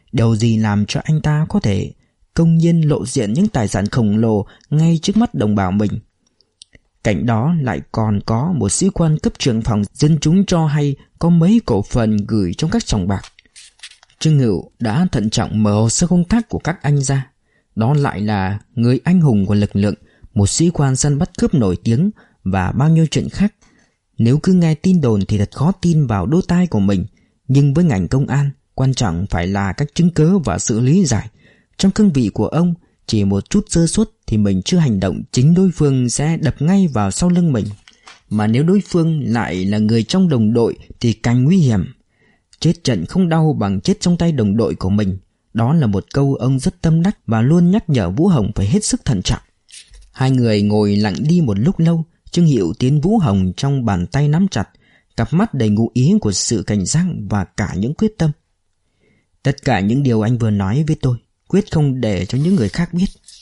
Điều gì làm cho anh ta có thể công nhiên lộ diện những tài sản khổng lồ ngay trước mắt đồng bào mình? Cạnh đó lại còn có một sĩ quan cấp trưởng phòng dân chúng cho hay có mấy cổ phần gửi trong các sòng bạc. Trương Hữu đã thận trọng mở hồ sơ công tác của các anh ra. Đó lại là người anh hùng của lực lượng, một sĩ quan săn bắt cướp nổi tiếng và bao nhiêu chuyện khác. Nếu cứ nghe tin đồn thì thật khó tin vào đôi tai của mình. Nhưng với ngành công an, quan trọng phải là các chứng cứ và sự lý giải. Trong cương vị của ông, chỉ một chút sơ suất thì mình chưa hành động, chính đối phương sẽ đập ngay vào sau lưng mình. Mà nếu đối phương lại là người trong đồng đội thì càng nguy hiểm. Chết trận không đau bằng chết trong tay đồng đội của mình. Đó là một câu ông rất tâm đắc và luôn nhắc nhở Vũ Hồng phải hết sức thận trọng. Hai người ngồi lặng đi một lúc lâu. Trương Hiệu tiến Vũ Hồng trong bàn tay nắm chặt, cặp mắt đầy ngụ ý của sự cảnh giác và cả những quyết tâm. Tất cả những điều anh vừa nói với tôi, quyết không để cho những người khác biết.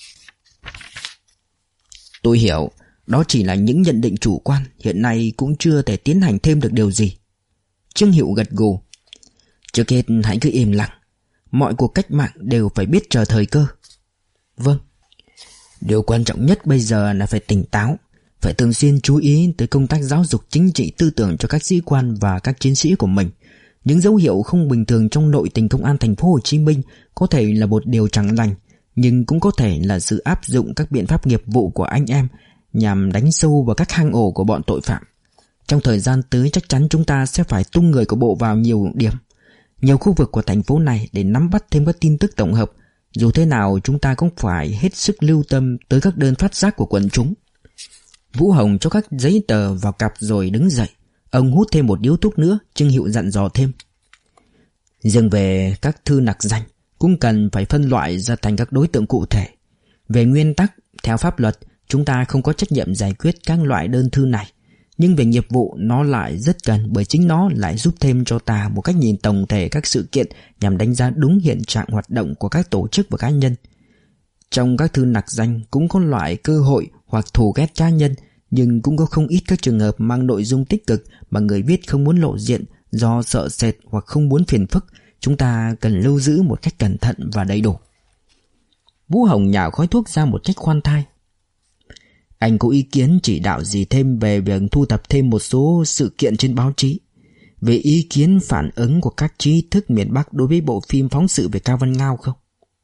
Tôi hiểu, đó chỉ là những nhận định chủ quan, hiện nay cũng chưa thể tiến hành thêm được điều gì. Trương Hiệu gật gù. Trước hết hãy cứ im lặng, mọi cuộc cách mạng đều phải biết chờ thời cơ. Vâng. Điều quan trọng nhất bây giờ là phải tỉnh táo, phải thường xuyên chú ý tới công tác giáo dục chính trị tư tưởng cho các sĩ quan và các chiến sĩ của mình. Những dấu hiệu không bình thường trong nội tình công an thành phố Hồ Chí Minh có thể là một điều chẳng lành, nhưng cũng có thể là sự áp dụng các biện pháp nghiệp vụ của anh em nhằm đánh sâu vào các hang ổ của bọn tội phạm. Trong thời gian tới chắc chắn chúng ta sẽ phải tung người của bộ vào nhiều điểm, nhiều khu vực của thành phố này để nắm bắt thêm các tin tức tổng hợp. Dù thế nào chúng ta cũng phải hết sức lưu tâm tới các đơn phát giác của quần chúng. Vũ Hồng cho các giấy tờ vào cặp rồi đứng dậy. Ông hút thêm một điếu thuốc nữa. Trương Hiệu dặn dò thêm. Riêng về các thư nặc danh cũng cần phải phân loại ra thành các đối tượng cụ thể. Về nguyên tắc, theo pháp luật, chúng ta không có trách nhiệm giải quyết các loại đơn thư này. Nhưng về nghiệp vụ nó lại rất cần, bởi chính nó lại giúp thêm cho ta một cách nhìn tổng thể các sự kiện nhằm đánh giá đúng hiện trạng hoạt động của các tổ chức và cá nhân. Trong các thư nặc danh cũng có loại cơ hội hoặc thù ghét cá nhân, nhưng cũng có không ít các trường hợp mang nội dung tích cực mà người viết không muốn lộ diện do sợ sệt hoặc không muốn phiền phức. Chúng ta cần lưu giữ một cách cẩn thận và đầy đủ. Vũ Hồng nhả khói thuốc ra một cách khoan thai. Anh có ý kiến chỉ đạo gì thêm về việc thu thập thêm một số sự kiện trên báo chí, về ý kiến phản ứng của các trí thức miền Bắc đối với bộ phim phóng sự về Cao Văn Ngao không?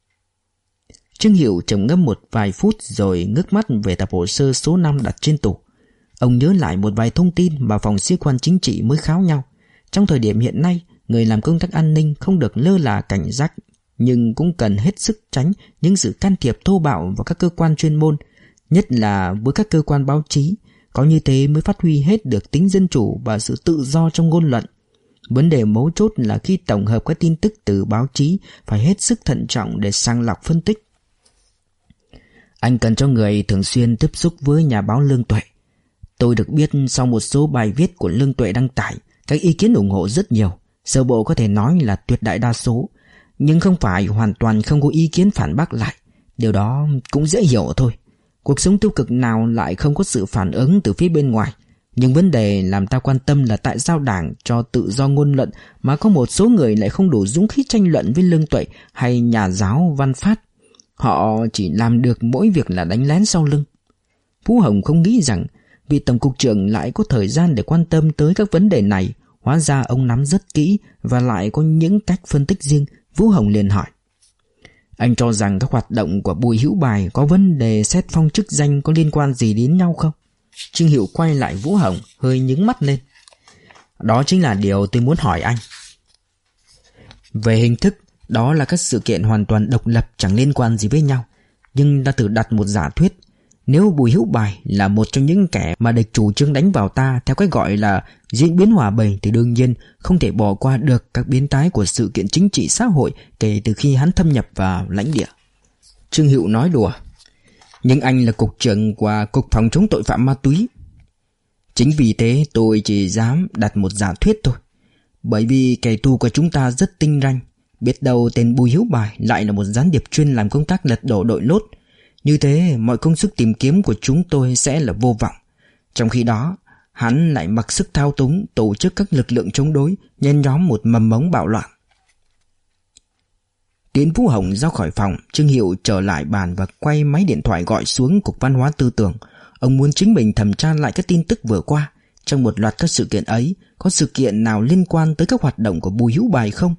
Trương Hiệu trầm ngâm một vài phút rồi ngước mắt về tập hồ sơ số 5 đặt trên tủ. Ông nhớ lại một vài thông tin mà phòng sĩ quan chính trị mới kháo nhau. Trong thời điểm hiện nay, người làm công tác an ninh không được lơ là cảnh giác, nhưng cũng cần hết sức tránh những sự can thiệp thô bạo vào các cơ quan chuyên môn, nhất là với các cơ quan báo chí. Có như thế mới phát huy hết được tính dân chủ và sự tự do trong ngôn luận. Vấn đề mấu chốt là khi tổng hợp các tin tức từ báo chí phải hết sức thận trọng để sàng lọc phân tích. Anh cần cho người thường xuyên tiếp xúc với nhà báo Lương Tuệ. Tôi được biết sau một số bài viết của Lương Tuệ đăng tải, các ý kiến ủng hộ rất nhiều, sơ bộ có thể nói là tuyệt đại đa số, nhưng không phải hoàn toàn không có ý kiến phản bác lại. Điều đó cũng dễ hiểu thôi. Cuộc sống tiêu cực nào lại không có sự phản ứng từ phía bên ngoài. Nhưng vấn đề làm ta quan tâm là tại sao Đảng cho tự do ngôn luận mà có một số người lại không đủ dũng khí tranh luận với Lương Tuệ hay nhà giáo Văn Phát. Họ chỉ làm được mỗi việc là đánh lén sau lưng. Vũ Hồng không nghĩ rằng vị tổng cục trưởng lại có thời gian để quan tâm tới các vấn đề này. Hóa ra ông nắm rất kỹ và lại có những cách phân tích riêng. Vũ Hồng liền hỏi. Anh cho rằng các hoạt động của Bùi Hữu Bài có vấn đề xét phong chức danh có liên quan gì đến nhau không? Trương Hiệu quay lại Vũ Hồng, hơi nhướng mắt lên. Đó chính là điều tôi muốn hỏi anh. Về hình thức, đó là các sự kiện hoàn toàn độc lập, chẳng liên quan gì với nhau. Nhưng ta thử đặt một giả thuyết. Nếu Bùi Hữu Bài là một trong những kẻ mà địch chủ trương đánh vào ta theo cách gọi là diễn biến hòa bình, thì đương nhiên không thể bỏ qua được các biến thái của sự kiện chính trị xã hội kể từ khi hắn thâm nhập vào lãnh địa. Trương Hiệu nói đùa. Nhưng anh là cục trưởng của Cục Phòng chống tội phạm ma túy. Chính vì thế tôi chỉ dám đặt một giả thuyết thôi. Bởi vì kẻ thù của chúng ta rất tinh ranh. Biết đâu tên Bùi Hữu Bài lại là một gián điệp chuyên làm công tác lật đổ đội lốt. Như thế mọi công sức tìm kiếm của chúng tôi sẽ là vô vọng. Trong khi đó hắn lại mặc sức thao túng, tổ chức các lực lượng chống đối, nhen nhóm một mầm mống bạo loạn. Tiến Vũ Hồng ra khỏi phòng, Trương Hiệu trở lại bàn và quay máy điện thoại gọi xuống Cục Văn hóa Tư tưởng. Ông muốn chính mình thẩm tra lại các tin tức vừa qua. Trong một loạt các sự kiện ấy, có sự kiện nào liên quan tới các hoạt động của Bùi Hữu Bài không?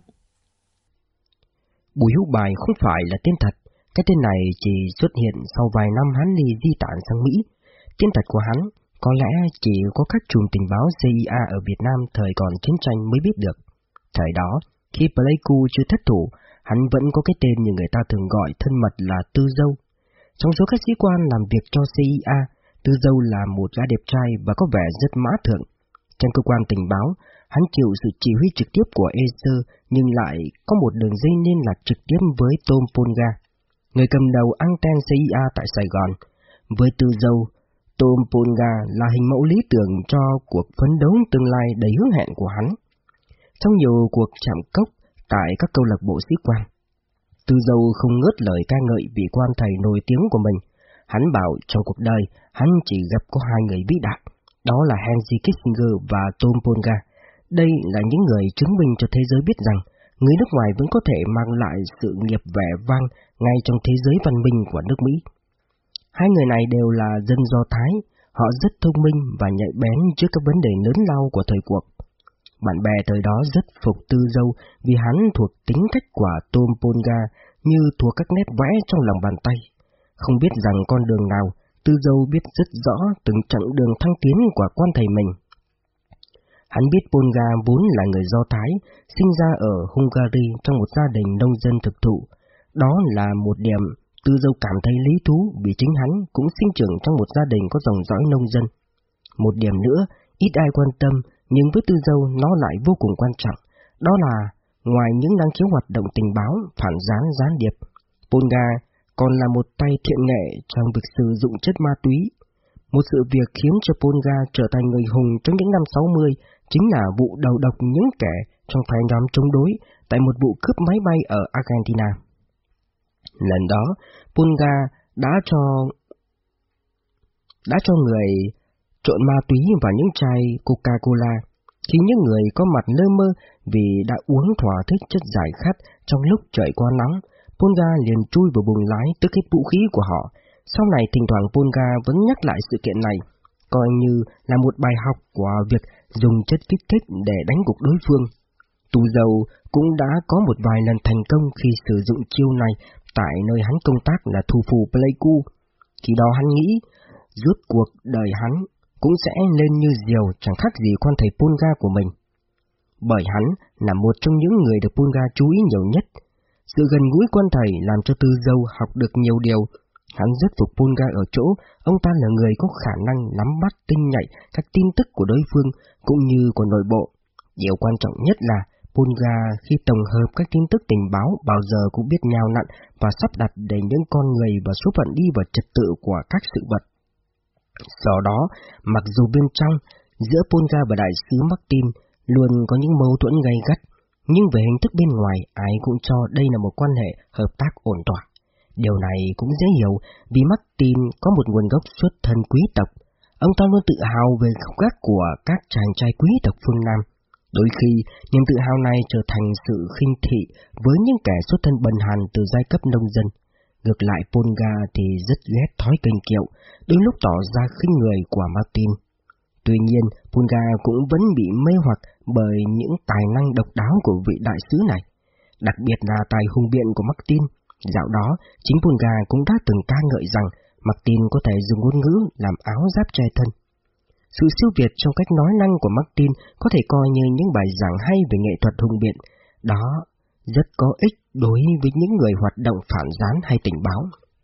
Bùi Hữu Bài không phải là tên thật. Cái tên này chỉ xuất hiện sau vài năm hắn đi di tản sang Mỹ. Tên thật của hắn có lẽ chỉ có các chùm tình báo CIA ở Việt Nam thời còn chiến tranh mới biết được. Thời đó, khi Pleiku chưa thất thủ, hắn vẫn có cái tên như người ta thường gọi thân mật là Tư Dâu. Trong số các sĩ quan làm việc cho CIA, Tư Dâu là một gã đẹp trai và có vẻ rất mã thượng. Trong cơ quan tình báo, hắn chịu sự chỉ huy trực tiếp của Acer nhưng lại có một đường dây liên lạc trực tiếp với Tom Polga, người cầm đầu anten CIA tại Sài Gòn. Với Tư Dâu, Tom Polga là hình mẫu lý tưởng cho cuộc phấn đấu tương lai đầy hứa hẹn của hắn. Trong nhiều cuộc chạm cốc tại các câu lạc bộ sĩ quan, Tư Dâu không ngớt lời ca ngợi vị quan thầy nổi tiếng của mình. Hắn bảo trong cuộc đời hắn chỉ gặp có hai người vĩ đại, đó là Henry Kissinger và Tom Polga. Đây là những người chứng minh cho thế giới biết rằng người nước ngoài vẫn có thể mang lại sự nghiệp vẻ vang ngay trong thế giới văn minh của nước Mỹ. Hai người này đều là dân Do Thái, họ rất thông minh và nhạy bén trước các vấn đề lớn lao của thời cuộc. Bạn bè thời đó rất phục Tư Dâu vì hắn thuộc tính cách của Tom Polga như thuộc các nét vẽ trong lòng bàn tay. Không biết rằng con đường nào, Tư Dâu biết rất rõ từng chặng đường thăng tiến của quan thầy mình. Hắn biết Polga vốn là người Do Thái, sinh ra ở Hungary trong một gia đình nông dân thực thụ. Đó là một điểm Tư Dâu cảm thấy lý thú vì chính hắn cũng sinh trưởng trong một gia đình có dòng dõi nông dân. Một điểm nữa, ít ai quan tâm, nhưng với Tư Dâu nó lại vô cùng quan trọng. Đó là, ngoài những năng khiếu hoạt động tình báo, phản gián điệp, Polga còn là một tay thiện nghệ trong việc sử dụng chất ma túy. Một sự việc khiến cho Polga trở thành người hùng trong những năm 60 chính là vụ đầu độc những kẻ trong phái nhóm chống đối tại một vụ cướp máy bay ở Argentina. Lần đó, Polga đã cho người trộn ma túy vào những chai Coca-Cola. Khi những người có mặt lơ mơ vì đã uống thỏa thích chất giải khát trong lúc trời quá nóng, Polga liền chui vào buồng lái tước hết vũ khí của họ. Sau này thỉnh thoảng Polga vẫn nhắc lại sự kiện này, coi như là một bài học của việc dùng chất kích thích để đánh gục đối phương. Tư Dâu cũng đã có một vài lần thành công khi sử dụng chiêu này tại nơi hắn công tác là thủ phủ Pleiku. Khi đó hắn nghĩ, rốt cuộc đời hắn cũng sẽ lên như diều chẳng khác gì con thầy Polga của mình. Bởi hắn là một trong những người được Polga chú ý nhiều nhất. Sự gần gũi quan thầy làm cho Tư Dâu học được nhiều điều. Hắn rất phục Polga ở chỗ, ông ta là người có khả năng nắm bắt tinh nhạy các tin tức của đối phương cũng như của nội bộ. Điều quan trọng nhất là Polga khi tổng hợp các tin tức tình báo bao giờ cũng biết nhào nặn và sắp đặt để những con người và số phận đi vào trật tự của các sự vật. Do đó, mặc dù bên trong, giữa Polga và đại sứ Martin luôn có những mâu thuẫn gay gắt, nhưng về hình thức bên ngoài ai cũng cho đây là một quan hệ hợp tác ổn thỏa. Điều này cũng dễ hiểu vì Martin có một nguồn gốc xuất thân quý tộc. Ông ta luôn tự hào về gốc gác của các chàng trai quý tộc phương Nam. Đôi khi, niềm tự hào này trở thành sự khinh thị với những kẻ xuất thân bần hàn từ giai cấp nông dân. Ngược lại Polga thì rất ghét thói kênh kiệu, đôi lúc tỏ ra khinh người của Martin. Tuy nhiên, Polga cũng vẫn bị mê hoặc bởi những tài năng độc đáo của vị đại sứ này, đặc biệt là tài hùng biện của Martin. Dạo đó, chính Polga cũng đã từng ca ngợi rằng Martin có thể dùng ngôn ngữ làm áo giáp che thân. Sự siêu việt trong cách nói năng của Martin có thể coi như những bài giảng hay về nghệ thuật hùng biện. Đó rất có ích đối với những người hoạt động phản gián hay tình báo.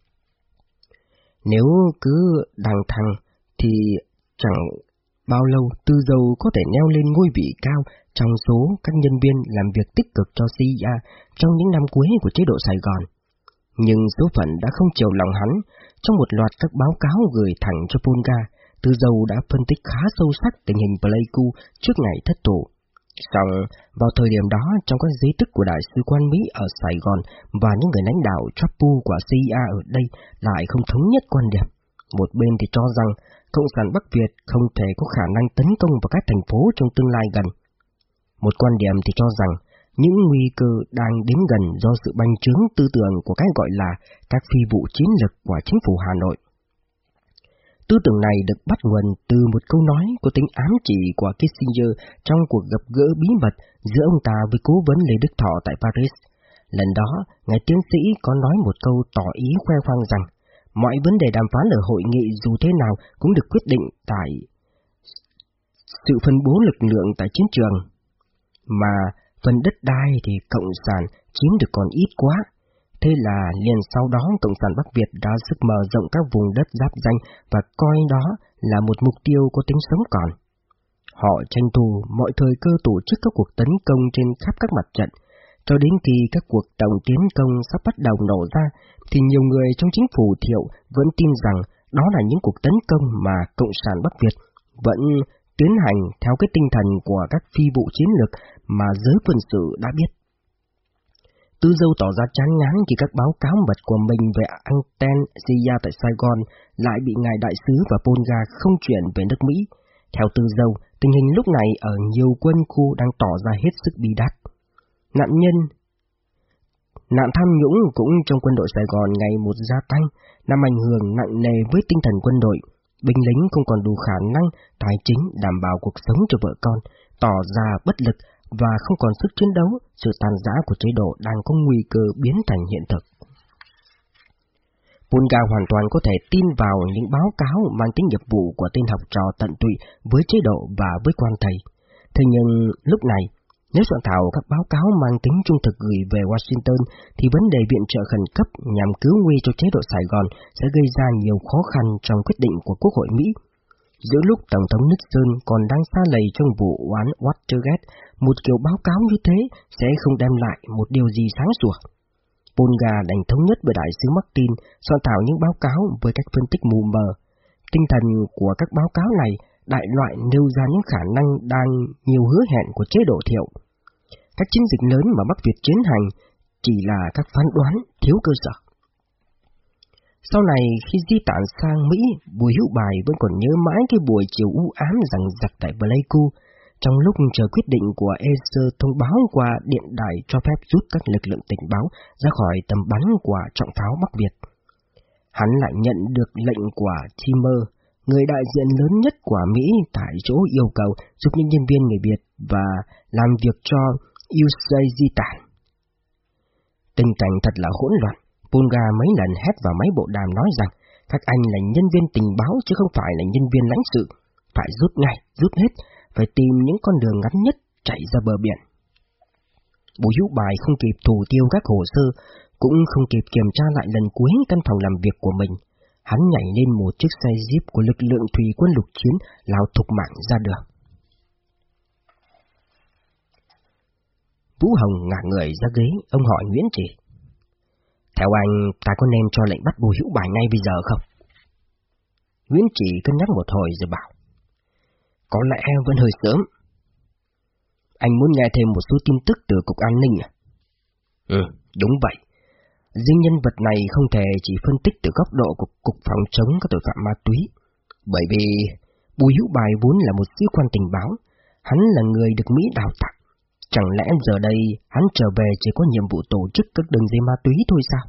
Nếu cứ đằng thằng thì chẳng bao lâu Tư Dâu có thể leo lên ngôi vị cao trong số các nhân viên làm việc tích cực cho CIA trong những năm cuối của chế độ Sài Gòn. Nhưng số phận đã không chiều lòng hắn. Trong một loạt các báo cáo gửi thẳng cho Polga, Tư Dâu đã phân tích khá sâu sắc tình hình Pleiku trước ngày thất thủ. Song vào thời điểm đó, trong các giấy tức của Đại sứ quan Mỹ ở Sài Gòn và những người lãnh đạo Chapu của CIA ở đây lại không thống nhất quan điểm. Một bên thì cho rằng Cộng sản Bắc Việt không thể có khả năng tấn công vào các thành phố trong tương lai gần. Một quan điểm thì cho rằng những nguy cơ đang đến gần do sự bành trướng tư tưởng của cái gọi là các phi vụ chiến lược của chính phủ Hà Nội. Tư tưởng này được bắt nguồn từ một câu nói có tính ám chỉ của Kissinger trong cuộc gặp gỡ bí mật giữa ông ta với cố vấn Lê Đức Thọ tại Paris. Lần đó, ngài tiến sĩ có nói một câu tỏ ý khoe khoang rằng mọi vấn đề đàm phán ở hội nghị dù thế nào cũng được quyết định tại sự phân bố lực lượng tại chiến trường, mà phần đất đai thì Cộng sản chiếm được còn ít quá. Thế là liền sau đó Cộng sản Bắc Việt đã sức mở rộng các vùng đất giáp danh và coi đó là một mục tiêu có tính sống còn. Họ tranh thủ mọi thời cơ tổ chức các cuộc tấn công trên khắp các mặt trận, cho đến khi các cuộc tổng tiến công sắp bắt đầu nổ ra, thì nhiều người trong chính phủ Thiệu vẫn tin rằng đó là những cuộc tấn công mà Cộng sản Bắc Việt vẫn tiến hành theo cái tinh thần của các phi vụ chiến lược mà giới quân sự đã biết. Tư Dâu tỏ ra chán ngán khi các báo cáo mật của mình về antenne CIA tại Sài Gòn lại bị ngài đại sứ và Polga không chuyển về nước Mỹ. Theo Tư Dâu, tình hình lúc này ở nhiều quân khu đang tỏ ra hết sức bi đát. Nạn tham nhũng cũng trong quân đội Sài Gòn ngày một gia tăng, làm ảnh hưởng nặng nề với tinh thần quân đội. Binh lính không còn đủ khả năng tài chính đảm bảo cuộc sống cho vợ con, tỏ ra bất lực và không còn sức chiến đấu. Sự tàn rã của chế độ đang có nguy cơ biến thành hiện thực. Polga hoàn toàn có thể tin vào những báo cáo mang tính nghiệp vụ của tên học trò tận tụy với chế độ và với quan thầy. Thế nhưng lúc này, nếu soạn thảo các báo cáo mang tính trung thực gửi về Washington, thì vấn đề viện trợ khẩn cấp nhằm cứu nguy cho chế độ Sài Gòn sẽ gây ra nhiều khó khăn trong quyết định của Quốc hội Mỹ. Giữa lúc Tổng thống Nixon còn đang sa lầy trong vụ oán Watergate, một kiểu báo cáo như thế sẽ không đem lại một điều gì sáng sủa. Polga đành thống nhất với đại sứ Martin soạn thảo những báo cáo với cách phân tích mù mờ. Tinh thần của các báo cáo này đại loại nêu ra những khả năng đang nhiều hứa hẹn của chế độ Thiệu. Các chiến dịch lớn mà Bắc Việt tiến hành chỉ là các phán đoán thiếu cơ sở. Sau này khi di tản sang Mỹ, Bùi Hữu Bài vẫn còn nhớ mãi cái buổi chiều u ám giằng giặc tại Pleiku, trong lúc chờ quyết định của ESER thông báo qua điện đài cho phép rút các lực lượng tình báo ra khỏi tầm bắn của trọng pháo Bắc Việt. Hắn lại nhận được lệnh của Timmer, người đại diện lớn nhất của Mỹ tại chỗ, yêu cầu giúp những nhân viên người Việt và làm việc cho USA di tản. Tình cảnh thật là hỗn loạn. Polga mấy lần hét vào máy bộ đàm nói rằng các anh là nhân viên tình báo chứ không phải là nhân viên lãnh sự, phải rút ngay, rút hết, phải tìm những con đường ngắn nhất chạy ra bờ biển. Bùi Hữu Bài không kịp thủ tiêu các hồ sơ, cũng không kịp kiểm tra lại lần cuối căn phòng làm việc của mình. Hắn nhảy lên một chiếc xe Jeep của lực lượng thủy quân lục chiến lao thục mạng ra đường. Vũ Hồng ngả người ra ghế, ông hỏi Nguyễn Chỉ: "Theo anh, ta có nên cho lệnh bắt Bùi Hữu Bài ngay bây giờ không?" Nguyễn Chỉ cân nhắc một hồi rồi bảo: "Có lẽ vẫn hơi sớm. Anh muốn nghe thêm một số tin tức từ Cục An ninh à?" Đúng vậy. Riêng nhân vật này không thể chỉ phân tích từ góc độ của Cục Phòng chống các tội phạm ma túy, bởi vì Bùi Hữu Bài vốn là một sĩ quan tình báo, hắn là người được Mỹ đào tạo. Chẳng lẽ giờ đây hắn trở về chỉ có nhiệm vụ tổ chức các đường dây ma túy thôi sao?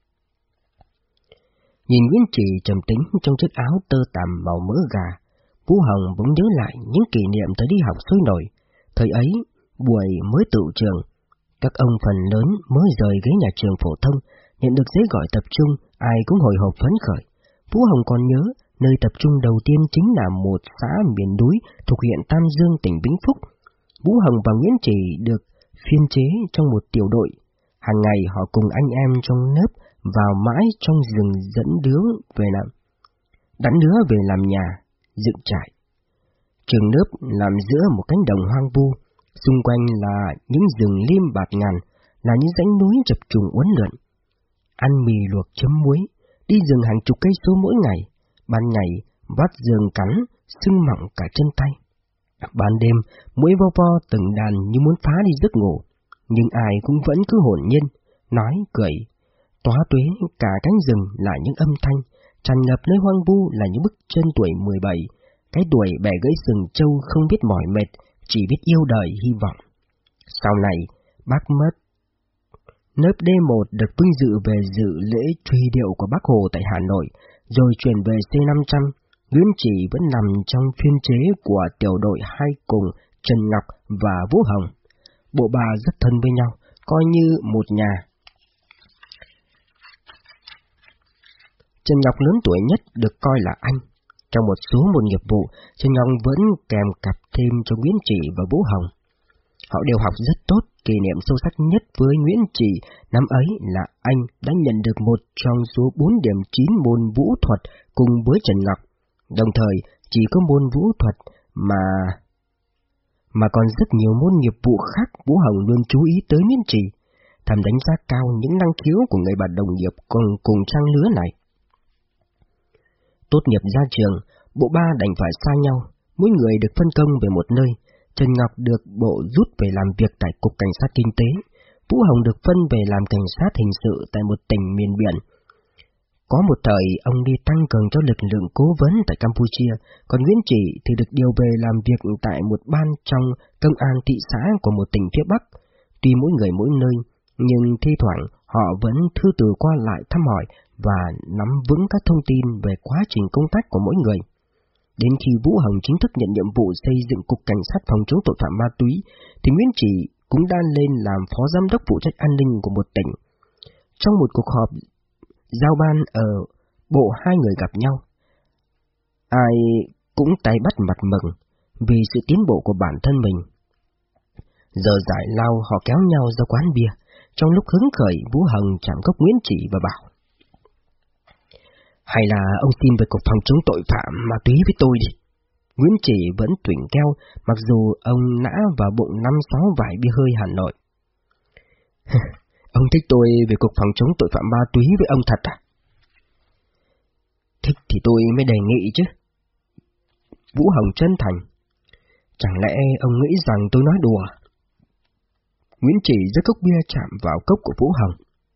Nhìn Nguyễn Chỉ trầm tĩnh trong chiếc áo tơ tằm màu mỡ gà, Vũ Hồng bỗng nhớ lại những kỷ niệm thời đi học sôi nổi. Thời ấy, buổi mới tựu trường, các ông phần lớn mới rời ghế nhà trường phổ thông, nhận được giấy gọi tập trung, ai cũng hồi hộp phấn khởi. Vũ Hồng còn nhớ, nơi tập trung đầu tiên chính là một xã miền núi thuộc huyện Tam Dương, tỉnh Vĩnh Phúc. Vũ Hồng và Nguyễn Chỉ được phiên chế trong một tiểu đội. Hàng ngày họ cùng anh em trong lớp vào mãi trong rừng dẫn đứa về làm nhà, dựng trại. Trường lớp nằm giữa một cánh đồng hoang vu, xung quanh là những rừng lim bạt ngàn, là những dãy núi chập trùng uốn lượn. Ăn mì luộc chấm muối, đi rừng hàng chục cây số mỗi ngày, ban ngày vắt giường cắn, sưng mọng cả chân tay. Ban đêm, muỗi vo vo từng đàn như muốn phá đi giấc ngủ, nhưng ai cũng vẫn cứ hồn nhiên, nói, cười. Tóa tuế cả cánh rừng là những âm thanh, tràn ngập nơi hoang vu là những bước chân tuổi 17, cái tuổi bẻ gãy sừng trâu không biết mỏi mệt, chỉ biết yêu đời hy vọng. Sau này, Bác mất. Lớp D1 được vinh dự về dự lễ truy điệu của Bác Hồ tại Hà Nội, rồi chuyển về C500. Nguyễn Chỉ vẫn nằm trong phiên chế của tiểu đội 2 cùng Trần Ngọc và Vũ Hồng. Bộ ba rất thân với nhau, coi như một nhà. Trần Ngọc lớn tuổi nhất được coi là anh. Trong một số môn nghiệp vụ, Trần Ngọc vẫn kèm cặp thêm cho Nguyễn Chỉ và Vũ Hồng. Họ đều học rất tốt. Kỷ niệm sâu sắc nhất với Nguyễn Chỉ năm ấy là anh đã nhận được một trong số 4 điểm 9 môn vũ thuật cùng với Trần Ngọc. Đồng thời, chỉ có môn vũ thuật mà còn rất nhiều môn nghiệp vụ khác. Vũ Hồng luôn chú ý tới Nguyễn Chỉ, thầm đánh giá cao những năng khiếu của người bạn đồng nghiệp cùng trang lứa này. Tốt nghiệp ra trường, bộ ba đành phải xa nhau, mỗi người được phân công về một nơi. Trần Ngọc được bộ rút về làm việc tại Cục Cảnh sát Kinh tế, Vũ Hồng được phân về làm cảnh sát hình sự tại một tỉnh miền biển. Có một thời, ông đi tăng cường cho lực lượng cố vấn tại Campuchia, còn Nguyễn Chỉ thì được điều về làm việc tại một ban trong công an thị xã của một tỉnh phía Bắc. Tuy mỗi người mỗi nơi, nhưng thi thoảng họ vẫn thư từ qua lại thăm hỏi và nắm vững các thông tin về quá trình công tác của mỗi người. Đến khi Vũ Hồng chính thức nhận nhiệm vụ xây dựng Cục Cảnh sát phòng chống tội phạm ma túy, thì Nguyễn Chỉ cũng đã lên làm phó giám đốc phụ trách an ninh của một tỉnh. Trong một cuộc họp giao ban ở bộ, hai người gặp nhau. Ai cũng tay bắt mặt mừng vì sự tiến bộ của bản thân mình. Giờ giải lao họ kéo nhau ra quán bia. Trong lúc hứng khởi, Vũ Hồng chạm gốc Nguyễn Chỉ và bảo: "Hay là ông xin về Cục phòng chống tội phạm ma túy với tôi đi." Nguyễn Chỉ vẫn tuyển keo, mặc dù ông nã vào bụng 5-6 vải bia hơi Hà Nội. "Ông thích tôi về Cục phòng chống tội phạm ma túy với ông thật à?" "Thích thì tôi mới đề nghị chứ." Vũ Hồng chân thành: "Chẳng lẽ ông nghĩ rằng tôi nói đùa?" Nguyễn Chỉ giơ cốc bia chạm vào cốc của Vũ Hồng.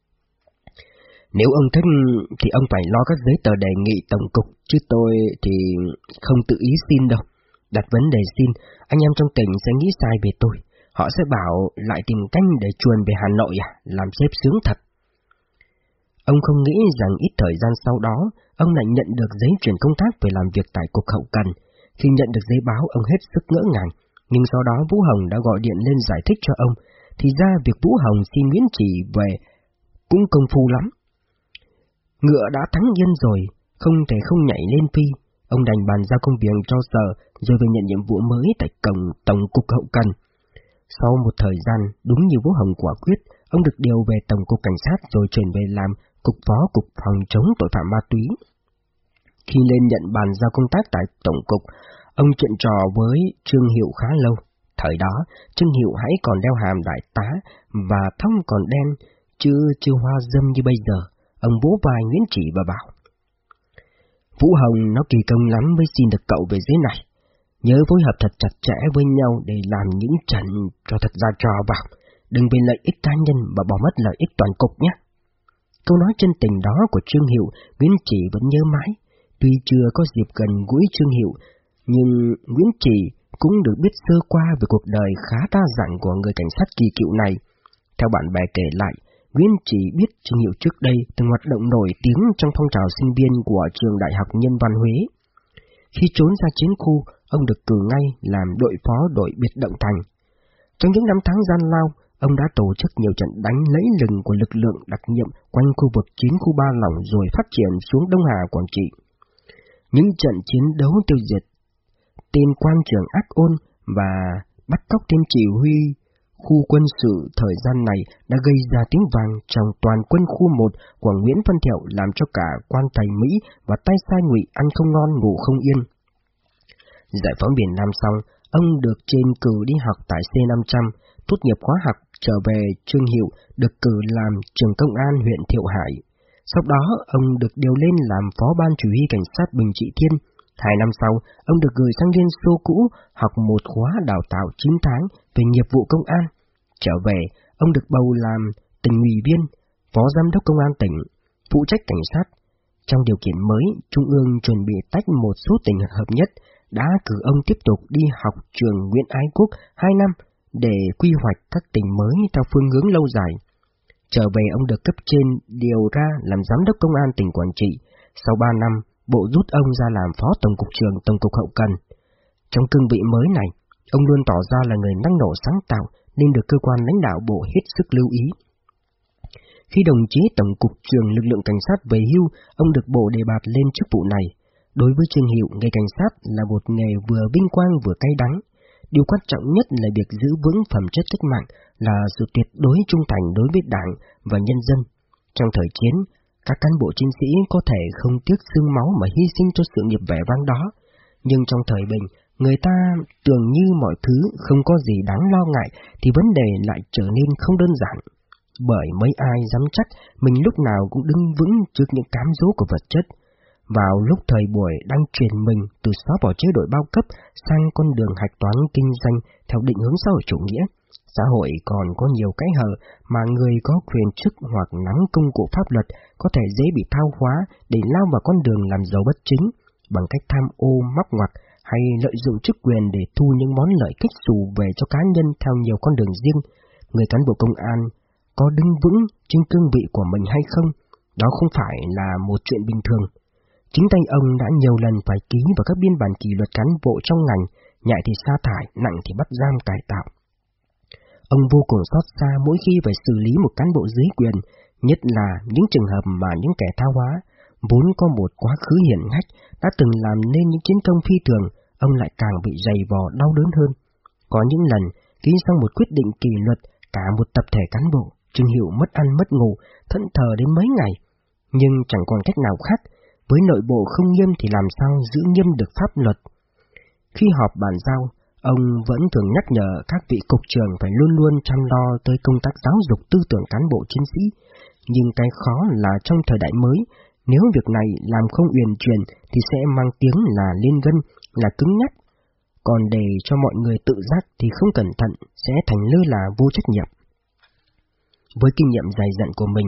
"Nếu ông thích thì ông phải lo các giấy tờ đề nghị tổng cục, chứ tôi thì không tự ý xin đâu. Đặt vấn đề xin, anh em trong tỉnh sẽ nghĩ sai về tôi. Họ sẽ bảo lại tìm cách để chuồn về Hà Nội à, làm sếp sướng thật." Ông không nghĩ rằng ít thời gian sau đó, ông lại nhận được giấy chuyển công tác về làm việc tại Cục Hậu Cần. Khi nhận được giấy báo, ông hết sức ngỡ ngàng, nhưng sau đó Vũ Hồng đã gọi điện lên giải thích cho ông. Thì ra việc Vũ Hồng xin Nguyễn Chỉ về cũng công phu lắm. Ngựa đã thắng yên rồi, không thể không nhảy lên phi. Ông đành bàn giao công việc cho Sở, rồi về nhận nhiệm vụ mới tại Tổng cục Hậu Cần. Sau một thời gian, đúng như Vũ Hồng quả quyết, ông được điều về Tổng cục Cảnh sát rồi chuyển về làm Cục Phó Cục Phòng chống tội phạm ma túy. Khi lên nhận bàn giao công tác tại Tổng cục, ông chuyện trò với Trương Hiệu khá lâu. Thời đó, Trương Hiệu hãy còn đeo hàm đại tá và tóc còn đen, chưa hoa râm như bây giờ. Ông vỗ vai Nguyễn Chỉ và bảo: "Vũ Hồng nó kỳ công lắm mới xin được cậu về dưới này. Nhớ phối hợp thật chặt chẽ với nhau để làm những trận cho thật ra trò vào. Đừng vì lợi ích cá nhân mà bỏ mất lợi ích toàn cục nhé." Câu nói chân tình đó của Trương Hiệu, Nguyễn Chỉ vẫn nhớ mãi. Tuy chưa có dịp gần gũi Trương Hiệu, nhưng Nguyễn Chỉ cũng được biết sơ qua về cuộc đời khá đa dạng của người cảnh sát kỳ cựu này. Theo bạn bè kể lại, Nguyễn Chỉ biết Trương Hiệu trước đây từng hoạt động nổi tiếng trong phong trào sinh viên của trường Đại học Nhân văn Huế. Khi trốn ra chiến khu, ông được cử ngay làm đội phó đội biệt động thành. Trong những năm tháng gian lao, ông đã tổ chức nhiều trận đánh lấy lừng của lực lượng đặc nhiệm quanh khu vực chiến khu Ba Lỏng rồi phát triển xuống Đông Hà, Quảng Trị. Những trận chiến đấu tiêu diệt tên quan trưởng ác ôn và bắt cóc tên chỉ huy khu quân sự thời gian này đã gây ra tiếng vang trong toàn quân khu 1 của Nguyễn Văn Thiệu, làm cho cả quan thầy Mỹ và tay sai Ngụy ăn không ngon ngủ không yên. Giải phóng miền Nam xong, ông được trên cử đi học tại C500, tốt nghiệp khóa học trở về. Trương Hiệu được cử làm trưởng công an huyện Thiệu Hải. Sau đó, ông được điều lên làm phó ban chỉ huy cảnh sát Bình Trị Thiên. 2 năm sau, ông được gửi sang Liên Xô cũ học một khóa đào tạo 9 tháng về nghiệp vụ công an. Trở về, ông được bầu làm tỉnh ủy viên, phó giám đốc công an tỉnh, phụ trách cảnh sát. Trong điều kiện mới, Trung ương chuẩn bị tách một số tỉnh hợp nhất, đã cử ông tiếp tục đi học trường Nguyễn Ái Quốc 2 năm để quy hoạch các tỉnh mới theo phương hướng lâu dài. Trở về ông được cấp trên điều ra làm giám đốc công an tỉnh Quảng Trị. Sau 3 năm, bộ rút ông ra làm phó tổng cục trưởng tổng cục hậu cần. Trong cương vị mới này, ông luôn tỏ ra là người năng nổ sáng tạo nên được cơ quan lãnh đạo bộ hết sức lưu ý. Khi đồng chí tổng cục trưởng lực lượng cảnh sát về hưu, ông được bộ đề bạt lên chức vụ này. Đối với Trương Hiệu, nghề cảnh sát là một nghề vừa vinh quang vừa cay đắng. Điều quan trọng nhất là việc giữ vững phẩm chất cách mạng, là sự tuyệt đối trung thành đối với Đảng và nhân dân. Trong thời chiến, các cán bộ chiến sĩ có thể không tiếc xương máu mà hy sinh cho sự nghiệp vẻ vang đó. Nhưng trong thời bình, người ta tưởng như mọi thứ không có gì đáng lo ngại thì vấn đề lại trở nên không đơn giản. Bởi mấy ai dám chắc mình lúc nào cũng đứng vững trước những cám dỗ của vật chất. Vào lúc thời buổi đang chuyển mình từ xóa bỏ chế độ bao cấp sang con đường hạch toán kinh doanh theo định hướng xã hội chủ nghĩa, xã hội còn có nhiều cái hở mà người có quyền chức hoặc nắm công cụ pháp luật có thể dễ bị thao hóa để lao vào con đường làm giàu bất chính bằng cách tham ô móc ngoặt hay lợi dụng chức quyền để thu những món lợi kích xù về cho cá nhân theo nhiều con đường riêng. Người cán bộ công an có đứng vững trên cương vị của mình hay không, đó không phải là một chuyện bình thường. Chính tay ông đã nhiều lần phải ký vào các biên bản kỷ luật cán bộ trong ngành, nhẹ thì sa thải, nặng thì bắt giam cải tạo. Ông vô cùng xót xa mỗi khi phải xử lý một cán bộ dưới quyền, nhất là những trường hợp mà những kẻ tha hóa, vốn có một quá khứ hiển hách, đã từng làm nên những chiến công phi thường, ông lại càng bị dày vò đau đớn hơn. Có những lần, ký xong một quyết định kỷ luật cả một tập thể cán bộ, Trương Hiệu mất ăn mất ngủ, thẫn thờ đến mấy ngày. Nhưng chẳng còn cách nào khác, với nội bộ không nghiêm thì làm sao giữ nghiêm được pháp luật. Khi họp bàn giao, ông vẫn thường nhắc nhở các vị cục trưởng phải luôn luôn chăm lo tới công tác giáo dục tư tưởng cán bộ chiến sĩ. Nhưng cái khó là trong thời đại mới, nếu việc này làm không uyển chuyển thì sẽ mang tiếng là lên gân, là cứng nhắc. Còn để cho mọi người tự giác thì không cẩn thận sẽ thành lơ là vô trách nhiệm. Với kinh nghiệm dày dặn của mình,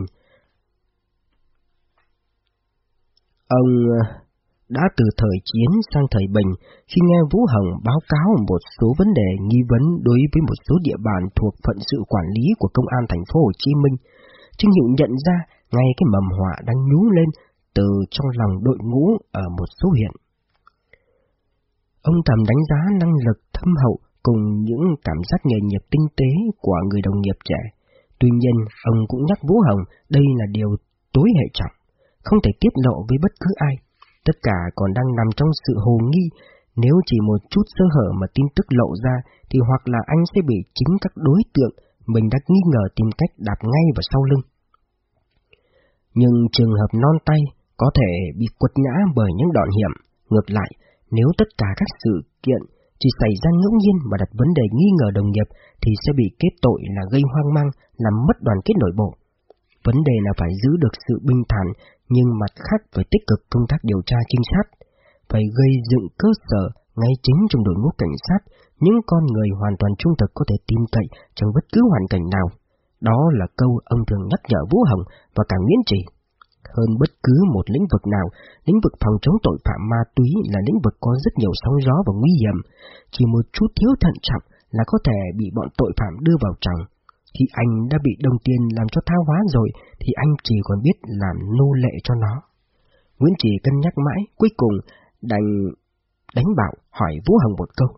ông đã từ thời chiến sang thời bình, khi nghe Vũ Hồng báo cáo một số vấn đề nghi vấn đối với một số địa bàn thuộc phận sự quản lý của Công an thành phố Hồ Chí Minh, Trương Hiệu nhận ra ngay cái mầm họa đang nhú lên từ trong lòng đội ngũ ở một số huyện. Ông thầm đánh giá năng lực thâm hậu cùng những cảm giác nghề nghiệp tinh tế của người đồng nghiệp trẻ. Tuy nhiên, ông cũng nhắc Vũ Hồng đây là điều tối hệ trọng, không thể tiết lộ với bất cứ ai. Tất cả còn đang nằm trong sự hồ nghi, nếu chỉ một chút sơ hở mà tin tức lộ ra thì hoặc là anh sẽ bị chính các đối tượng mình đã nghi ngờ tìm cách đạp ngay vào sau lưng. Nhưng trường hợp non tay có thể bị quật ngã bởi những đòn hiểm. Ngược lại, nếu tất cả các sự kiện chỉ xảy ra ngẫu nhiên mà đặt vấn đề nghi ngờ đồng nghiệp thì sẽ bị kết tội là gây hoang mang, làm mất đoàn kết nội bộ. Vấn đề là phải giữ được sự bình thản, nhưng mặt khác phải tích cực công tác điều tra trinh sát, phải gây dựng cơ sở ngay chính trong đội ngũ cảnh sát, những con người hoàn toàn trung thực có thể tin cậy trong bất cứ hoàn cảnh nào. Đó là câu ông thường nhắc nhở Vũ Hồng và cả Nguyễn Trì. Hơn bất cứ một lĩnh vực nào, lĩnh vực phòng chống tội phạm ma túy là lĩnh vực có rất nhiều sóng gió và nguy hiểm. Chỉ một chút thiếu thận trọng là có thể bị bọn tội phạm đưa vào tròng. Khi anh đã bị đồng tiền làm cho tha hóa rồi thì anh chỉ còn biết làm nô lệ cho nó. Nguyễn Trì cân nhắc mãi, cuối cùng đành đánh bạo hỏi Vũ Hồng một câu.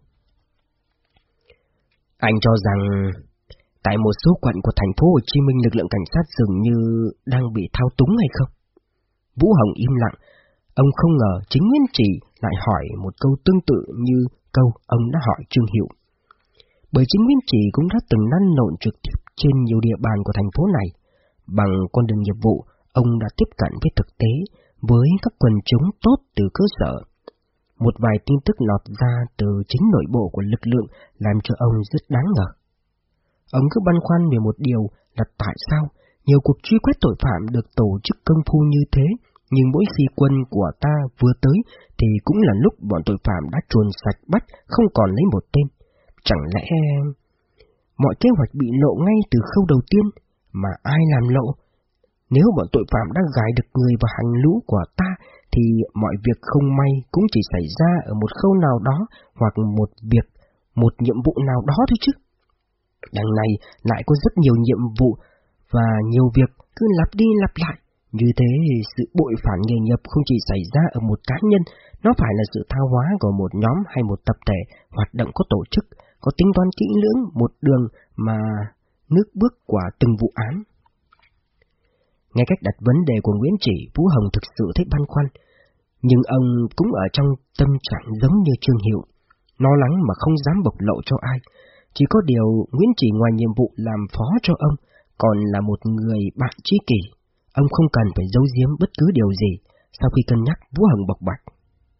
Anh cho rằng tại một số quận của thành phố Hồ Chí Minh lực lượng cảnh sát dường như đang bị thao túng hay không? Vũ Hồng im lặng, ông không ngờ chính Nguyễn Trì lại hỏi một câu tương tự như câu ông đã hỏi Trương Hiệu. Bởi chính Nguyễn Trì cũng đã từng lăn lộn trực tiếp trên nhiều địa bàn của thành phố này. Bằng con đường nghiệp vụ, ông đã tiếp cận với thực tế, với các quần chúng tốt từ cơ sở. Một vài tin tức lọt ra từ chính nội bộ của lực lượng làm cho ông rất đáng ngờ. Ông cứ băn khoăn về một điều là tại sao nhiều cuộc truy quét tội phạm được tổ chức công phu như thế, nhưng mỗi khi quân của ta vừa tới thì cũng là lúc bọn tội phạm đã chuồn sạch bắt, không còn lấy một tên. Chẳng lẽ mọi kế hoạch bị lộ ngay từ khâu đầu tiên, mà ai làm lộ? Nếu bọn tội phạm đã gài được người vào hàng lũ của ta thì mọi việc không may cũng chỉ xảy ra ở một khâu nào đó hoặc một nhiệm vụ nào đó thôi chứ. Đằng này lại có rất nhiều nhiệm vụ và nhiều việc cứ lặp đi lặp lại. Như thế, sự bội phản nghề nghiệp không chỉ xảy ra ở một cá nhân, nó phải là sự tha hóa của một nhóm hay một tập thể hoạt động có tổ chức, có tính toán kỹ lưỡng một đường mà nước bước qua từng vụ án. Nghe cách đặt vấn đề của Nguyễn Chỉ, Vũ Hồng thực sự thấy băn khoăn, nhưng ông cũng ở trong tâm trạng giống như Trương Hiệu, lo lắng mà không dám bộc lộ cho ai. Chỉ có điều Nguyễn Chỉ ngoài nhiệm vụ làm phó cho ông, còn là một người bạn tri kỷ. Ông không cần phải giấu giếm bất cứ điều gì. Sau khi cân nhắc, Vũ Hồng bộc bạch: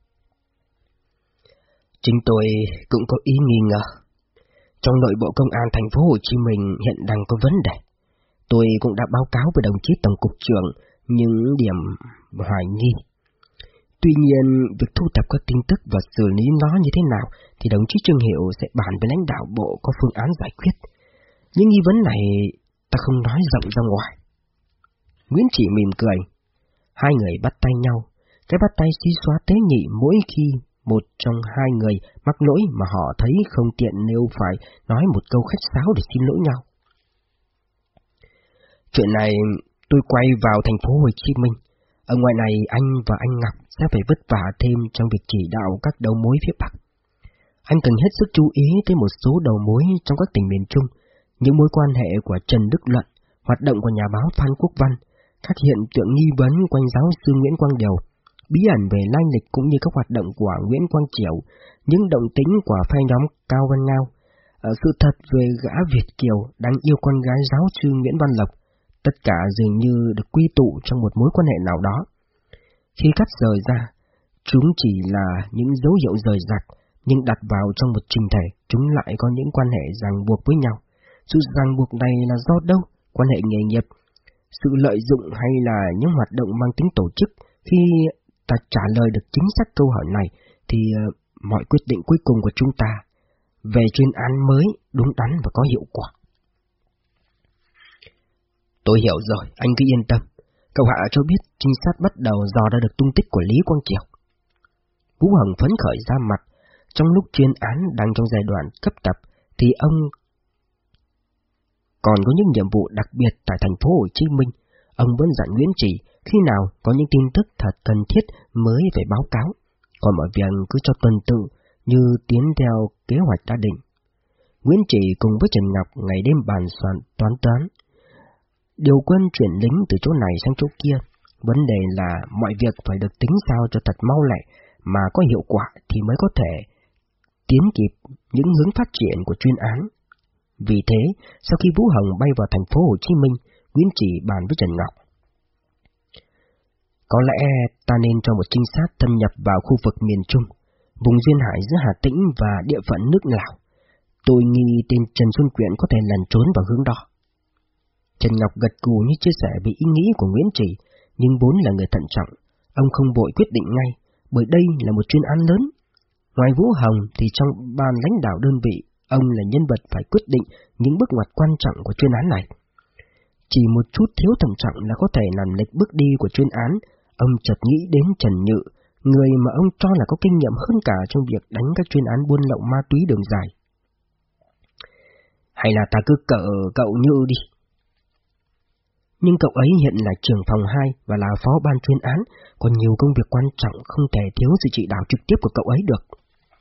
Chính tôi cũng có ý nghi ngờ. Trong nội bộ công an thành phố Hồ Chí Minh hiện đang có vấn đề. Tôi cũng đã báo cáo với đồng chí Tổng cục trưởng những điểm hoài nghi. Tuy nhiên, việc thu thập các tin tức và xử lý nó như thế nào thì đồng chí Trương Hiệu sẽ bàn với lãnh đạo bộ có phương án giải quyết. Những nghi vấn này ta không nói rộng ra ngoài. Nguyễn Chỉ mỉm cười. Hai người bắt tay nhau. Cái bắt tay xí xóa tế nhị mỗi khi một trong hai người mắc lỗi mà họ thấy không tiện nếu phải nói một câu khách sáo để xin lỗi nhau. Chuyện này tôi quay vào thành phố Hồ Chí Minh. Ở ngoài này anh và anh Ngọc sẽ phải vất vả thêm trong việc chỉ đạo các đầu mối phía Bắc. Anh cần hết sức chú ý tới một số đầu mối trong các tỉnh miền Trung, những mối quan hệ của Trần Đức Luận, hoạt động của nhà báo Phan Quốc Văn, các hiện tượng nghi vấn quanh giáo sư Nguyễn Quang Điều, bí ẩn về lai lịch cũng như các hoạt động của Nguyễn Quang Chiểu, những động tĩnh của phe nhóm Cao Văn Ngao, sự thật về gã Việt kiều đang yêu con gái giáo sư Nguyễn Văn Lộc, tất cả dường như được quy tụ trong một mối quan hệ nào đó. Khi cắt rời ra, chúng chỉ là những dấu hiệu rời rạc, nhưng đặt vào trong một trình thể, chúng lại có những quan hệ ràng buộc với nhau. Sự ràng buộc này là do đâu? Quan hệ nghề nghiệp, sự lợi dụng hay là những hoạt động mang tính tổ chức? Khi ta trả lời được chính xác câu hỏi này, thì mọi quyết định cuối cùng của chúng ta về chuyên án mới đúng đắn và có hiệu quả. Tôi hiểu rồi, anh cứ yên tâm. Cậu Hạ cho biết trinh sát bắt đầu dò ra được tung tích của Lý Quang Chiểu. Vũ Hồng phấn khởi ra mặt. Trong lúc chuyên án đang trong giai đoạn cấp tập, thì ông còn có những nhiệm vụ đặc biệt tại thành phố Hồ Chí Minh. Ông vẫn dặn Nguyễn Chỉ khi nào có những tin tức thật cần thiết mới phải báo cáo, còn mọi việc cứ cho tuần tự như tiến theo kế hoạch đã định. Nguyễn Chỉ cùng với Trần Ngọc ngày đêm bàn soạn toán. Điều quân chuyển lính từ chỗ này sang chỗ kia. Vấn đề là mọi việc phải được tính sao cho thật mau lẹ mà có hiệu quả thì mới có thể tiến kịp những hướng phát triển của chuyên án. Vì thế, sau khi Vũ Hồng bay vào thành phố Hồ Chí Minh, Nguyễn Chỉ bàn với Trần Ngọc: Có lẽ ta nên cho một trinh sát thâm nhập vào khu vực miền Trung, vùng duyên hải giữa Hà Tĩnh và địa phận nước Lào. Tôi nghi tên Trần Xuân Quyện có thể lẩn trốn vào hướng đó. Trần Ngọc gật gù như chia sẻ về ý nghĩ của Nguyễn Chỉ, nhưng vốn là người thận trọng, ông không vội quyết định ngay, bởi đây là một chuyên án lớn. Ngoài Vũ Hồng thì trong ban lãnh đạo đơn vị, ông là nhân vật phải quyết định những bước ngoặt quan trọng của chuyên án này. Chỉ một chút thiếu thận trọng là có thể làm lệch bước đi của chuyên án. Ông chợt nghĩ đến Trần Nhự, người mà ông cho là có kinh nghiệm hơn cả trong việc đánh các chuyên án buôn lậu ma túy đường dài. Hay là ta cứ cỡ cậu Nhự đi. Nhưng cậu ấy hiện là trưởng phòng 2 và là phó ban chuyên án, còn nhiều công việc quan trọng không thể thiếu sự chỉ đạo trực tiếp của cậu ấy được.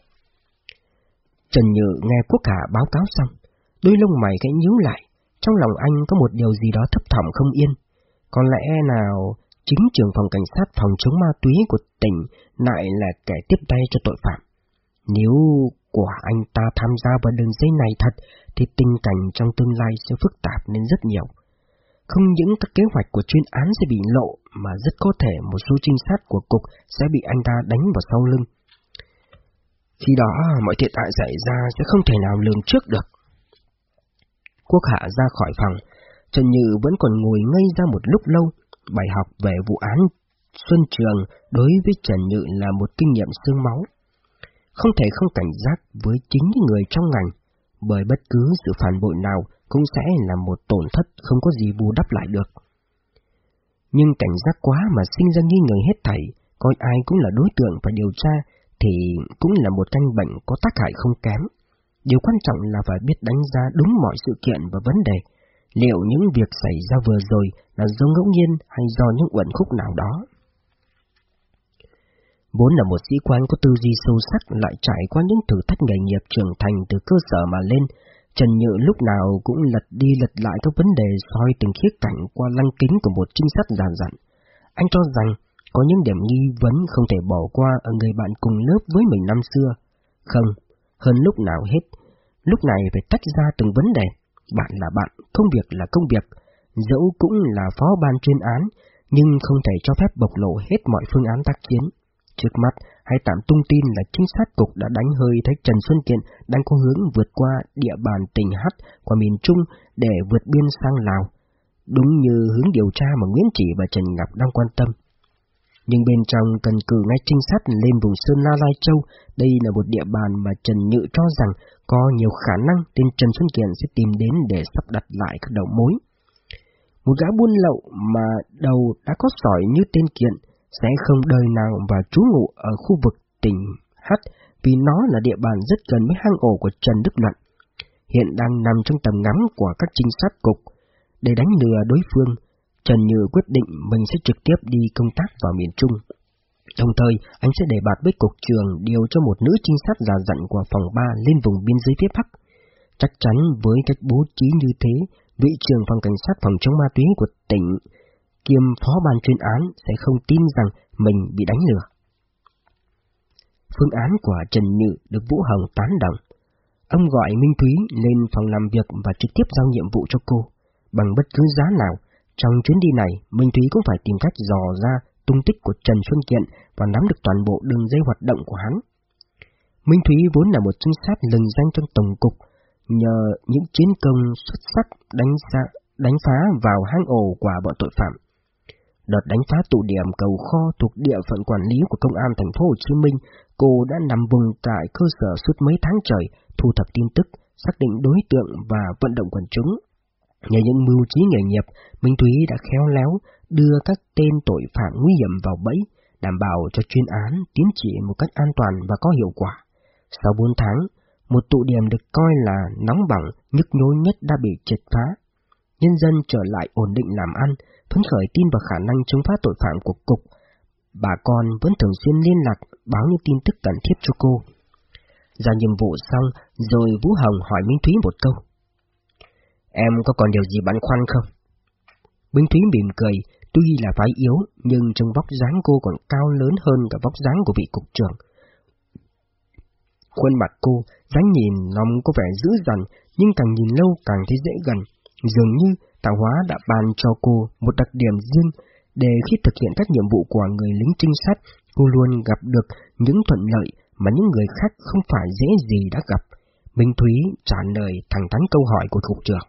Trần Nhự nghe Quốc Hạ báo cáo xong, đôi lông mày khẽ nhíu lại, trong lòng anh có một điều gì đó thấp thỏm không yên. Có lẽ nào chính trưởng phòng cảnh sát phòng chống ma túy của tỉnh lại là kẻ tiếp tay cho tội phạm? Nếu quả anh ta tham gia vào đường dây này thật, thì tình cảnh trong tương lai sẽ phức tạp nên rất nhiều. Không những các kế hoạch của chuyên án sẽ bị lộ, mà rất có thể một số trinh sát của cục sẽ bị anh ta đánh vào sau lưng. Khi đó, mọi thiệt hại xảy ra sẽ không thể nào lường trước được. Quốc Hạ ra khỏi phòng, Trần Nhự vẫn còn ngồi ngây ra một lúc lâu. Bài học về vụ án Xuân Trường đối với Trần Nhự là một kinh nghiệm xương máu. Không thể không cảnh giác với chính những người trong ngành, bởi bất cứ sự phản bội nào cũng sẽ là một tổn thất không có gì bù đắp lại được. Nhưng cảnh giác quá mà sinh ra nghi ngờ hết thảy, coi ai cũng là đối tượng phải điều tra, thì cũng là một căn bệnh có tác hại không kém. điều quan trọng là phải biết đánh giá đúng mọi sự kiện và vấn đề. Liệu những việc xảy ra vừa rồi là do ngẫu nhiên hay do những uẩn khúc nào đó? Vốn là một sĩ quan có tư duy sâu sắc lại trải qua những thử thách nghề nghiệp trưởng thành từ cơ sở mà lên, Trần Nhự lúc nào cũng lật đi lật lại các vấn đề soi từng khía cạnh qua lăng kính của một trinh sát già dặn. Anh cho rằng có những điểm nghi vấn không thể bỏ qua ở người bạn cùng lớp với mình năm xưa. Không, hơn lúc nào hết, lúc này phải tách ra từng vấn đề. Bạn là bạn, công việc là công việc, dẫu cũng là phó ban chuyên án, nhưng không thể cho phép bộc lộ hết mọi phương án tác chiến. Trước mắt, hãy tạm tung tin là trinh sát cục đã đánh hơi thấy Trần Xuân Kiện đang có hướng vượt qua địa bàn tỉnh H qua miền Trung để vượt biên sang Lào, đúng như hướng điều tra mà Nguyễn Chỉ và Trần Ngọc đang quan tâm. Nhưng bên trong cần cử ngay trinh sát lên vùng Sơn La Lai Châu, đây là một địa bàn mà Trần Nhự cho rằng có nhiều khả năng tên Trần Xuân Kiện sẽ tìm đến để sắp đặt lại các đầu mối. Một gã buôn lậu mà đầu đã có sỏi như tên Kiện sẽ không đời nào vào trú ngụ ở khu vực tỉnh H vì nó là địa bàn rất gần với hang ổ của Trần Đức Luận, hiện đang nằm trong tầm ngắm của các trinh sát cục. Để đánh lừa đối phương, Trần Nhự quyết định mình sẽ trực tiếp đi công tác vào miền Trung. Đồng thời, anh sẽ đề bạt với cục trưởng điều cho một nữ trinh sát già dặn của phòng 3 lên vùng biên giới phía Bắc. Chắc chắn với cách bố trí như thế, vị trưởng phòng cảnh sát phòng chống ma túy của tỉnh kiêm phó ban chuyên án sẽ không tin rằng mình bị đánh lừa. Phương án của Trần Nhự được Vũ Hồng tán đồng. Ông gọi Minh Thúy lên phòng làm việc và trực tiếp giao nhiệm vụ cho cô. Bằng bất cứ giá nào, trong chuyến đi này, Minh Thúy cũng phải tìm cách dò ra tung tích của Trần Xuân Kiện và nắm được toàn bộ đường dây hoạt động của hắn. Minh Thúy vốn là một trinh sát lừng danh trong tổng cục, nhờ những chiến công xuất sắc đánh phá vào hang ổ của bọn tội phạm. Đợt đánh phá tụ điểm Cầu Kho thuộc địa phận quản lý của Công an thành phố Hồ Chí Minh, cô đã nằm vùng tại cơ sở suốt mấy tháng trời, thu thập tin tức, xác định đối tượng và vận động quần chúng. Nhờ những mưu trí nghề nghiệp, Minh Thúy đã khéo léo đưa các tên tội phạm nguy hiểm vào bẫy, đảm bảo cho chuyên án tiến triển một cách an toàn và có hiệu quả. Sau 4 tháng, một tụ điểm được coi là nóng bỏng, nhức nhối nhất đã bị triệt phá. Nhân dân trở lại ổn định làm ăn, phấn khởi tin vào khả năng chống phá tội phạm của cục. Bà con vẫn thường xuyên liên lạc, báo những tin tức cần thiết cho cô. Ra nhiệm vụ xong, rồi Vũ Hồng hỏi Minh Thúy một câu. Em có còn điều gì băn khoăn không? Minh Thúy mỉm cười, tuy là phái yếu, nhưng trong vóc dáng cô còn cao lớn hơn cả vóc dáng của vị cục trưởng. Khuôn mặt cô, dáng nhìn lòng có vẻ dữ dằn, nhưng càng nhìn lâu càng thấy dễ gần. Dường như tạo hóa đã ban cho cô một đặc điểm riêng, để khi thực hiện các nhiệm vụ của người lính trinh sát, cô luôn gặp được những thuận lợi mà những người khác không phải dễ gì đã gặp. Minh Thúy trả lời thẳng thắn câu hỏi của cục trưởng.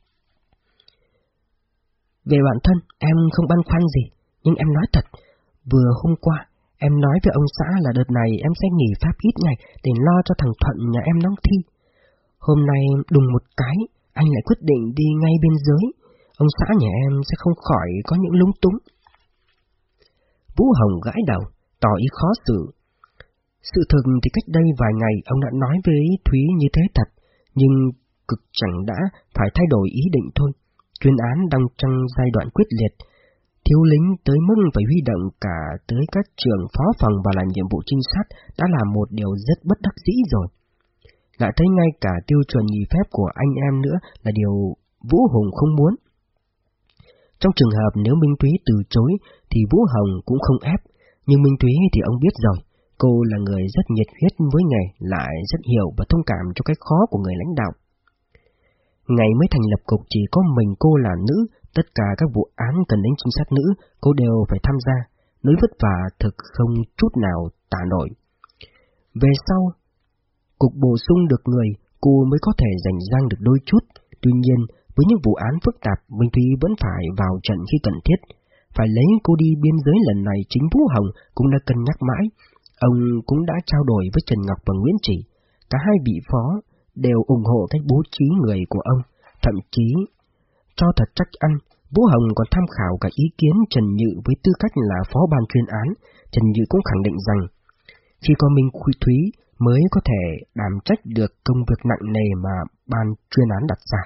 Về bản thân, em không băn khoăn gì, nhưng em nói thật, vừa hôm qua, em nói với ông xã là đợt này em sẽ nghỉ phép ít ngày để lo cho thằng Thuận nhà em đóng thi. Hôm nay đùng một cái, anh lại quyết định đi ngay biên giới, ông xã nhà em sẽ không khỏi có những lúng túng. Vũ Hồng gãi đầu, tỏ ý khó xử. Sự thực thì cách đây vài ngày ông đã nói với Thúy như thế thật, nhưng cực chẳng đã phải thay đổi ý định thôi. Chuyên án đang trong giai đoạn quyết liệt, thiếu lính tới mức phải huy động cả tới các trưởng phó phòng và làm nhiệm vụ trinh sát đã là một điều rất bất đắc dĩ rồi. Lại thấy ngay cả tiêu chuẩn nghỉ phép của anh em nữa là điều Vũ Hồng không muốn. Trong trường hợp nếu Minh Thúy từ chối thì Vũ Hồng cũng không ép, nhưng Minh Thúy thì ông biết rồi, cô là người rất nhiệt huyết với nghề, lại rất hiểu và thông cảm cho cái khó của người lãnh đạo. Ngày mới thành lập cục chỉ có mình cô là nữ, tất cả các vụ án cần đến trinh sát nữ, cô đều phải tham gia, nỗi vất vả thực không chút nào tả nổi. Về sau, cục bổ sung được người, cô mới có thể rảnh rang được đôi chút. Tuy nhiên, với những vụ án phức tạp, Minh Thúy vẫn phải vào trận khi cần thiết. Phải lấy cô đi biên giới lần này chính Vũ Hồng cũng đã cân nhắc mãi. Ông cũng đã trao đổi với Trần Ngọc và Nguyễn Chỉ. Cả hai vị phó đều ủng hộ cách bố trí người của ông, thậm chí cho thật chắc ăn, Vũ Hồng còn tham khảo cả ý kiến Trần Nhự với tư cách là phó ban chuyên án. Trần Nhự cũng khẳng định rằng khi có Minh Thúy mới có thể đảm trách được công việc nặng nề mà ban chuyên án đặt ra.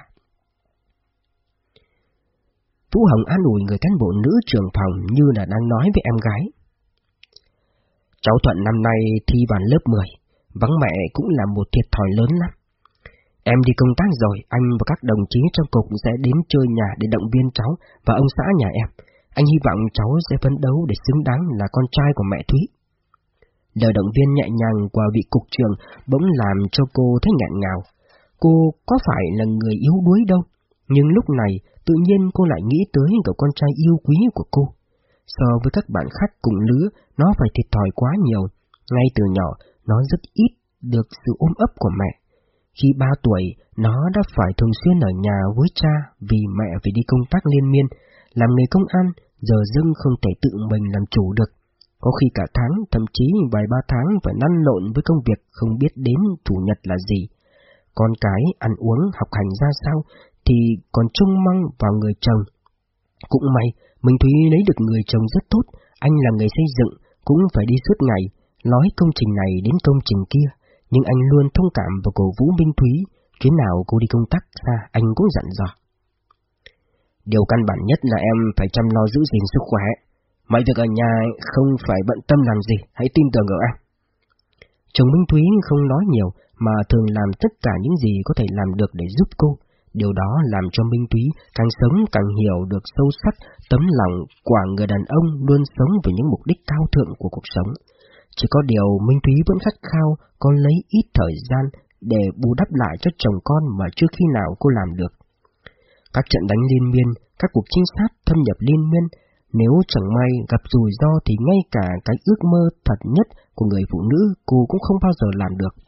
Vũ Hồng an ủi người cán bộ nữ trưởng phòng như là đang nói với em gái. Cháu Thuận năm nay thi vào lớp 10, vắng mẹ cũng là một thiệt thòi lớn lắm. Em đi công tác rồi, anh và các đồng chí trong cục sẽ đến chơi nhà để động viên cháu và ông xã nhà em. Anh hy vọng cháu sẽ phấn đấu để xứng đáng là con trai của mẹ Thúy. Lời động viên nhẹ nhàng của vị cục trưởng bỗng làm cho cô thấy nghẹn ngào. Cô có phải là người yếu đuối đâu, nhưng lúc này tự nhiên cô lại nghĩ tới cậu con trai yêu quý của cô. So với các bạn khác cùng lứa, nó phải thiệt thòi quá nhiều. Ngay từ nhỏ, nó rất ít được sự ôm ấp của mẹ. Khi 3 tuổi, nó đã phải thường xuyên ở nhà với cha vì mẹ phải đi công tác liên miên. Làm nghề công an, giờ dưng không thể tự mình làm chủ được. Có khi cả tháng, thậm chí vài 3 tháng phải lăn lộn với công việc không biết đến chủ nhật là gì. Con cái ăn uống, học hành ra sao thì còn trông mong vào người chồng. Cũng may, Minh Thúy lấy được người chồng rất tốt, anh là người xây dựng, cũng phải đi suốt ngày, nói công trình này đến công trình kia. Nhưng anh luôn thông cảm và cổ vũ Minh Thúy, chuyến nào cô đi công tác xa, anh cũng dặn dò. Điều căn bản nhất là em phải chăm lo giữ gìn sức khỏe. Mọi việc ở nhà không phải bận tâm làm gì, hãy tin tưởng ở em. Chồng Minh Thúy không nói nhiều, mà thường làm tất cả những gì có thể làm được để giúp cô. Điều đó làm cho Minh Thúy càng sống càng hiểu được sâu sắc tấm lòng của người đàn ông luôn sống vì những mục đích cao thượng của cuộc sống. Chỉ có điều Minh Thúy vẫn khát khao có lấy ít thời gian để bù đắp lại cho chồng con mà chưa khi nào cô làm được. Các trận đánh liên miên, các cuộc trinh sát thâm nhập liên miên, nếu chẳng may gặp rủi ro thì ngay cả cái ước mơ thật nhất của người phụ nữ cô cũng không bao giờ làm được.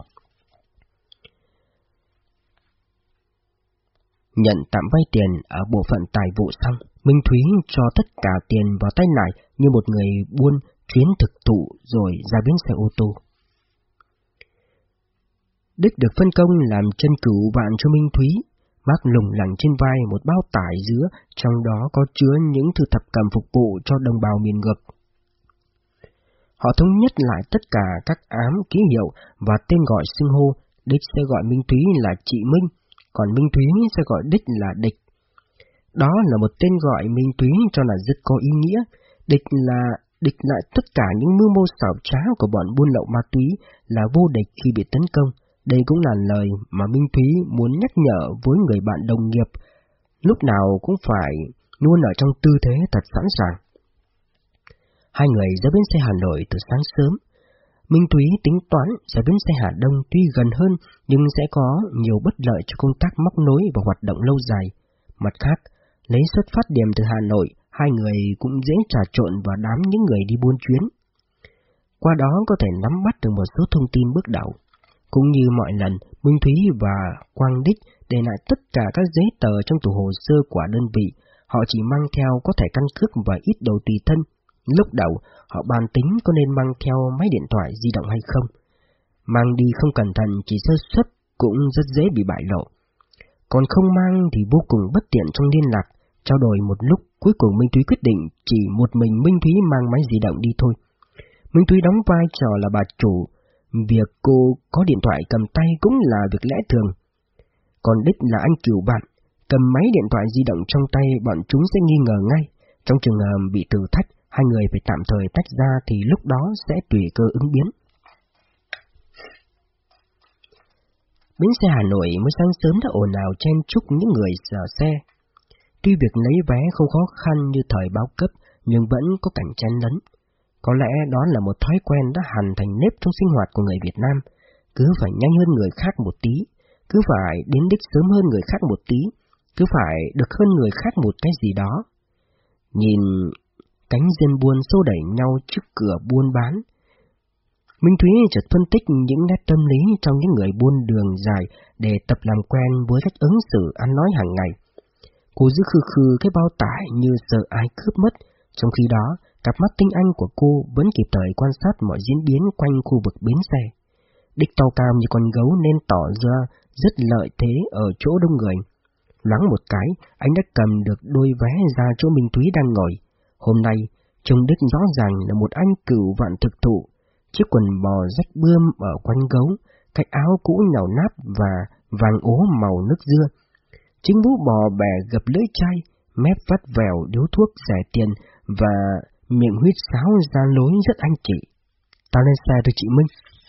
Nhận tạm vay tiền ở bộ phận tài vụ xong, Minh Thúy cho tất cả tiền vào tay Nải như một người buôn chuyến thực thụ rồi ra bến xe ô tô. Đích được phân công làm chân cửu vạn cho Minh Thúy, vác lủng lẳng trên vai một bao tải dứa, trong đó có chứa những thứ thập cẩm phục vụ cho đồng bào miền ngược. Họ thống nhất lại tất cả các ám, ký hiệu và tên gọi xưng hô. Đích sẽ gọi Minh Thúy là chị Minh, còn Minh Thúy sẽ gọi Đích là Địch. Đó là một tên gọi Minh Thúy cho là rất có ý nghĩa. Địch lại tất cả những mưu mô xảo trá của bọn buôn lậu ma túy, là vô địch khi bị tấn công. Đây cũng là lời mà Minh Thúy muốn nhắc nhở với người bạn đồng nghiệp, lúc nào cũng phải luôn ở trong tư thế thật sẵn sàng. Hai người ra bến xe Hà Nội từ sáng sớm. Minh Thúy tính toán ra bến xe Hà Đông tuy gần hơn nhưng sẽ có nhiều bất lợi cho công tác móc nối và hoạt động lâu dài. Mặt khác, lấy xuất phát điểm từ Hà Nội, hai người cũng dễ trà trộn vào đám những người đi buôn chuyến. Qua đó có thể nắm bắt được một số thông tin bước đầu. Cũng như mọi lần, Minh Thúy và Quang Đích để lại tất cả các giấy tờ trong tủ hồ sơ của đơn vị. Họ chỉ mang theo có thẻ căn cước và ít đồ tùy thân. Lúc đầu, họ bàn tính có nên mang theo máy điện thoại di động hay không. Mang đi không cẩn thận chỉ sơ suất cũng rất dễ bị bại lộ. Còn không mang thì vô cùng bất tiện trong liên lạc. Trao đổi một lúc, cuối cùng Minh Thúy quyết định chỉ một mình Minh Thúy mang máy di động đi thôi. Minh Thúy đóng vai trò là bà chủ. Việc cô có điện thoại cầm tay cũng là việc lẽ thường. Còn Đích là anh cửu bạn, cầm máy điện thoại di động trong tay bọn chúng sẽ nghi ngờ ngay. Trong trường hợp bị thử thách, hai người phải tạm thời tách ra thì lúc đó sẽ tùy cơ ứng biến. Bến xe Hà Nội mới sáng sớm đã ồn ào chen chúc những người chờ xe. Tuy việc lấy vé không khó khăn như thời bao cấp, nhưng vẫn có cảnh chen lấn. Có lẽ đó là một thói quen đã hằn thành nếp trong sinh hoạt của người Việt Nam. Cứ phải nhanh hơn người khác một tí, cứ phải đến đích sớm hơn người khác một tí, cứ phải được hơn người khác một cái gì đó. Nhìn cánh dân buôn xô đẩy nhau trước cửa buôn bán, Minh Thúy chợt phân tích những nét tâm lý trong những người buôn đường dài để tập làm quen với cách ứng xử ăn nói hàng ngày. Cô giữ khư khư cái bao tải như sợ ai cướp mất, trong khi đó cặp mắt tinh anh của cô vẫn kịp thời quan sát mọi diễn biến quanh khu vực bến xe. Đích to cao như con gấu nên tỏ ra rất lợi thế ở chỗ đông người. Loáng một cái, anh đã cầm được đôi vé ra chỗ Minh Thúy đang ngồi. Hôm nay, trông Đích rõ ràng là một anh cửu vạn thực thụ. chiếc quần bò rách bươm ở quanh gấu, cái áo cũ nhàu nát và vàng ố màu nước dưa. Chính mũ bò bè gập lưỡi chai, mép vắt vẻo điếu thuốc rẻ tiền và miệng huýt sáo ra lối rất anh chị. Tao lên xe thôi chị Minh.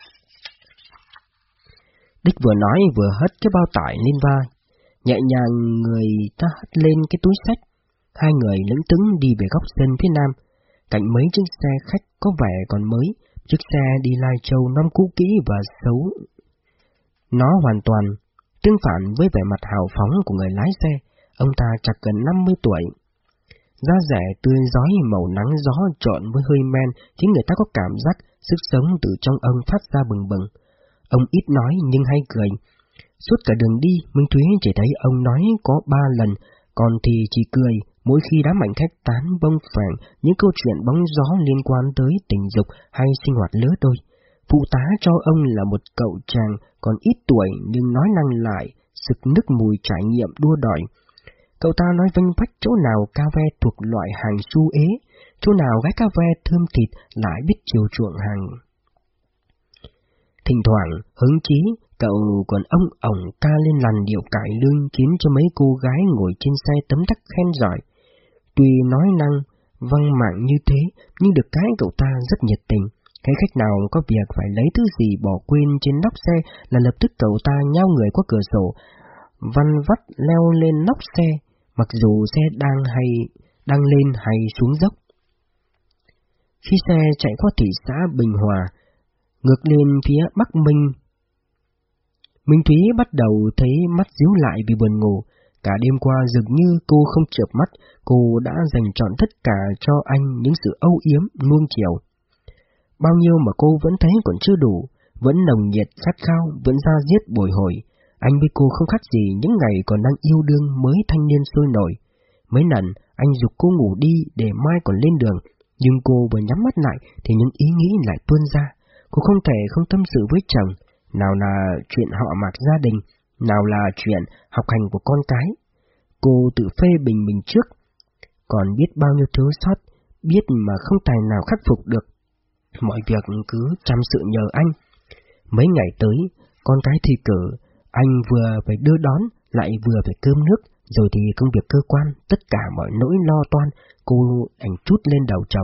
Đích vừa nói vừa hất cái bao tải lên vai, nhẹ nhàng người ta hất lên cái túi xách. Hai người lững thững đi về góc sân phía nam, cạnh mấy chiếc xe khách có vẻ còn mới. Chiếc xe đi Lai Châu năm cũ kỹ và xấu. Nó hoàn toàn tương phản với vẻ mặt hào phóng của người lái xe. Ông ta chạc gần 50 tuổi. Da rẻ tươi rói, màu nắng gió trộn với hơi men khiến người ta có cảm giác sức sống từ trong ông phát ra bừng bừng. Ông ít nói nhưng hay cười. Suốt cả đường đi, Minh Thúy chỉ thấy ông nói có 3 lần, còn thì chỉ cười mỗi khi đám hành khách tán bông phèn những câu chuyện bóng gió liên quan tới tình dục hay sinh hoạt lứa đôi. Phụ tá cho ông là một cậu chàng còn ít tuổi nhưng nói năng lại, sực nức mùi trải nghiệm đua đòi. Cậu ta nói vênh vách chỗ nào ca ve thuộc loại hàng su ế, chỗ nào gái ca ve thơm thịt lại biết chiều chuộng hàng. Thỉnh thoảng hứng chí, cậu còn ông ổng ca lên làn điệu cải lương khiến cho mấy cô gái ngồi trên xe tấm tắc khen giỏi. Tuy nói năng văng mạng như thế, nhưng được cái cậu ta rất nhiệt tình. Cái khách nào có việc phải lấy thứ gì bỏ quên trên nóc xe là lập tức cậu ta nhao người qua cửa sổ, văn vắt leo lên nóc xe, mặc dù xe đang lên hay xuống dốc. Khi xe chạy qua thị xã Bình Hòa, ngược lên phía Bắc Minh Thúy bắt đầu thấy mắt díu lại vì buồn ngủ. Cả đêm qua dường như cô không chợp mắt, cô đã dành trọn tất cả cho anh những sự âu yếm, nuông chiều. Bao nhiêu mà cô vẫn thấy còn chưa đủ, vẫn nồng nhiệt khát khao, vẫn da diết bồi hồi. Anh với cô không khác gì những ngày còn đang yêu đương mới thanh niên sôi nổi. Mấy lần anh giục cô ngủ đi để mai còn lên đường, nhưng cô vừa nhắm mắt lại thì những ý nghĩ lại tuôn ra. Cô không thể không tâm sự với chồng, nào là chuyện họ mạc gia đình, nào là chuyện học hành của con cái. Cô tự phê bình mình trước, còn biết bao nhiêu thiếu sót, biết mà không tài nào khắc phục được. Mọi việc cứ chăm sự nhờ anh. Mấy ngày tới, con cái thi cử, anh vừa phải đưa đón, lại vừa phải cơm nước, rồi thì công việc cơ quan, tất cả mọi nỗi lo toan, cô đành trút lên đầu chồng.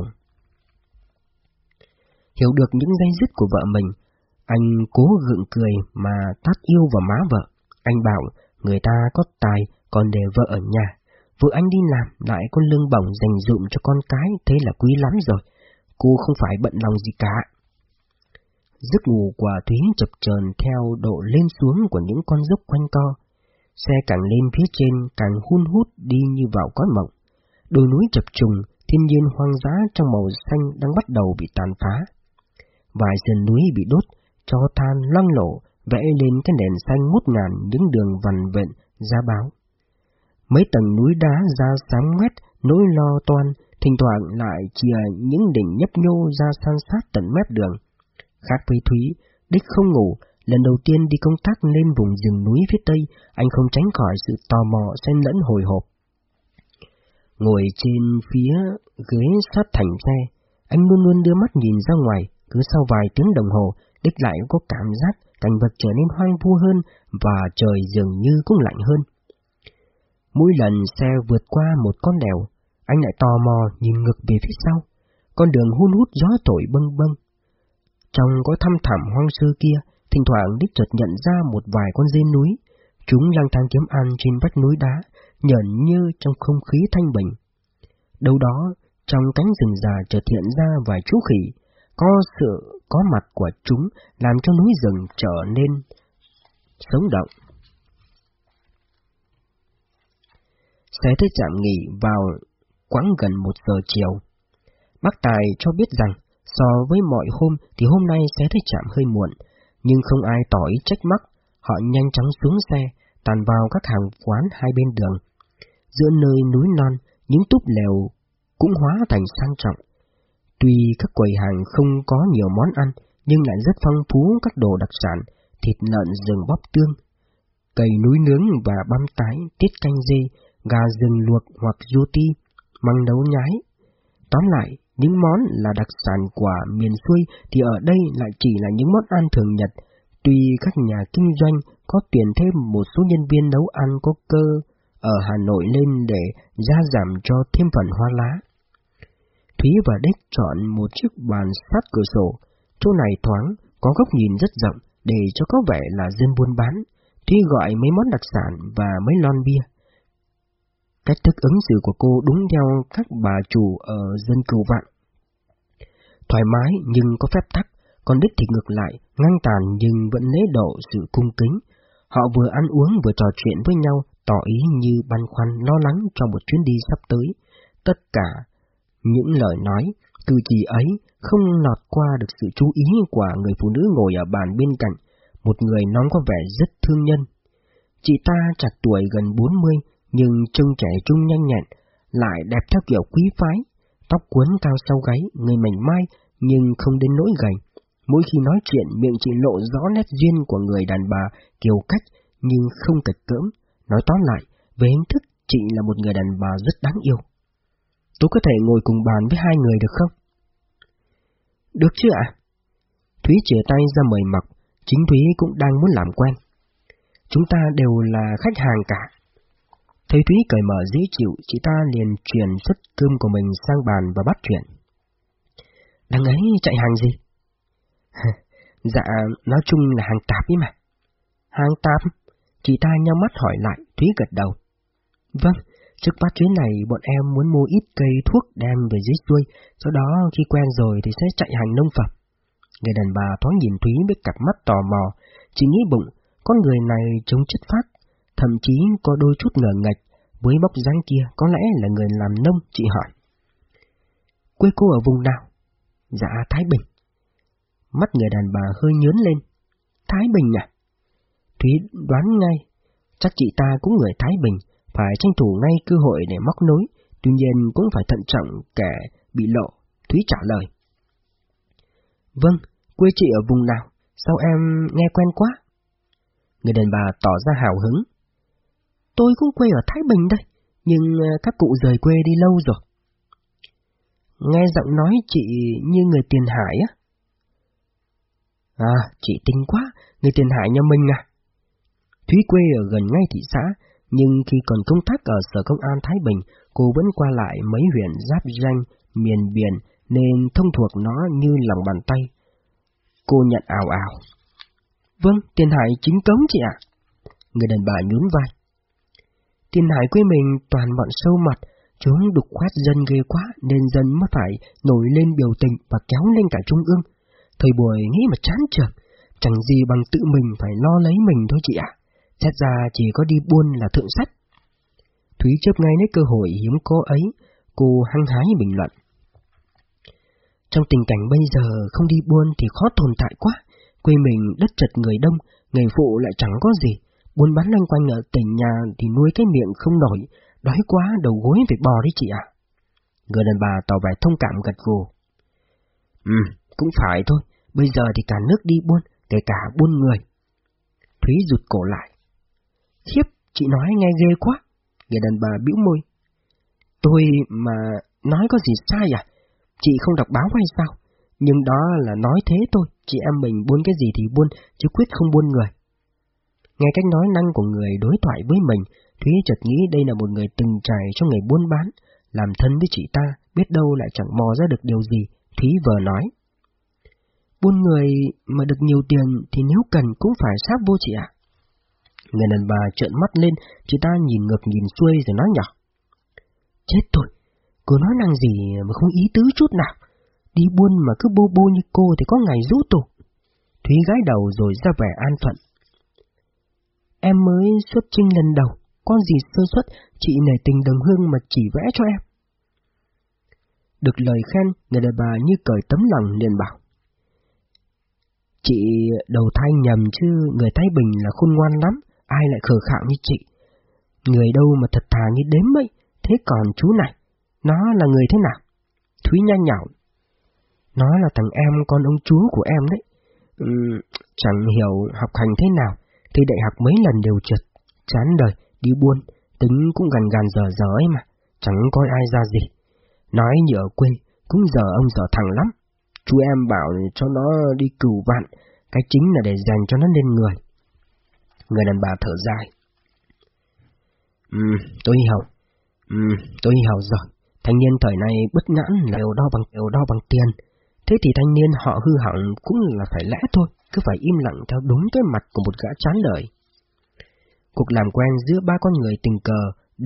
Hiểu được những day dứt của vợ mình, anh cố gượng cười mà tát yêu vào má vợ. Anh bảo người ta có tài còn để vợ ở nhà, vợ anh đi làm lại có lương bổng dành dụm cho con cái, thế là quý lắm rồi, cô không phải bận lòng gì cả. Giấc ngủ của Thúy chập chờn theo độ lên xuống của những con dốc quanh co. Xe càng lên phía trên càng hun hút đi như vào cõi mộng. Đồi núi chập trùng, thiên nhiên hoang dã trong màu xanh đang bắt đầu bị tàn phá. Vài sườn núi bị đốt, tro than loang lổ, vẽ lên cái nền xanh ngút ngàn những đường vằn vện giá báo. Mấy tầng núi đá ra sáng ngoét, nỗi lo toan, thỉnh thoảng lại chìa những đỉnh nhấp nhô ra san sát tận mép đường. Khác với Thúy, Đích không ngủ, lần đầu tiên đi công tác lên vùng rừng núi phía Tây, anh không tránh khỏi sự tò mò xen lẫn hồi hộp. Ngồi trên phía ghế sát thành xe, anh luôn luôn đưa mắt nhìn ra ngoài, cứ sau vài tiếng đồng hồ, Đích lại có cảm giác cảnh vật trở nên hoang vu hơn và trời dường như cũng lạnh hơn. Mỗi lần xe vượt qua một con đèo, anh lại tò mò nhìn ngược về phía sau, con đường hun hút gió thổi bâng bâng. Trong có thăm thẳm hoang sơ kia, thỉnh thoảng Đích chợt nhận ra một vài con dê núi, chúng lang thang kiếm ăn trên vách núi đá, nhởn nhơ trong không khí thanh bình. Đâu đó, trong cánh rừng già chợt hiện ra vài chú khỉ, sự có mặt của chúng làm cho núi rừng trở nên sống động. Xe tới trạm nghỉ vào quãng gần 1 giờ chiều. Bác Tài cho biết rằng, so với mọi hôm thì hôm nay xe tới trạm hơi muộn, nhưng không ai tỏ ý trách móc. Họ nhanh chóng xuống xe, tàn vào các hàng quán hai bên đường. Giữa nơi núi non, những túp lều cũng hóa thành sang trọng. Tuy các quầy hàng không có nhiều món ăn, nhưng lại rất phong phú các đồ đặc sản, thịt lợn rừng bắp tương, cầy núi nướng và băm tái, tiết canh dê, gà rừng luộc hoặc rôti, măng nấu nhái. Tóm lại, những món là đặc sản của miền xuôi thì ở đây lại chỉ là những món ăn thường nhật. Tuy các nhà kinh doanh có tuyển thêm một số nhân viên nấu ăn có cơ ở Hà Nội lên để gia giảm cho thêm phần hoa lá. Thúy và Đích chọn một chiếc bàn sát cửa sổ, chỗ này thoáng, có góc nhìn rất rộng để cho có vẻ là dân buôn bán. Thúy gọi mấy món đặc sản và mấy lon bia. Cách thức ứng xử của cô đúng theo các bà chủ ở dân Cửu Vạn. Thoải mái nhưng có phép tắc, còn Đích thì ngược lại, ngang tàn nhưng vẫn lễ độ sự cung kính. Họ vừa ăn uống vừa trò chuyện với nhau, tỏ ý như băn khoăn lo lắng cho một chuyến đi sắp tới. Tất cả những lời nói, cử chỉ ấy không lọt qua được sự chú ý của người phụ nữ ngồi ở bàn bên cạnh, một người nón có vẻ rất thương nhân. Chị ta trạc tuổi gần 40, nhưng trông trẻ trung nhanh nhẹn, lại đẹp theo kiểu quý phái, tóc quấn cao sau gáy, người mảnh mai nhưng không đến nỗi gầy. Mỗi khi nói chuyện, miệng chị lộ rõ nét duyên của người đàn bà kiều cách nhưng không kịch cỡm. Nói tóm lại, về hình thức, chị là một người đàn bà rất đáng yêu. Tôi có thể ngồi cùng bàn với hai người được không? Được chứ ạ? Thúy chìa tay ra mời Mộc, chính Thúy cũng đang muốn làm quen. Chúng ta đều là khách hàng cả. Thấy Thúy cởi mở dễ chịu, chị ta liền chuyển suất cơm của mình sang bàn và bắt chuyện. Đằng ấy chạy hàng gì? Dạ, nói chung là hàng tạp ấy mà. Hàng tạp? Chị ta nheo mắt hỏi lại, Thúy gật đầu. Vâng, trước phát chuyến này bọn em muốn mua ít cây thuốc đem về dưới xuôi, sau đó khi quen rồi thì sẽ chạy hàng nông phẩm. Người đàn bà thoáng nhìn Thúy với cặp mắt tò mò, chị nghĩ bụng, con người này trông chất phác, thậm chí có đôi chút ngờ nghệch, với bóc dáng kia có lẽ là người làm nông, chị hỏi. Quê cô ở vùng nào? Dạ, Thái Bình. Mắt người đàn bà hơi nhớn lên. Thái Bình à? Thúy đoán ngay, chắc chị ta cũng người Thái Bình, phải tranh thủ ngay cơ hội để móc nối, tuy nhiên cũng phải thận trọng kẻ bị lộ. Thúy trả lời. Vâng, quê chị ở vùng nào? Sao em nghe quen quá? Người đàn bà tỏ ra hào hứng. Tôi cũng quê ở Thái Bình đây, nhưng các cụ rời quê đi lâu rồi. Nghe giọng nói chị như người Tiền Hải á? À, chị tinh quá, người Tiền Hải nhà mình à? Thúy quê ở gần ngay thị xã, nhưng khi còn công tác ở Sở Công an Thái Bình, cô vẫn qua lại mấy huyện giáp ranh, miền biển, nên thông thuộc nó như lòng bàn tay. Cô nhận ào ào. Vâng, Tiền Hải chính cống chị ạ. Người đàn bà nhún vai. Tiền Hải quê mình toàn bọn sâu mặt, chúng đục khoét dân ghê quá nên dân mới phải nổi lên biểu tình và kéo lên cả trung ương. Thời buổi nghĩ mà chán chường, chẳng gì bằng tự mình phải lo lấy mình thôi chị ạ. Xét ra chỉ có đi buôn là thượng sách. Thúy chớp ngay lấy cơ hội hiếm có ấy, cô hăng hái bình luận. Trong tình cảnh bây giờ không đi buôn thì khó tồn tại quá. Quê mình đất chật người đông, nghề phụ lại chẳng có gì. Buôn bán loanh quanh ở tỉnh nhà thì nuôi cái miệng không nổi, đói quá đầu gối phải bò đi chị ạ. Người đàn bà tỏ vẻ thông cảm gật gù. Cũng phải thôi, bây giờ thì cả nước đi buôn, kể cả buôn người. Thúy rụt cổ lại. Khiếp, chị nói nghe ghê quá. Người đàn bà bĩu môi. Tôi mà nói có gì sai à? Chị không đọc báo hay sao? Nhưng đó là nói thế thôi, chị em mình buôn cái gì thì buôn, chứ quyết không buôn người. Nghe cách nói năng của người đối thoại với mình, Thúy chợt nghĩ đây là một người từng trải trong nghề buôn bán, làm thân với chị ta, biết đâu lại chẳng mò ra được điều gì. Thúy vờ nói. Buôn người mà được nhiều tiền thì nếu cần cũng phải sáp vô chị ạ. Người đàn bà trợn mắt lên, chị ta nhìn ngược nhìn xuôi rồi nói nhỏ. Chết tôi, cô nói năng gì mà không ý tứ chút nào. Đi buôn mà cứ bô bô như cô thì có ngày rũ tù. Thúy gái đầu rồi ra vẻ an phận. Em mới xuất chinh lần đầu, có gì sơ suất, chị nể tình đồng hương mà chỉ vẽ cho em. Được lời khen, người đàn bà như cởi tấm lòng liền bảo. Chị đầu thai nhầm chứ người Thái Bình là khôn ngoan lắm, ai lại khờ khạo như chị. Người đâu mà thật thà như đếm ấy, thế còn chú này, nó là người thế nào? Thúy nhanh nhảu. Nó là thằng em con ông chú của em đấy. Chẳng hiểu học hành thế nào, thì đại học mấy lần đều trượt, chán đời, đi buôn, tính cũng gần giờ ấy mà, chẳng coi ai ra gì. Nói như ở quê, cũng giờ ông dở thằng lắm. Chú em bảo cho nó đi cừu vạn, cái chính là để dành cho nó nên người. Người đàn bà thở dài. Tôi hiểu. Tôi hiểu rồi. Thanh niên thời này bất nhãn là đều đo bằng tiền. Thế thì thanh niên họ hư hỏng cũng là phải lẽ thôi, cứ phải im lặng theo đúng cái mặt của một gã chán đời. Cuộc làm quen giữa ba con người tình cờ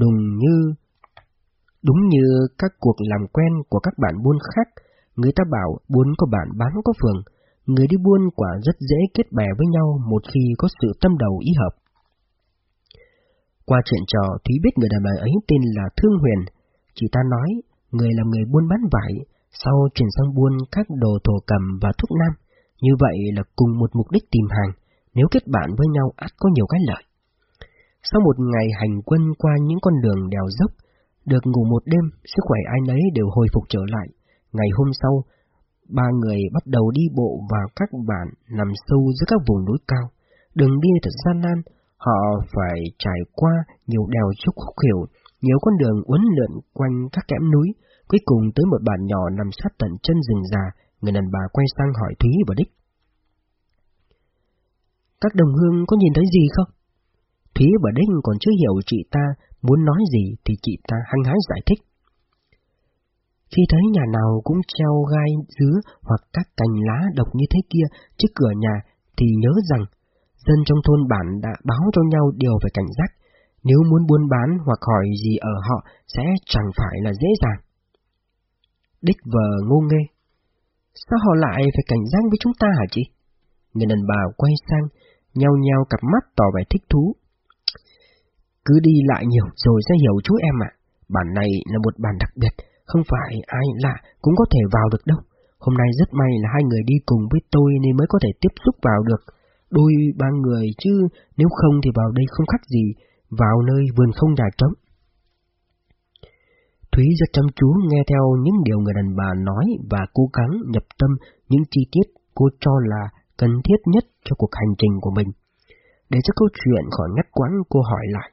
đúng như các cuộc làm quen của các bạn buôn khác. Người ta bảo buôn có bạn bán có phường. Người đi buôn quả rất dễ kết bè với nhau một khi có sự tâm đầu ý hợp. Qua chuyện trò, Thúy biết người đàn bà ấy tên là Thương Huyền. Chị ta nói, người là người buôn bán vải, sau chuyển sang buôn các đồ thổ cẩm và thuốc nam. Như vậy là cùng một mục đích tìm hàng, nếu kết bạn với nhau ắt có nhiều cái lợi. Sau một ngày hành quân qua những con đường đèo dốc, được ngủ một đêm, sức khỏe ai nấy đều hồi phục trở lại. Ngày hôm sau, ba người bắt đầu đi bộ vào các bản nằm sâu giữa các vùng núi cao. Đường đi thật gian nan, họ phải trải qua nhiều đèo dốc khúc khuỷu, nhiều con đường uốn lượn quanh các kẽm núi. Cuối cùng tới một bản nhỏ nằm sát tận chân rừng già. Người đàn bà quay sang hỏi Thúy và Đích. Các đồng hương có nhìn thấy gì không? Thúy và Đích còn chưa hiểu chị ta muốn nói gì thì chị ta hăng hái giải thích. Khi thấy nhà nào cũng treo gai dứa hoặc các cành lá độc như thế kia trước cửa nhà thì nhớ rằng dân trong thôn bản đã báo cho nhau điều về cảnh giác. Nếu muốn buôn bán hoặc hỏi gì ở họ sẽ chẳng phải là dễ dàng. Đích vờ ngô nghê. Sao họ lại phải cảnh giác với chúng ta hả chị? Người đàn bà quay sang, nheo nheo cặp mắt tỏ vẻ thích thú. Cứ đi lại nhiều rồi sẽ hiểu chú em ạ. Bản này là một bản đặc biệt, không phải ai lạ cũng có thể vào được đâu. Hôm nay rất may là hai người đi cùng với tôi nên mới có thể tiếp xúc vào được. Đôi ba người chứ nếu không thì vào đây không khác gì vào nơi vườn không nhà trống. Thúy rất chăm chú nghe theo những điều người đàn bà nói và cố gắng nhập tâm những chi tiết cô cho là cần thiết nhất cho cuộc hành trình của mình. Để cho câu chuyện khỏi ngắt quãng, cô hỏi lại.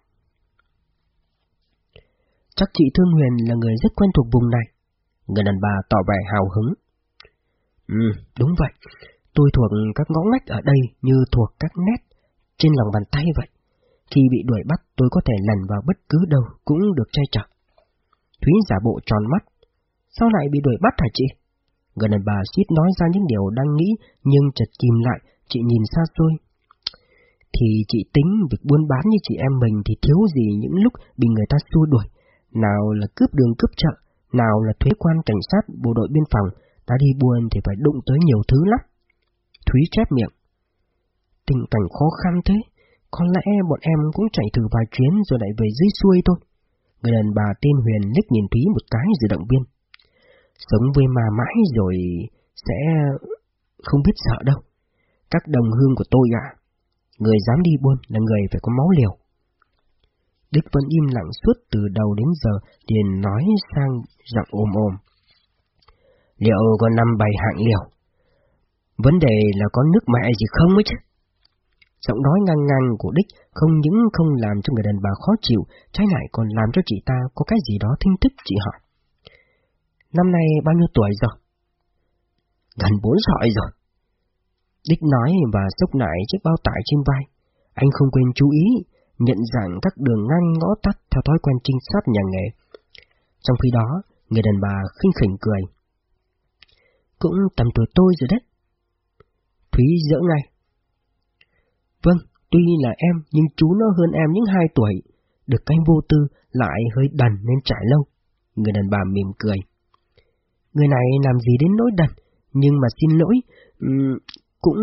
Chắc chị Thương Huyền là người rất quen thuộc vùng này. Người đàn bà tỏ vẻ hào hứng. Đúng vậy. Tôi thuộc các ngõ ngách ở đây như thuộc các nét trên lòng bàn tay vậy. Khi bị đuổi bắt tôi có thể lẩn vào bất cứ đâu cũng được che chở. Thúy giả bộ tròn mắt. Sao lại bị đuổi bắt hả chị? Người đàn bà suýt nói ra những điều đang nghĩ nhưng chợt kìm lại, chị nhìn xa xôi. Thì chị tính việc buôn bán như chị em mình thì thiếu gì những lúc bị người ta xua đuổi. Nào là cướp đường cướp chợ, nào là thuế quan cảnh sát, bộ đội biên phòng. Ta đi buôn thì phải đụng tới nhiều thứ lắm. Thúy chép miệng. Tình cảnh khó khăn thế, có lẽ bọn em cũng chạy thử vài chuyến rồi lại về dưới xuôi thôi. Người đàn bà tên Huyền liếc nhìn Thúy một cái rồi động viên. Sống với ma mãi rồi sẽ không biết sợ đâu. Các đồng hương của tôi ạ, người dám đi buôn là người phải có máu liều. Đích vẫn im lặng suốt từ đầu đến giờ, liền nói sang giọng ồm ồm. Liệu có 5-7 hạng liều? Vấn đề là có nước mẹ gì không ấy chứ? Giọng nói ngang ngang của Đích không những không làm cho người đàn bà khó chịu, trái lại còn làm cho chị ta có cái gì đó thinh thích. Chị hỏi. Năm nay bao nhiêu tuổi rồi? Gần 4 sọi rồi. Đích nói và xốc lại chiếc bao tải trên vai. Anh không quên chú ý, nhận dạng các đường ngang ngõ tắt theo thói quen trinh sát nhà nghề. Trong khi đó, người đàn bà khinh khỉnh cười. Cũng tầm tuổi tôi rồi đấy. Thúy giỡn ngay. Vâng, tuy là em nhưng chú nó hơn em những 2 tuổi. Được cái vô tư lại hơi đần nên trải lâu. Người đàn bà mỉm cười. Người này làm gì đến nỗi đần, nhưng mà xin lỗi, cũng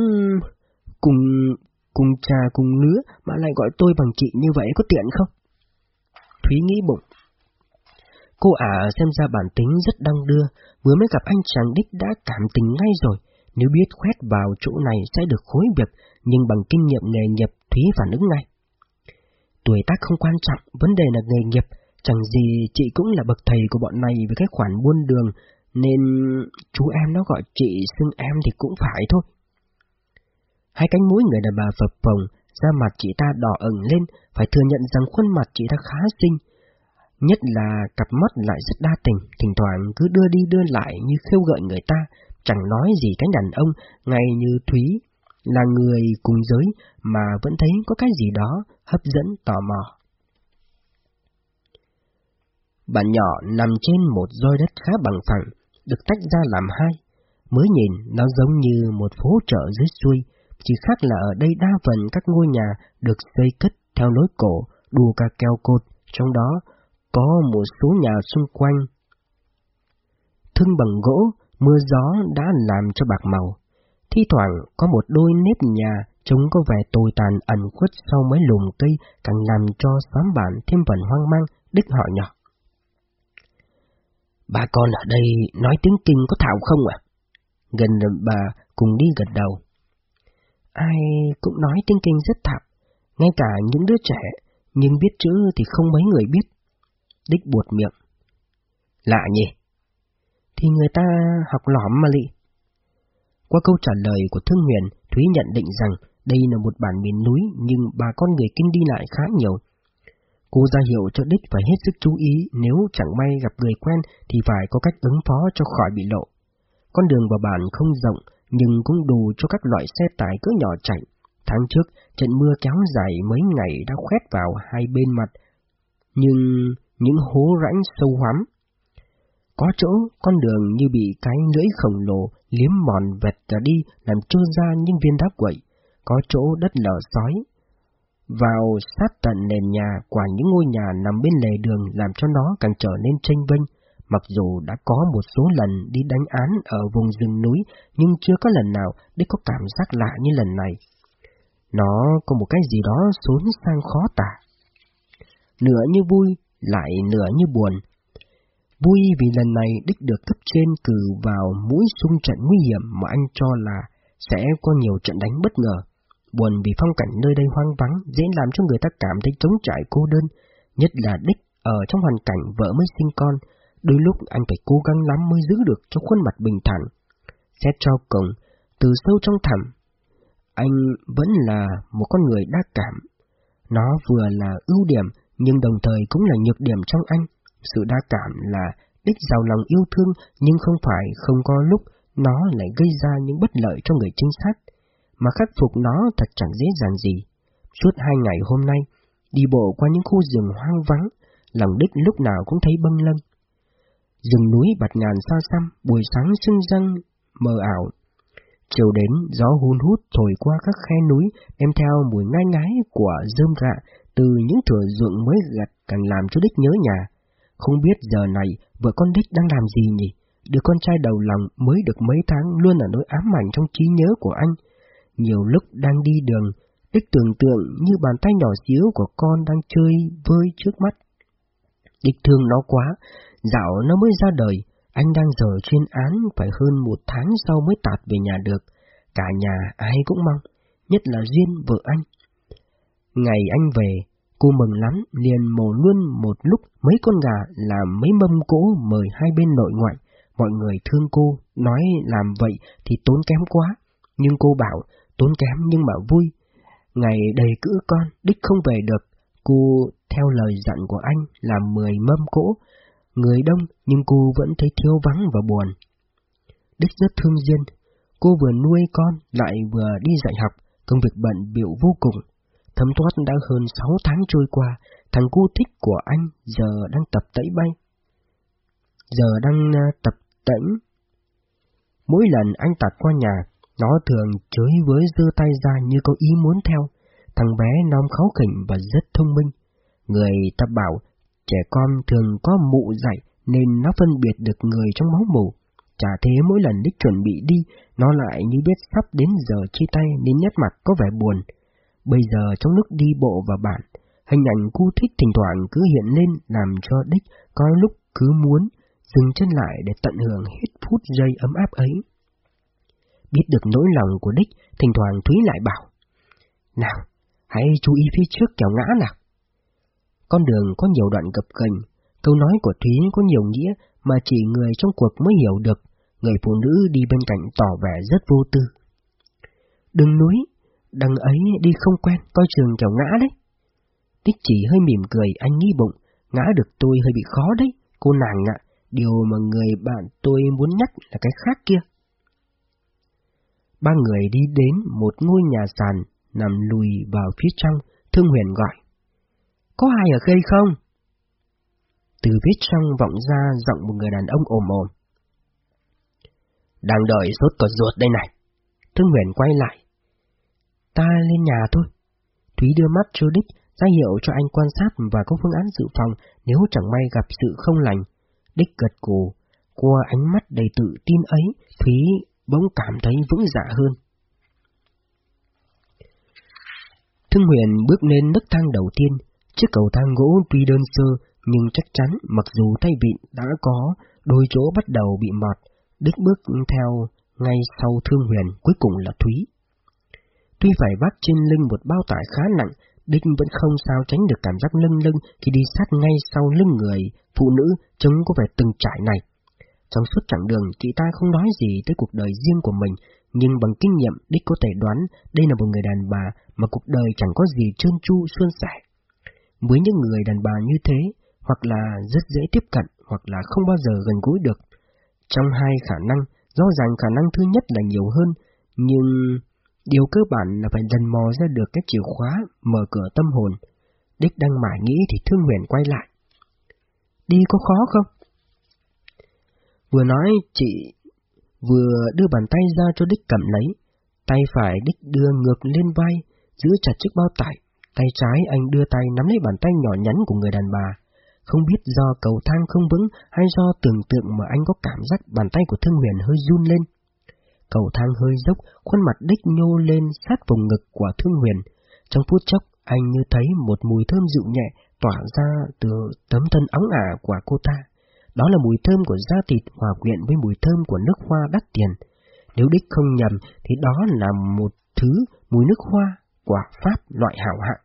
cùng trà cùng lứa mà lại gọi tôi bằng chị như vậy có tiện không? Thúy nghĩ bụng. Cô ả xem ra bản tính rất đong đưa, vừa mới gặp anh chàng Đích đã cảm tình ngay rồi. Nếu biết khoét vào chỗ này sẽ được khối việc, nhưng bằng kinh nghiệm nghề nghiệp Thúy phản ứng ngay. Tuổi tác không quan trọng, vấn đề là nghề nghiệp, chẳng gì chị cũng là bậc thầy của bọn này với cái khoản buôn đường, nên chú em nó gọi chị xưng em thì cũng phải thôi. Hai cánh mũi người đàn bà phập phồng, da mặt chị ta đỏ ửng lên, phải thừa nhận rằng khuôn mặt chị ta khá xinh. Nhất là cặp mắt lại rất đa tình, thỉnh thoảng cứ đưa đi đưa lại như khêu gợi người ta, chẳng nói gì cái đàn ông, ngay như Thúy là người cùng giới mà vẫn thấy có cái gì đó hấp dẫn tò mò. Bản nhỏ nằm trên một roi đất khá bằng phẳng, được tách ra làm hai. Mới nhìn nó giống như một phố chợ dưới xuôi, chỉ khác là ở đây đa phần các ngôi nhà được xây cất theo lối cổ, đủ cả keo cột, trong đó có một số nhà xung quanh thưng bằng gỗ, mưa gió đã làm cho bạc màu. Thi thoảng có một đôi nếp nhà trông có vẻ tồi tàn ẩn khuất sau mấy lùm cây, càng làm cho xóm bản thêm phần hoang mang. Đích hỏi nhỏ: "Bà con ở đây nói tiếng Kinh có thạo không ạ?" Gần bà cùng đi gật đầu. "Ai cũng nói tiếng Kinh rất thạo, ngay cả những đứa trẻ, nhưng biết chữ thì không mấy người biết." Đích buột miệng: "Lạ nhỉ? Thì người ta học lỏm mà lị." Qua câu trả lời của Thương Huyền, Thúy nhận định rằng đây là một bản miền núi nhưng bà con người Kinh đi lại khá nhiều. Cô ra hiệu cho Đích phải hết sức chú ý, nếu chẳng may gặp người quen thì phải có cách ứng phó cho khỏi bị lộ. Con đường vào bản không rộng nhưng cũng đủ cho các loại xe tải cỡ nhỏ chạy. Tháng trước, trận mưa kéo dài mấy ngày đã khoét vào hai bên mặt, nhưng những hố rãnh sâu hoắm. Có chỗ con đường như bị cái lưỡi khổng lồ liếm mòn vẹt cả đi, làm trôi ra những viên đá quậy. Có chỗ đất lở xói vào sát tận nền nhà của những ngôi nhà nằm bên lề đường, làm cho nó càng trở nên chênh vênh. Mặc dù đã có một số lần đi đánh án ở vùng rừng núi, nhưng chưa có lần nào Đích có cảm giác lạ như lần này. Nó có một cái gì đó xốn sang khó tả, nửa như vui, lại nửa như buồn. Vui vì lần này Đích được cấp trên cử vào mũi xung trận nguy hiểm mà anh cho là sẽ có nhiều trận đánh bất ngờ. Buồn vì phong cảnh nơi đây hoang vắng, dễ làm cho người ta cảm thấy trống trải cô đơn, nhất là Đích ở trong hoàn cảnh vợ mới sinh con. Đôi lúc anh phải cố gắng lắm mới giữ được cho khuôn mặt bình thản. Xét cho cùng, từ sâu trong thẳm, anh vẫn là một con người đa cảm. Nó vừa là ưu điểm nhưng đồng thời cũng là nhược điểm trong anh. Sự đa cảm là Đích giàu lòng yêu thương, nhưng không phải không có lúc nó lại gây ra những bất lợi cho người trinh sát, mà khắc phục nó thật chẳng dễ dàng gì. Suốt 2 ngày hôm nay, đi bộ qua những khu rừng hoang vắng, lòng Đích lúc nào cũng thấy bâng lâng. Rừng núi bạt ngàn xa xăm, buổi sáng sương răng mờ ảo. Chiều đến, gió hun hút thổi qua các khe núi, đem theo mùi ngai ngái của rơm rạ từ những thửa ruộng mới gặt, càng làm cho Đích nhớ nhà. Không biết giờ này vợ con Đích đang làm gì nhỉ? Đứa con trai đầu lòng mới được mấy tháng luôn ở nỗi ám ảnh trong trí nhớ của anh. Nhiều lúc đang đi đường, Đích tưởng tượng như bàn tay nhỏ xíu của con đang chơi vơi trước mắt. Đích thương nó quá, dạo nó mới ra đời, anh đang dở chuyên án phải hơn 1 tháng sau mới tạt về nhà được. Cả nhà ai cũng mong, nhất là Duyên vợ anh. Ngày anh về, cô mừng lắm, liền mổ luôn một lúc mấy con gà làm mấy mâm cỗ mời hai bên nội ngoại. Mọi người thương cô, nói làm vậy thì tốn kém quá, nhưng cô bảo tốn kém nhưng mà vui. Ngày đầy cữ con, Đích không về được, cô theo lời dặn của anh làm 10 mâm cỗ. Người đông nhưng cô vẫn thấy thiếu vắng và buồn. Đích rất thương Duyên, cô vừa nuôi con lại vừa đi dạy học, công việc bận bịu vô cùng. Thấm thoát đã hơn 6 tháng trôi qua, thằng cu thích của anh giờ đang tập tẩy bay. Mỗi lần anh tạt qua nhà, nó thường chới với giơ tay ra như có ý muốn theo. Thằng bé non kháu khỉnh và rất thông minh. Người ta bảo trẻ con thường có mụ dạy nên nó phân biệt được người trong máu mủ. Chả thế mỗi lần Đích chuẩn bị đi, nó lại như biết sắp đến giờ chia tay nên nét mặt có vẻ buồn. Bây giờ trong lúc đi bộ vào bản, hình ảnh cu thích thỉnh thoảng cứ hiện lên làm cho Đích có lúc cứ muốn dừng chân lại để tận hưởng hết phút giây ấm áp ấy. Biết được nỗi lòng của Đích, thỉnh thoảng Thúy lại bảo: "Nào, hãy chú ý phía trước kẻo ngã nào." Con đường có nhiều đoạn gập ghềnh, câu nói của Thúy có nhiều nghĩa mà chỉ người trong cuộc mới hiểu được. Người phụ nữ đi bên cạnh tỏ vẻ rất vô tư. "Đường núi, đằng ấy đi không quen, coi chừng kẻo ngã đấy." Đích chỉ hơi mỉm cười, anh nghĩ bụng, ngã được tôi hơi bị khó đấy, cô nàng ạ. Điều mà người bạn tôi muốn nhắc là cái khác kia. Ba người đi đến một ngôi nhà sàn nằm lùi vào phía trong. Thương Huyền gọi: "Có ai ở đây không?" Từ phía trong vọng ra giọng một người đàn ông ồm ồm: "Đang đợi sốt cỏ ruột đây này." Thương Huyền quay lại: "Ta lên nhà thôi." Thúy đưa mắt cho Đích, ra hiệu cho anh quan sát và có phương án dự phòng nếu chẳng may gặp sự không lành. Đích gật gù. Qua ánh mắt đầy tự tin ấy, Thúy bỗng cảm thấy vững dạ hơn. Thương Huyền bước lên nấc thang đầu tiên. Chiếc cầu thang gỗ tuy đơn sơ nhưng chắc chắn, mặc dù tay vịn đã có đôi chỗ bắt đầu bị mọt. Đích bước theo ngay sau Thương Huyền, cuối cùng là Thúy. Tuy phải vác trên lưng một bao tải khá nặng, Đích vẫn không sao tránh được cảm giác lâng lâng khi đi sát ngay sau lưng người phụ nữ trông có vẻ từng trải này. Trong suốt chặng đường, chị ta không nói gì tới cuộc đời riêng của mình, nhưng bằng kinh nghiệm, Đích có thể đoán đây là một người đàn bà mà cuộc đời chẳng có gì trơn tru suôn sẻ. Với những người đàn bà như thế, hoặc là rất dễ tiếp cận, hoặc là không bao giờ gần gũi được. Trong hai khả năng, rõ ràng khả năng thứ nhất là nhiều hơn, nhưng điều cơ bản là phải lần mò ra được cái chìa khóa mở cửa tâm hồn. Đích đang mải nghĩ thì Thương Huyền quay lại: "Đi có khó không?" Vừa nói, chị vừa đưa bàn tay ra cho Đích cầm lấy. Tay phải Đích đưa ngược lên vai, giữ chặt chiếc bao tải. Tay trái anh đưa tay nắm lấy bàn tay nhỏ nhắn của người đàn bà. Không biết do cầu thang không vững hay do tưởng tượng mà anh có cảm giác bàn tay của Thương Huyền hơi run lên. Cầu thang hơi dốc, khuôn mặt Đích nhô lên sát vùng ngực của Thương Huyền. Trong phút chốc, anh như thấy một mùi thơm dịu nhẹ tỏa ra từ tấm thân óng ả của cô ta. Đó là mùi thơm của da thịt hòa quyện với mùi thơm của nước hoa đắt tiền. Nếu Đích không nhầm thì đó là một thứ mùi nước hoa quả Pháp loại hảo hạng.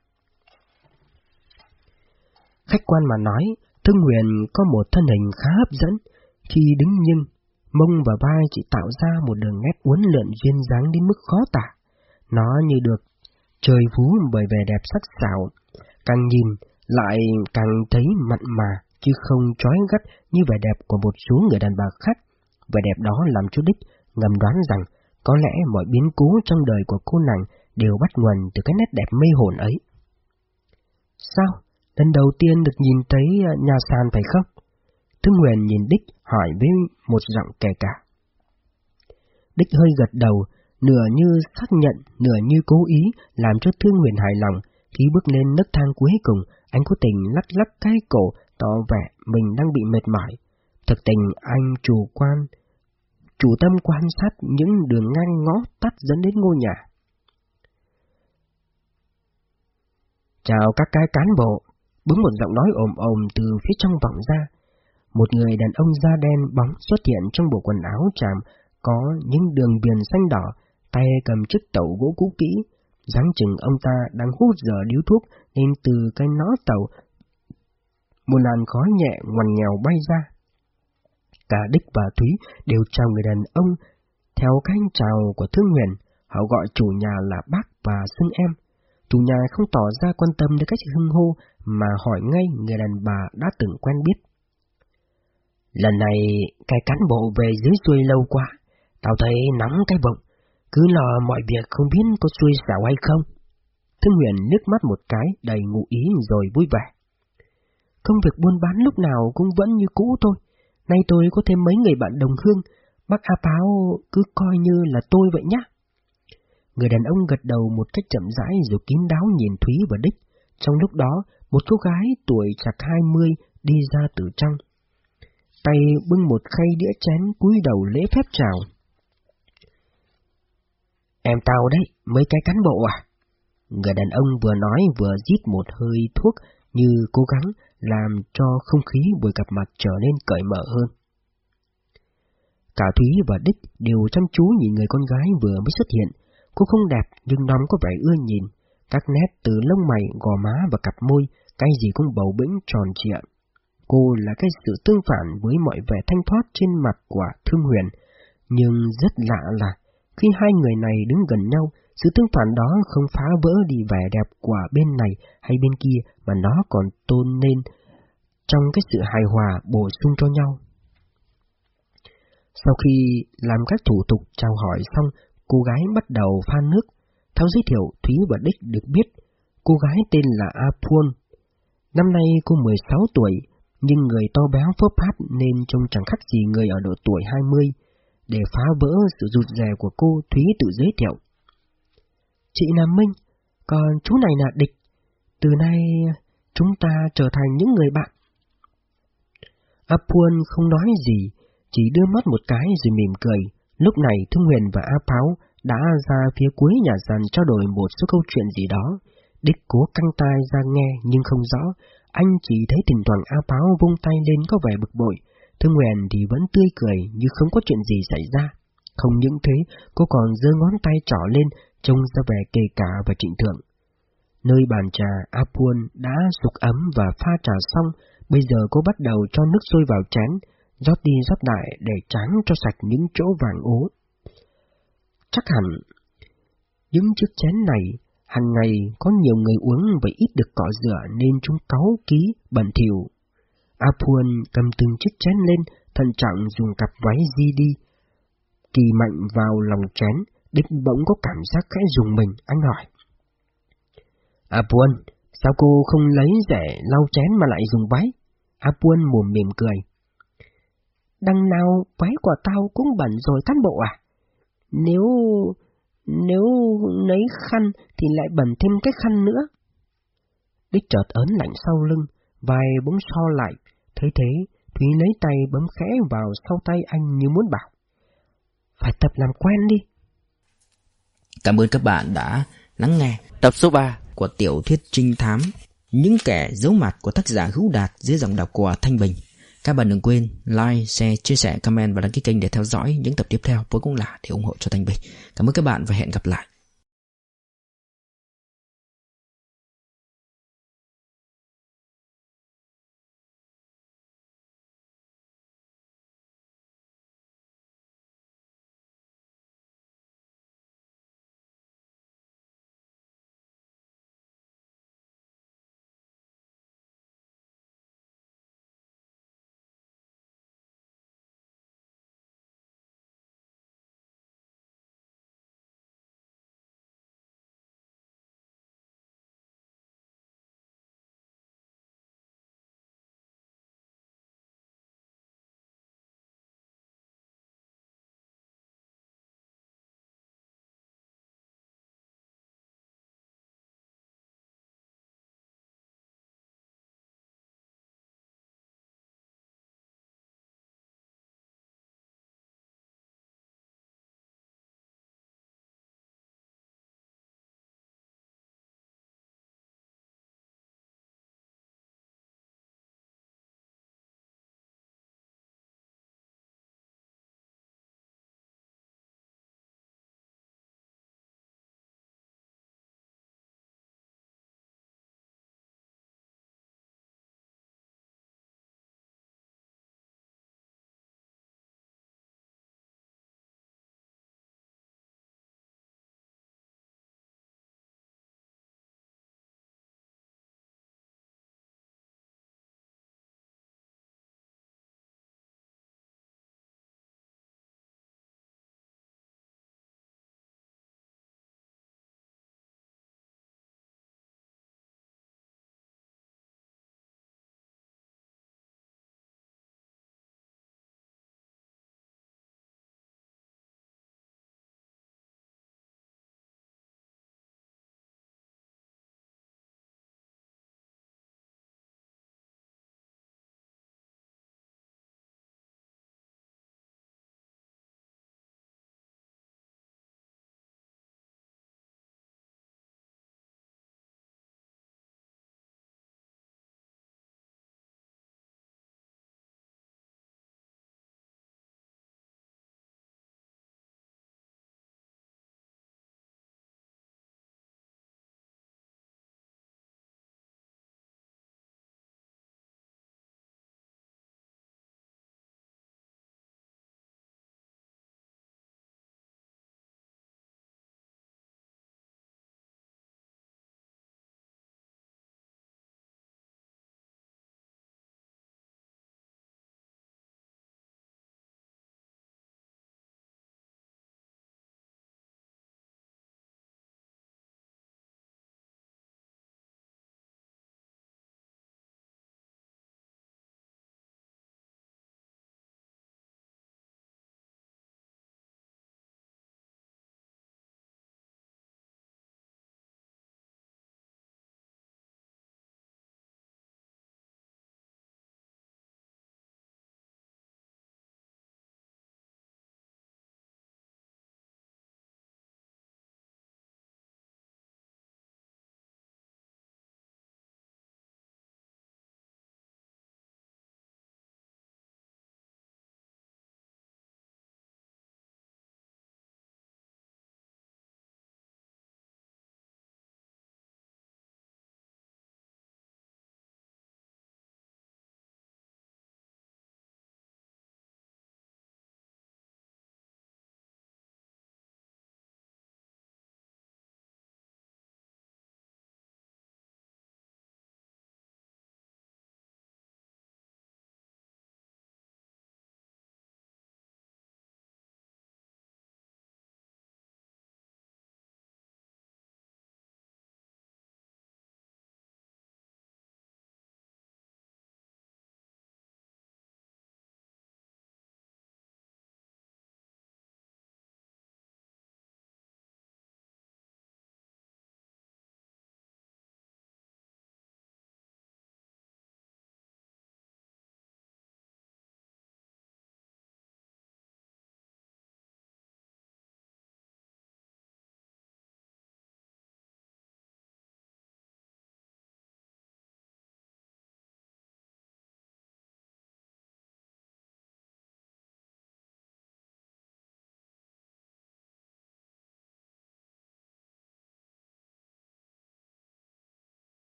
Khách quan mà nói, Thương Huyền có một thân hình khá hấp dẫn. Khi đứng nghiêng, mông và vai chỉ tạo ra một đường nét uốn lượn duyên dáng đến mức khó tả. Nó như được trời phú bởi vẻ đẹp sắc sảo, càng nhìn lại càng thấy mặn mà, chứ không chói gắt như vẻ đẹp của một số người đàn bà khác. Vẻ đẹp đó làm cho Đích ngầm đoán rằng có lẽ mọi biến cố trong đời của cô nàng đều bắt nguồn từ cái nét đẹp mê hồn ấy. "Sao? Lần đầu tiên được nhìn thấy nhà sàn phải không?" Thương Huyền nhìn Đích hỏi với một giọng kể cả. Đích hơi gật đầu, nửa như xác nhận, nửa như cố ý, làm cho Thương Huyền hài lòng. Khi bước lên nấc thang cuối cùng, anh cố tình lắc lắc cái cổ, tỏ vẻ mình đang bị mệt mỏi. Thực tình anh chủ tâm quan sát những đường ngang ngõ tắt dẫn đến ngôi nhà. "Chào các cái cán bộ." Bỗng một giọng nói ồm ồm từ phía trong vọng ra. Một người đàn ông da đen bóng xuất hiện trong bộ quần áo tràm có những đường viền xanh đỏ, tay cầm chiếc tẩu gỗ cũ kỹ. Dáng chừng ông ta đang hút dở điếu thuốc, nên từ cái nõ tàu một làn khói nhẹ ngoằn nghèo bay ra. Cả Đích và Thúy đều chào người đàn ông theo cách chào của Thương Huyền. Họ gọi chủ nhà là bác và xưng em. Chủ nhà không tỏ ra quan tâm đến cách hưng hô mà hỏi ngay người đàn bà đã từng quen biết: "Lần này cái cán bộ về dưới xuôi lâu quá, tao thấy nóng cái bụng, cứ lo mọi việc không biết có xuôi xẻo hay không." Thương Huyền liếc mắt một cái đầy ngụ ý rồi vui vẻ: "Công việc buôn bán lúc nào cũng vẫn như cũ thôi. Nay tôi có thêm mấy người bạn đồng hương, bác A Páo cứ coi như là tôi vậy nhá." Người đàn ông gật đầu một cách chậm rãi rồi kín đáo nhìn Thúy và Đích. Trong lúc đó, một cô gái tuổi chạc 20 đi ra từ trong. Tay bưng một khay đĩa chén, cúi đầu lễ phép chào: "Em tao đấy, mấy cái cán bộ à?" Người đàn ông vừa nói vừa rít một hơi thuốc như cố gắng làm cho không khí buổi gặp mặt trở nên cởi mở hơn. Cả Thúy và Đích đều chăm chú nhìn người con gái vừa mới xuất hiện. Cô không đẹp nhưng nóng có vẻ ưa nhìn. Các nét từ lông mày, gò má và cặp môi, cái gì cũng bầu bĩnh tròn trịa. Cô là cái sự tương phản với mọi vẻ thanh thoát trên mặt của Thương Huyền. Nhưng rất lạ là khi hai người này đứng gần nhau, sự tương phản đó không phá vỡ đi vẻ đẹp của bên này hay bên kia, mà nó còn tôn lên trong cái sự hài hòa bổ sung cho nhau. Sau khi làm các thủ tục chào hỏi xong, cô gái bắt đầu pha nước. Theo giới thiệu, Thúy và Đích được biết, cô gái tên là Apun. Năm nay cô 16 tuổi, nhưng người to béo phớp phát nên trông chẳng khác gì người ở độ tuổi 20. Để phá vỡ sự rụt rè của cô, Thúy tự giới thiệu. Chị là Minh, còn chú này là Địch. Từ nay chúng ta trở thành những người bạn. Apun không nói gì, chỉ đưa mắt một cái rồi mỉm cười. Lúc này Thương Huyền và A Pháo đã ra phía cuối nhà sàn trao đổi một số câu chuyện gì đó. Đích cố căng tai ra nghe nhưng không rõ. Anh chỉ thấy thỉnh thoảng A Pháo vung tay lên có vẻ bực bội. Thương Huyền thì vẫn tươi cười như không có chuyện gì xảy ra. Không những thế, cô còn giơ ngón tay trỏ lên, trông ra vẻ kề cả và trịnh thượng. Nơi bàn trà, Apun đã sục ấm và pha trà xong. Bây giờ cô bắt đầu cho nước sôi vào chén, rót đi rót lại để tráng cho sạch những chỗ vàng ố. Chắc hẳn những chiếc chén này hàng ngày có nhiều người uống và ít được cọ rửa nên chúng cáu ký bẩn thỉu. Apun cầm từng chiếc chén lên, thận trọng dùng cặp váy di đi, kỳ mạnh vào lòng chén. Đích bỗng có cảm giác khẽ rùng mình, anh hỏi. Apun, sao cô không lấy rẻ lau chén mà lại dùng váy? Apun mồm mỉm cười. Đằng nào váy của tao cũng bẩn rồi cán bộ à? Nếu lấy khăn thì lại bẩn thêm cái khăn nữa. Đích chợt ớn lạnh sau lưng, vai bỗng so lại. Thấy thế, Thúy lấy tay bấm khẽ vào sau tay anh như muốn bảo. Phải tập làm quen đi. Cảm ơn các bạn đã lắng nghe tập số 3 của tiểu thuyết trinh thám Những Kẻ Giấu Mặt của tác giả Hữu Đạt dưới giọng đọc của Thanh Bình. Các bạn đừng quên like, share, chia sẻ, comment và đăng ký kênh để theo dõi những tập tiếp theo, cuối cùng là để ủng hộ cho Thanh Bình. Cảm ơn các bạn và hẹn gặp lại.